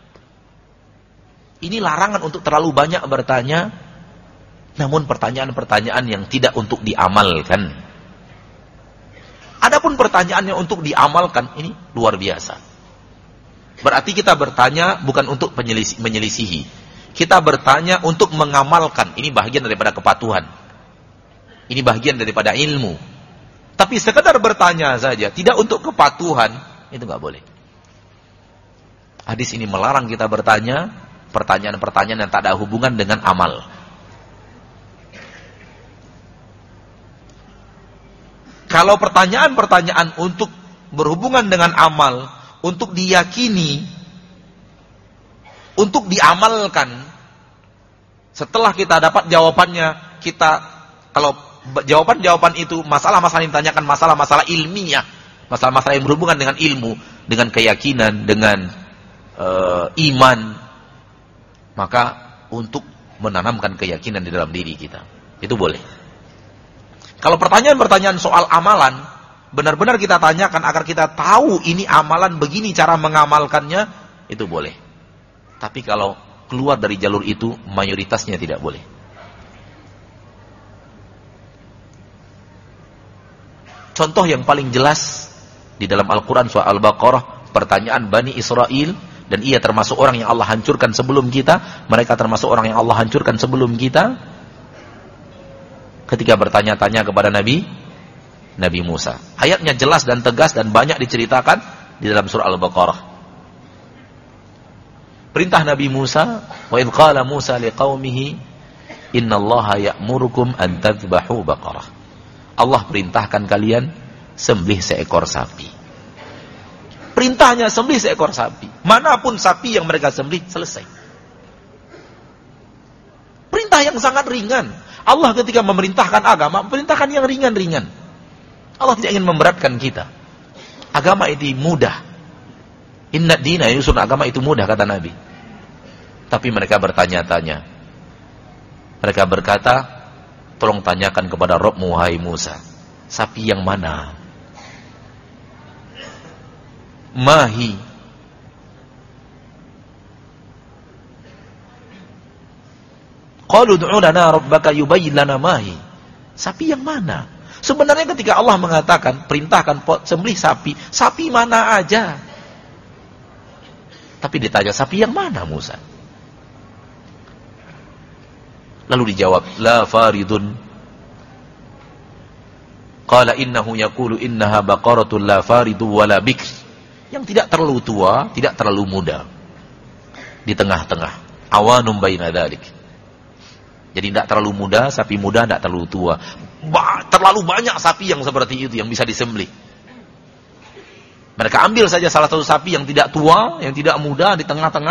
Ini larangan untuk terlalu banyak bertanya, namun pertanyaan-pertanyaan yang tidak untuk diamalkan. Adapun pertanyaan yang untuk diamalkan, ini luar biasa. Berarti kita bertanya bukan untuk menyelisihi. Kita bertanya untuk mengamalkan. Ini bagian daripada kepatuhan. Ini bagian daripada ilmu. Tapi sekedar bertanya saja, tidak untuk kepatuhan, itu nggak boleh. Hadis ini melarang kita bertanya pertanyaan-pertanyaan yang tak ada hubungan dengan amal. Kalau pertanyaan-pertanyaan untuk berhubungan dengan amal, untuk diyakini, untuk diamalkan, setelah kita dapat jawabannya, kita kalau jawaban-jawaban itu masalah-masalah yang ditanyakan, masalah-masalah ilmiah, masalah-masalah yang berhubungan dengan ilmu, dengan keyakinan, dengan uh, iman, maka untuk menanamkan keyakinan di dalam diri kita, itu boleh. Kalau pertanyaan-pertanyaan soal amalan, benar-benar kita tanyakan agar kita tahu ini amalan begini cara mengamalkannya, itu boleh. Tapi kalau keluar dari jalur itu, mayoritasnya tidak boleh. Contoh yang paling jelas di dalam Al-Quran surah Al-Baqarah, pertanyaan Bani Israel, dan ia termasuk orang yang Allah hancurkan sebelum kita, mereka termasuk orang yang Allah hancurkan sebelum kita, ketika bertanya-tanya kepada Nabi Nabi Musa. Ayatnya jelas dan tegas dan banyak diceritakan di dalam surah Al-Baqarah. Perintah Nabi Musa, wa idh qala Musa liqaumihi innallaha ya'murukum an tadhbahu baqarah. Allah perintahkan kalian sembelih seekor sapi. Perintahnya sembelih seekor sapi. Manapun sapi yang mereka sembelih, selesai. Perintah yang sangat ringan. Allah ketika memerintahkan agama, memerintahkan yang ringan-ringan. Allah tidak ingin memberatkan kita. Agama itu mudah. Inna dina yusur, agama itu mudah, kata Nabi. Tapi mereka bertanya-tanya. Mereka berkata, tolong tanyakan kepada Rabbmu wahai Musa, sapi yang mana? Mahi. Qalu ud'u lana rabbaka yubayyin lana mahi. Sapi yang mana? Sebenarnya ketika Allah mengatakan, perintahkan sembelih sapi, sapi mana aja. Tapi ditanya, sapi yang mana Musa? Lalu dijawab, la faridun. Qala innahu yaqulu innaha baqaratun la faridu wala bikr. Yang tidak terlalu tua, tidak terlalu muda. Di tengah-tengah. Awanum baina dzalik. Jadi tidak terlalu muda, sapi muda, tidak terlalu tua. Ba- terlalu banyak sapi yang seperti itu yang bisa disembelih. Mereka ambil saja salah satu sapi yang tidak tua, yang tidak muda, di tengah-tengah.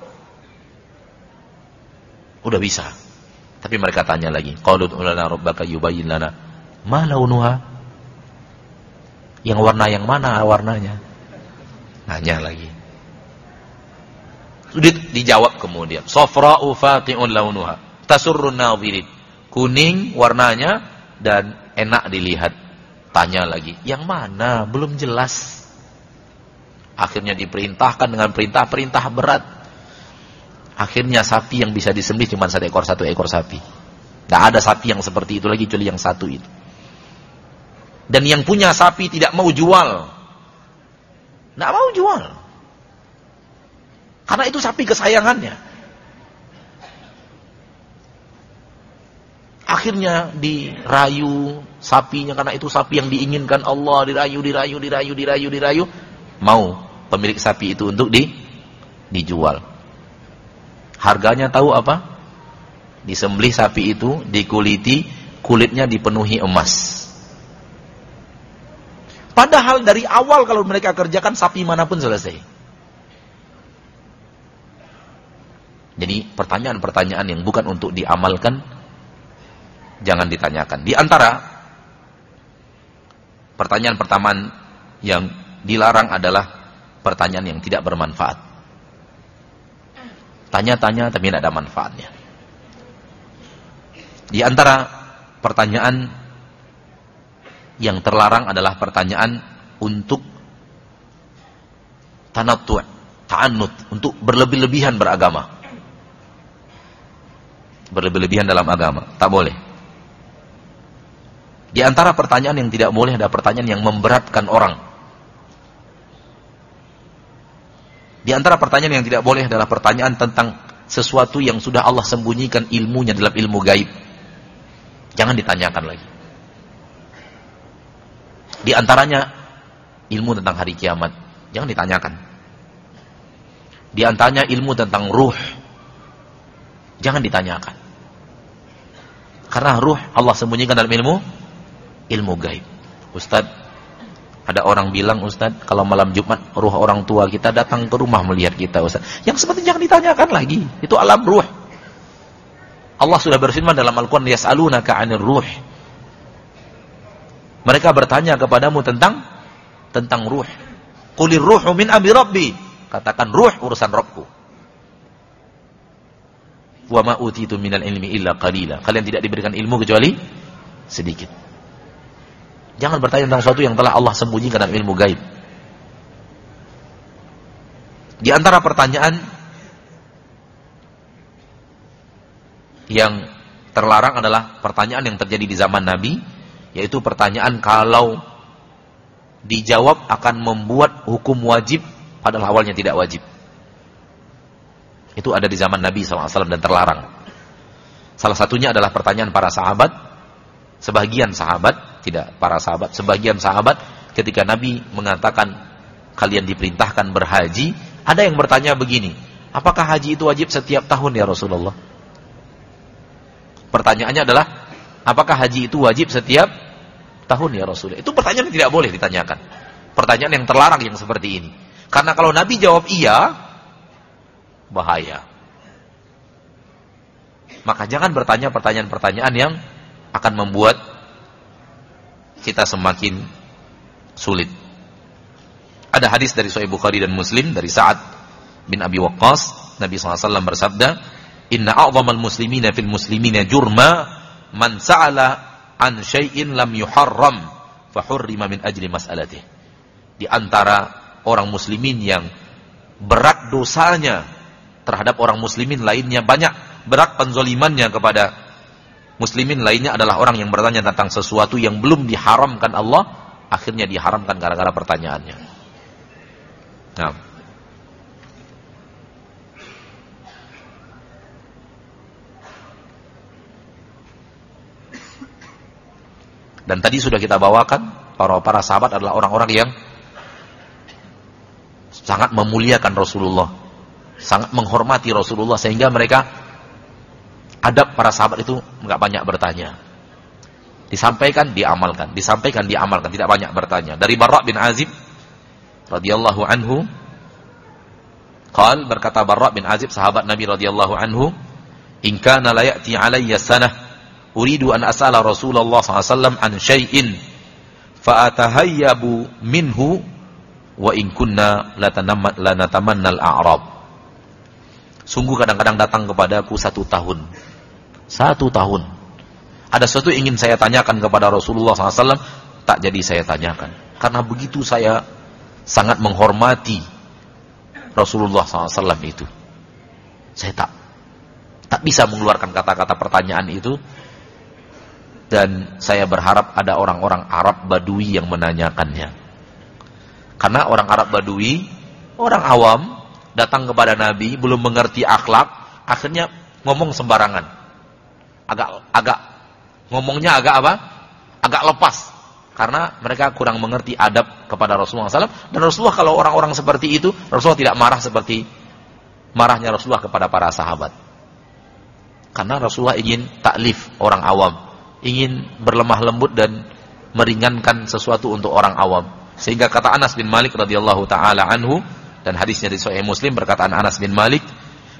Udah bisa. Tapi mereka tanya lagi, qalu ud'u lana rabbaka yubayyin lana ma launuha. Yang warna yang mana warnanya? Nanya lagi. Sudah dijawab kemudian. Safra'u fati'un launuha, tasurrun nadhirin. Kuning warnanya dan enak dilihat. Tanya lagi, yang mana? Belum jelas. Akhirnya diperintahkan dengan perintah-perintah berat. Akhirnya sapi yang bisa disembelih cuma satu ekor, satu ekor sapi. Tidak ada sapi yang seperti itu lagi kecuali yang satu itu. Dan yang punya sapi tidak mau jual. Tidak mau jual. Karena itu sapi kesayangannya. Akhirnya dirayu sapinya karena itu sapi yang diinginkan Allah, dirayu, dirayu, dirayu, dirayu, dirayu. Mau pemilik sapi itu untuk di, dijual. Harganya tahu apa? Disembelih sapi itu, dikuliti, kulitnya dipenuhi emas. Padahal dari awal kalau mereka kerjakan sapi manapun selesai. Jadi pertanyaan-pertanyaan yang bukan untuk diamalkan jangan ditanyakan. Di antara pertanyaan pertama yang dilarang adalah pertanyaan yang tidak bermanfaat. Tanya-tanya tapi tidak ada manfaatnya. Di antara pertanyaan yang terlarang adalah pertanyaan untuk tanattu', ta'annud, untuk berlebih-lebihan beragama. Berlebih-lebihan dalam agama, tak boleh. Di antara pertanyaan yang tidak boleh ada pertanyaan yang memberatkan orang. Di antara pertanyaan yang tidak boleh adalah pertanyaan tentang sesuatu yang sudah Allah sembunyikan ilmunya dalam ilmu gaib. Jangan ditanyakan lagi. Di antaranya ilmu tentang hari kiamat, jangan ditanyakan. Di antaranya ilmu tentang ruh, jangan ditanyakan. Karena ruh Allah sembunyikan dalam ilmu ilmu gaib. Ustaz, ada orang bilang, Ustaz, kalau malam Jumat ruh orang tua kita datang ke rumah melihat kita, Ustaz. Yang seperti jangan ditanyakan lagi. Itu alam ruh. Allah sudah berfirman dalam Al-Quran, yas'alunaka 'anir ruh. Mereka bertanya kepadamu tentang tentang ruh. Qulir ruhu min amri rabbi. Katakan ruh urusan Rabbku. Wa ma utitu minal ilmi illa qalila. Kalian tidak diberikan ilmu kecuali sedikit. Jangan bertanya tentang sesuatu yang telah Allah sembunyikan dalam ilmu gaib. Di antara pertanyaan yang terlarang adalah pertanyaan yang terjadi di zaman Nabi, yaitu pertanyaan kalau dijawab akan membuat hukum wajib padahal awalnya tidak wajib. Itu ada di zaman Nabi shallallahu alaihi wasallam dan terlarang. Salah satunya adalah pertanyaan para sahabat. Sebagian sahabat, tidak para sahabat, sebagian sahabat ketika Nabi mengatakan kalian diperintahkan berhaji, ada yang bertanya begini, apakah haji itu wajib setiap tahun ya Rasulullah? Pertanyaannya adalah, apakah haji itu wajib setiap tahun ya Rasulullah? Itu pertanyaan yang tidak boleh ditanyakan. Pertanyaan yang terlarang yang seperti ini. Karena kalau Nabi jawab iya, bahaya. Maka jangan bertanya pertanyaan-pertanyaan yang akan membuat kita semakin sulit. Ada hadis dari Sahih Bukhari dan Muslim dari Sa'ad bin Abi Waqqas, Nabi shallallahu alaihi wasallam bersabda, inna a'zamal muslimina fil muslimina jurma man sa'ala an syai'in lam yuharram fa hurrima min ajli mas'alatih. Di antara orang muslimin yang berat dosanya terhadap orang muslimin lainnya, banyak berat penzolimannya kepada muslimin lainnya adalah orang yang bertanya tentang sesuatu yang belum diharamkan Allah, akhirnya diharamkan gara-gara pertanyaannya. Nah. Dan tadi sudah kita bawakan, para para sahabat adalah orang-orang yang sangat memuliakan Rasulullah, sangat menghormati Rasulullah, sehingga mereka adab para sahabat itu enggak banyak bertanya. Disampaikan, diamalkan, disampaikan, diamalkan, tidak banyak bertanya. Dari Barra bin Azib radhiyallahu anhu, qal, berkata Barra bin Azib sahabat Nabi radhiyallahu anhu, in kana la ya'ti alayya sanah uridu an as'ala Rasulullah sallallahu alaihi wasallam an syai'in fa atahayyabu minhu wa in kunna lanatamanna al-a'rab. Sungguh kadang-kadang datang kepadaku satu tahun satu tahun ada sesuatu ingin saya tanyakan kepada Rasulullah sallallahu alaihi wasallam, tak jadi saya tanyakan karena begitu saya sangat menghormati Rasulullah sallallahu alaihi wasallam itu. Saya tak tak bisa mengeluarkan kata-kata pertanyaan itu, dan saya berharap ada orang-orang Arab Badui yang menanyakannya. Karena orang Arab Badui, orang awam, datang kepada Nabi, belum mengerti akhlak, akhirnya ngomong sembarangan. Agak agak ngomongnya agak apa? Agak lepas. Karena mereka kurang mengerti adab kepada Rasulullah sallallahu alaihi wasallam. Dan Rasulullah, kalau orang-orang seperti itu, Rasulullah tidak marah seperti marahnya Rasulullah kepada para sahabat. Karena Rasulullah ingin taklif orang awam, ingin berlemah lembut dan meringankan sesuatu untuk orang awam. Sehingga kata Anas bin Malik radhiyallahu taala anhu, dan hadisnya di Sahih Muslim, perkataan Anas bin Malik,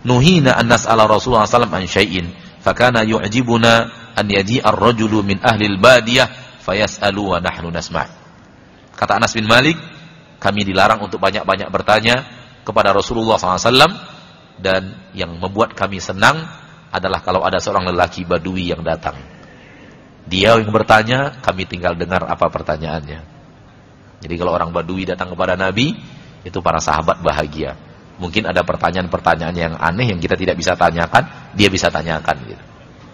nuhina an nas'ala Rasulullah sallallahu alaihi wasallam an syai'in fakana yu'jibuna an yaji'a ar-rajulu min ahli al-badiyah fayas'alu wa nahnu nasma'. Kata Anas bin Malik, kami dilarang untuk banyak-banyak bertanya kepada Rasulullah sallallahu alaihi wasallam, dan yang membuat kami senang adalah kalau ada seorang lelaki badui yang datang. Dia yang bertanya, kami tinggal dengar apa pertanyaannya. Jadi kalau orang badui datang kepada Nabi, itu para sahabat bahagia. Mungkin ada pertanyaan-pertanyaan yang aneh yang kita tidak bisa tanyakan, dia bisa tanyakan gitu.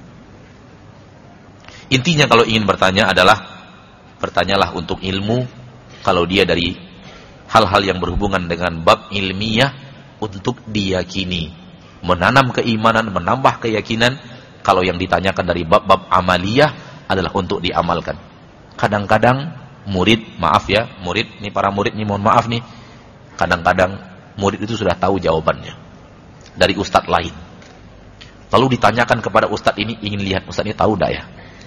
Intinya kalau ingin bertanya adalah bertanyalah untuk ilmu. Kalau dia dari hal-hal yang berhubungan dengan bab ilmiah, untuk diyakini, menanam keimanan, menambah keyakinan. Kalau yang ditanyakan dari bab-bab amaliyah adalah untuk diamalkan. Kadang-kadang murid, maaf ya, murid, ini para murid nih, mohon maaf nih, kadang-kadang murid itu sudah tahu jawabannya dari ustadz lain. Lalu ditanyakan kepada ustadz ini, ingin lihat ustadz ini tahu enggak ya?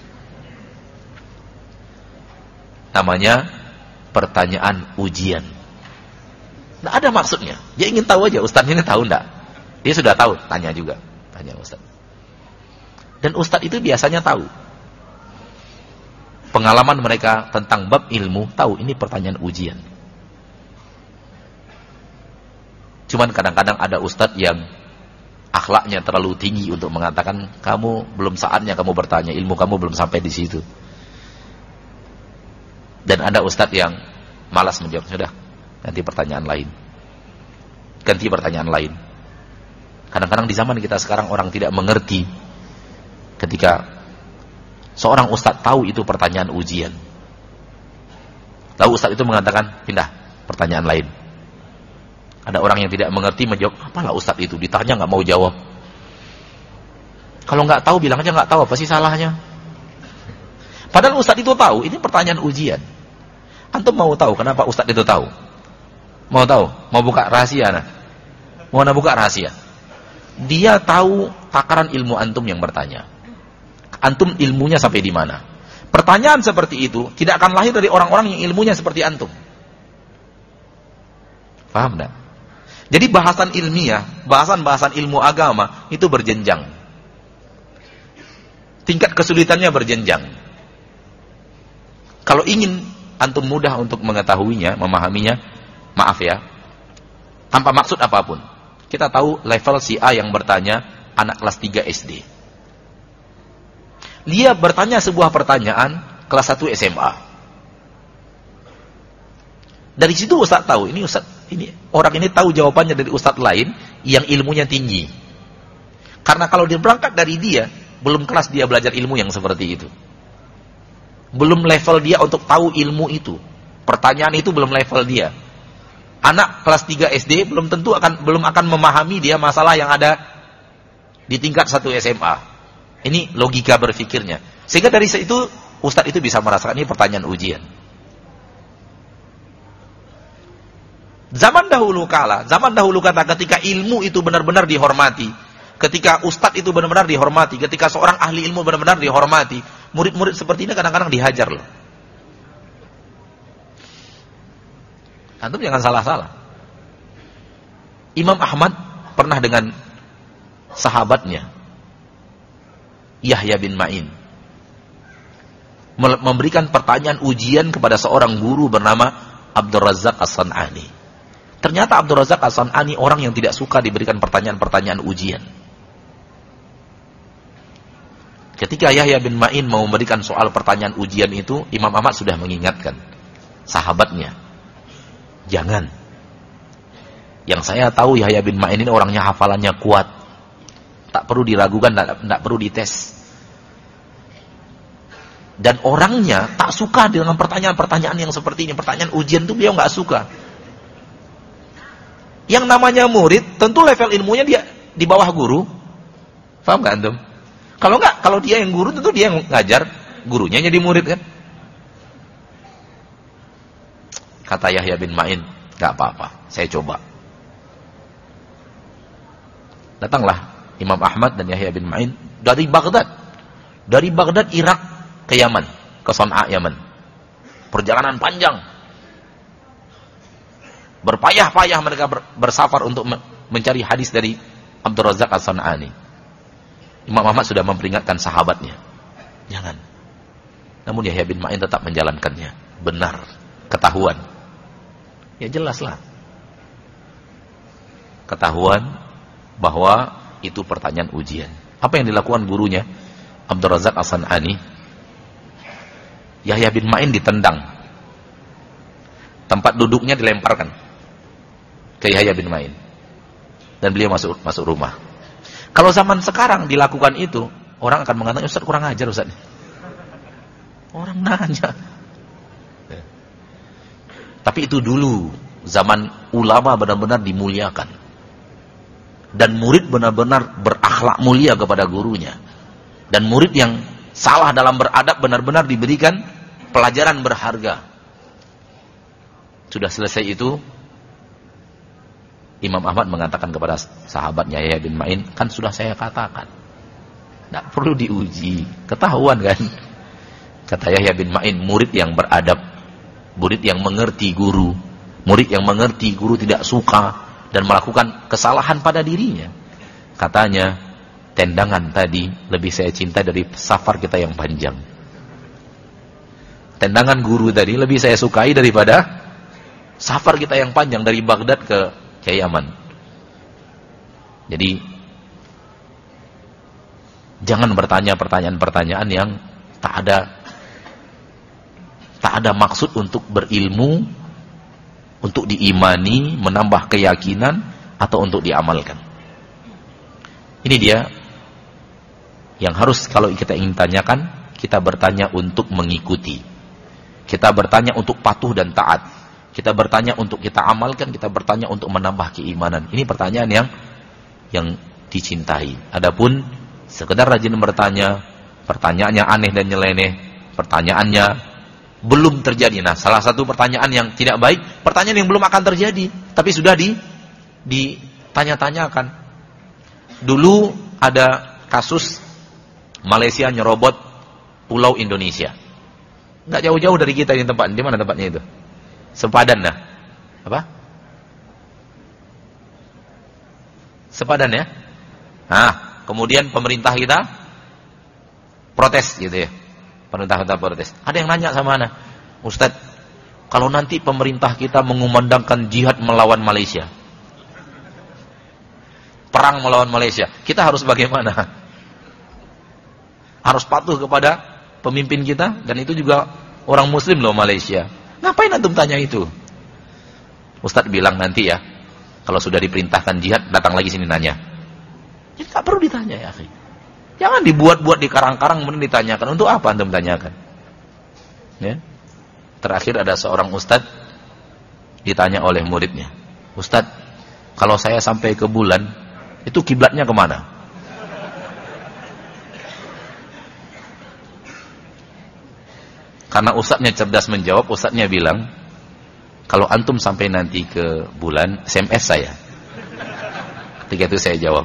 Namanya pertanyaan ujian. Nah, ada maksudnya. Dia ingin tahu aja ustadz ini tahu enggak. Dia sudah tahu, tanya juga, tanya ustadz. Dan ustadz itu biasanya tahu. Pengalaman mereka tentang bab ilmu, tahu ini pertanyaan ujian. Cuman kadang-kadang ada ustadz yang akhlaknya terlalu tinggi untuk mengatakan, kamu belum saatnya kamu bertanya, ilmu kamu belum sampai di situ. Dan ada ustadz yang malas menjawab, sudah, ganti pertanyaan lain. Ganti pertanyaan lain. Kadang-kadang di zaman kita sekarang orang tidak mengerti ketika seorang ustadz tahu itu pertanyaan ujian. Lalu ustadz itu mengatakan, pindah, pertanyaan lain. Ada orang yang tidak mengerti menjawab, apalah ustadz itu, ditanya nggak mau jawab. Kalau nggak tahu bilang aja nggak tahu, apa sih salahnya? Padahal ustadz itu tahu, ini pertanyaan ujian. Antum mau tahu kenapa ustadz itu tahu? Mau tahu? Mau buka rahasia? Nah? Mau buka rahasia? Dia tahu takaran ilmu antum yang bertanya. Antum ilmunya sampai di mana? Pertanyaan seperti itu tidak akan lahir dari orang-orang yang ilmunya seperti antum. Paham tak? Jadi bahasan ilmiah, bahasan-bahasan ilmu agama itu berjenjang. Tingkat kesulitannya berjenjang. Kalau ingin antum mudah untuk mengetahuinya, memahaminya, maaf ya, tanpa maksud apapun. Kita tahu level si A yang bertanya, anak kelas tiga S D. Dia bertanya sebuah pertanyaan kelas satu S M A. Dari situ ustaz tahu, ini ustaz, ini orang ini tahu jawabannya dari ustaz lain yang ilmunya tinggi. Karena kalau dia berangkat dari dia, belum kelas dia belajar ilmu yang seperti itu. Belum level dia untuk tahu ilmu itu. Pertanyaan itu belum level dia. Anak kelas tiga S D belum tentu akan belum akan memahami dia masalah yang ada di tingkat satu S M A. Ini logika berfikirnya. Sehingga dari situ ustaz itu bisa merasakan ini pertanyaan ujian. Zaman dahulu kala, zaman dahulu kata ketika ilmu itu benar-benar dihormati, ketika ustaz itu benar-benar dihormati, ketika seorang ahli ilmu benar-benar dihormati, murid-murid seperti ini kadang-kadang dihajar loh. Antum jangan salah-salah. Imam Ahmad pernah dengan sahabatnya Yahya bin Ma'in memberikan pertanyaan ujian kepada seorang guru bernama Abdul Razak As-San'ani. Ternyata Abdul Razak As-San'ani orang yang tidak suka diberikan pertanyaan-pertanyaan ujian. Ketika Yahya bin Ma'in mau memberikan soal pertanyaan ujian itu, Imam Ahmad sudah mengingatkan sahabatnya, jangan. Yang saya tahu Yahya bin Ma'in ini orangnya hafalannya kuat, tak perlu diragukan, tak, tak perlu dites. Dan orangnya tak suka dengan pertanyaan-pertanyaan yang seperti ini. Pertanyaan ujian itu beliau nggak suka. Yang namanya murid, tentu level ilmunya dia di bawah guru. Paham nggak antum? Kalau nggak, kalau dia yang guru, tentu dia yang ngajar, gurunya jadi murid kan. Kata Yahya bin Ma'in, nggak apa-apa, saya coba. Datanglah Imam Ahmad dan Yahya bin Ma'in dari Baghdad, dari Baghdad Irak ke Yaman, ke Son'a Yaman. Perjalanan panjang, berpayah-payah mereka bersafar untuk mencari hadis dari Abdul Razak As-San'ani. Imam Ahmad sudah memperingatkan sahabatnya, jangan. Namun Yahya bin Ma'in tetap menjalankannya. Benar, ketahuan. Ya jelaslah. Ketahuan bahwa itu pertanyaan ujian. Apa yang dilakukan gurunya Abdul Razak As-San'ani? Yahya bin Ma'in ditendang. Tempat duduknya dilemparkan ke Yahya bin Ma'in. Dan beliau masuk masuk rumah. Kalau zaman sekarang dilakukan itu, orang akan mengatakan, Ustaz kurang ajar Ustaz. Orang nanya. Tapi itu dulu, zaman ulama benar-benar dimuliakan. Dan murid benar-benar berakhlak mulia kepada gurunya. Dan murid yang salah dalam beradab benar-benar diberikan pelajaran berharga. Sudah selesai itu, Imam Ahmad mengatakan kepada sahabatnya Yahya bin Ma'in, kan sudah saya katakan, tidak perlu diuji, ketahuan kan. Kata Yahya bin Ma'in, murid yang beradab, murid yang mengerti guru, murid yang mengerti guru tidak suka dan melakukan kesalahan pada dirinya. Katanya, tendangan tadi lebih saya cinta dari safar kita yang panjang. Tendangan guru tadi lebih saya sukai daripada safar kita yang panjang dari Baghdad ke ke Yaman. Jadi jangan bertanya pertanyaan-pertanyaan yang tak ada tak ada maksud untuk berilmu, untuk diimani, menambah keyakinan atau untuk diamalkan. Ini dia yang harus kalau kita ingin tanyakan, kita bertanya untuk mengikuti. Kita bertanya untuk patuh dan taat. Kita bertanya untuk kita amalkan, kita bertanya untuk menambah keimanan. Ini pertanyaan yang yang dicintai. Adapun sekedar rajin bertanya, pertanyaannya aneh dan nyeleneh, pertanyaannya belum terjadi. Nah, salah satu pertanyaan yang tidak baik, pertanyaan yang belum akan terjadi, tapi sudah di ditanya-tanyakan. Dulu ada kasus Malaysia nyerobot pulau Indonesia. Nggak jauh-jauh dari kita di tempat. Di mana tempatnya itu? Sepadan dah. Apa? Sepadan ya? Nah, kemudian pemerintah kita protes gitu ya. Pemerintah kita protes. Ada yang nanya sama ana, Ustaz, kalau nanti pemerintah kita mengumandangkan jihad melawan Malaysia, perang melawan Malaysia, kita harus bagaimana? Harus patuh kepada pemimpin kita, dan itu juga orang muslim loh Malaysia. Ngapain antum tanya itu? Ustadz bilang nanti ya, kalau sudah diperintahkan jihad, datang lagi sini nanya. Ya tak perlu ditanya ya, akhi. Jangan dibuat-buat di karang-karang kemudian ditanyakan. Untuk apa antum tanyakan? Ya. Terakhir ada seorang ustadz ditanya oleh muridnya, Ustadz, kalau saya sampai ke bulan, itu kiblatnya kemana? Karena ustadznya cerdas menjawab, ustadznya bilang, kalau antum sampai nanti ke bulan, S M S saya. Ketika itu saya jawab.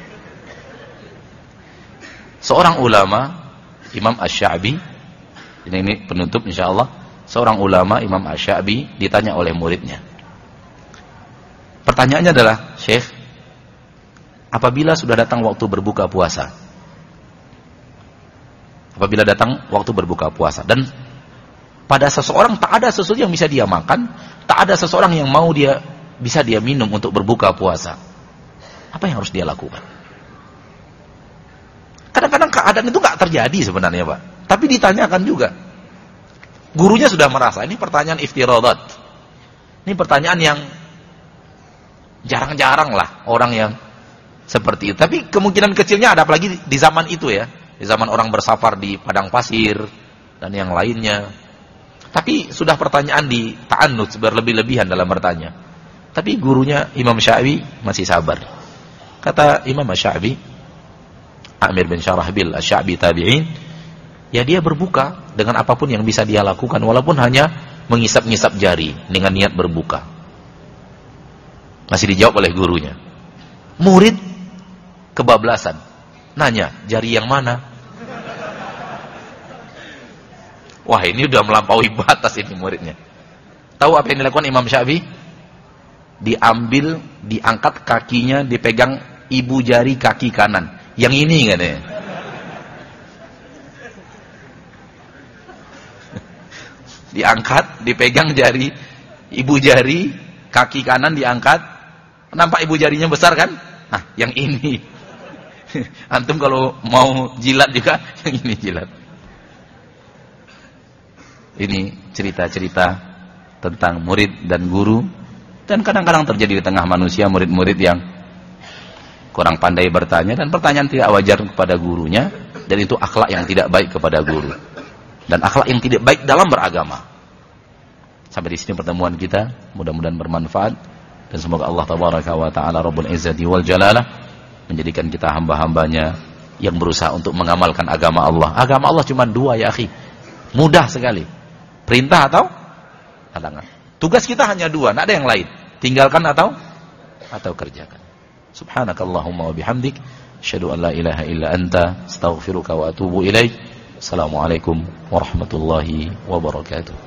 Seorang ulama, Imam Asy-Sya'bi, ini, ini penutup insyaallah, seorang ulama, Imam Asy-Sya'bi, ditanya oleh muridnya. Pertanyaannya adalah, Syekh, apabila sudah datang waktu berbuka puasa, apabila datang waktu berbuka puasa, dan pada seseorang tak ada sesuatu yang bisa dia makan, tak ada seseorang yang mau dia bisa dia minum untuk berbuka puasa, apa yang harus dia lakukan? Kadang-kadang keadaan itu nggak terjadi sebenarnya, Pak. Tapi ditanyakan juga. Gurunya sudah merasa ini pertanyaan iftiradat. Ini pertanyaan yang jarang-jarang lah orang yang seperti itu. Tapi kemungkinan kecilnya ada, apalagi di zaman itu ya, di zaman orang bersafar di padang pasir dan yang lainnya. Tapi sudah pertanyaan di ta'annud, berlebih-lebihan dalam bertanya. Tapi gurunya Imam Sya'bi masih sabar. Kata Imam Sya'bi, Amir bin Syarahbil Asy-Sya'bi tabi'in, ya dia berbuka dengan apapun yang bisa dia lakukan, walaupun hanya mengisap-ngisap jari dengan niat berbuka. Masih dijawab oleh gurunya. Murid kebablasan, nanya, jari yang mana? Wah, ini udah melampaui batas ini muridnya. Tahu apa yang dilakukan Imam Sya'bi? Diambil, diangkat kakinya, dipegang ibu jari kaki kanan. Yang ini katanya. Diangkat, dipegang jari, ibu jari, kaki kanan diangkat. Nampak ibu jarinya besar kan? Nah, yang ini. Antum kalau mau jilat juga, yang ini jilat. Ini cerita-cerita tentang murid dan guru. Dan kadang-kadang terjadi di tengah manusia murid-murid yang kurang pandai bertanya, dan pertanyaan tidak wajar kepada gurunya, dan itu akhlak yang tidak baik kepada guru, dan akhlak yang tidak baik dalam beragama. Sampai di sini pertemuan kita, mudah-mudahan bermanfaat, dan semoga Allah tabaraka wa taala Rabbul Izzati wal Jalalah menjadikan kita hamba-hambanya yang berusaha untuk mengamalkan agama Allah. Agama Allah cuma dua ya akhi, mudah sekali, perintah atau larangan. Tugas kita hanya dua, tidak ada yang lain, tinggalkan atau atau kerjakan. Subhanakallahumma wa bihamdik, asyhadu an la ilaha illa anta, astaghfiruka wa atubu ilaik. Assalamualaikum warahmatullahi wabarakatuh.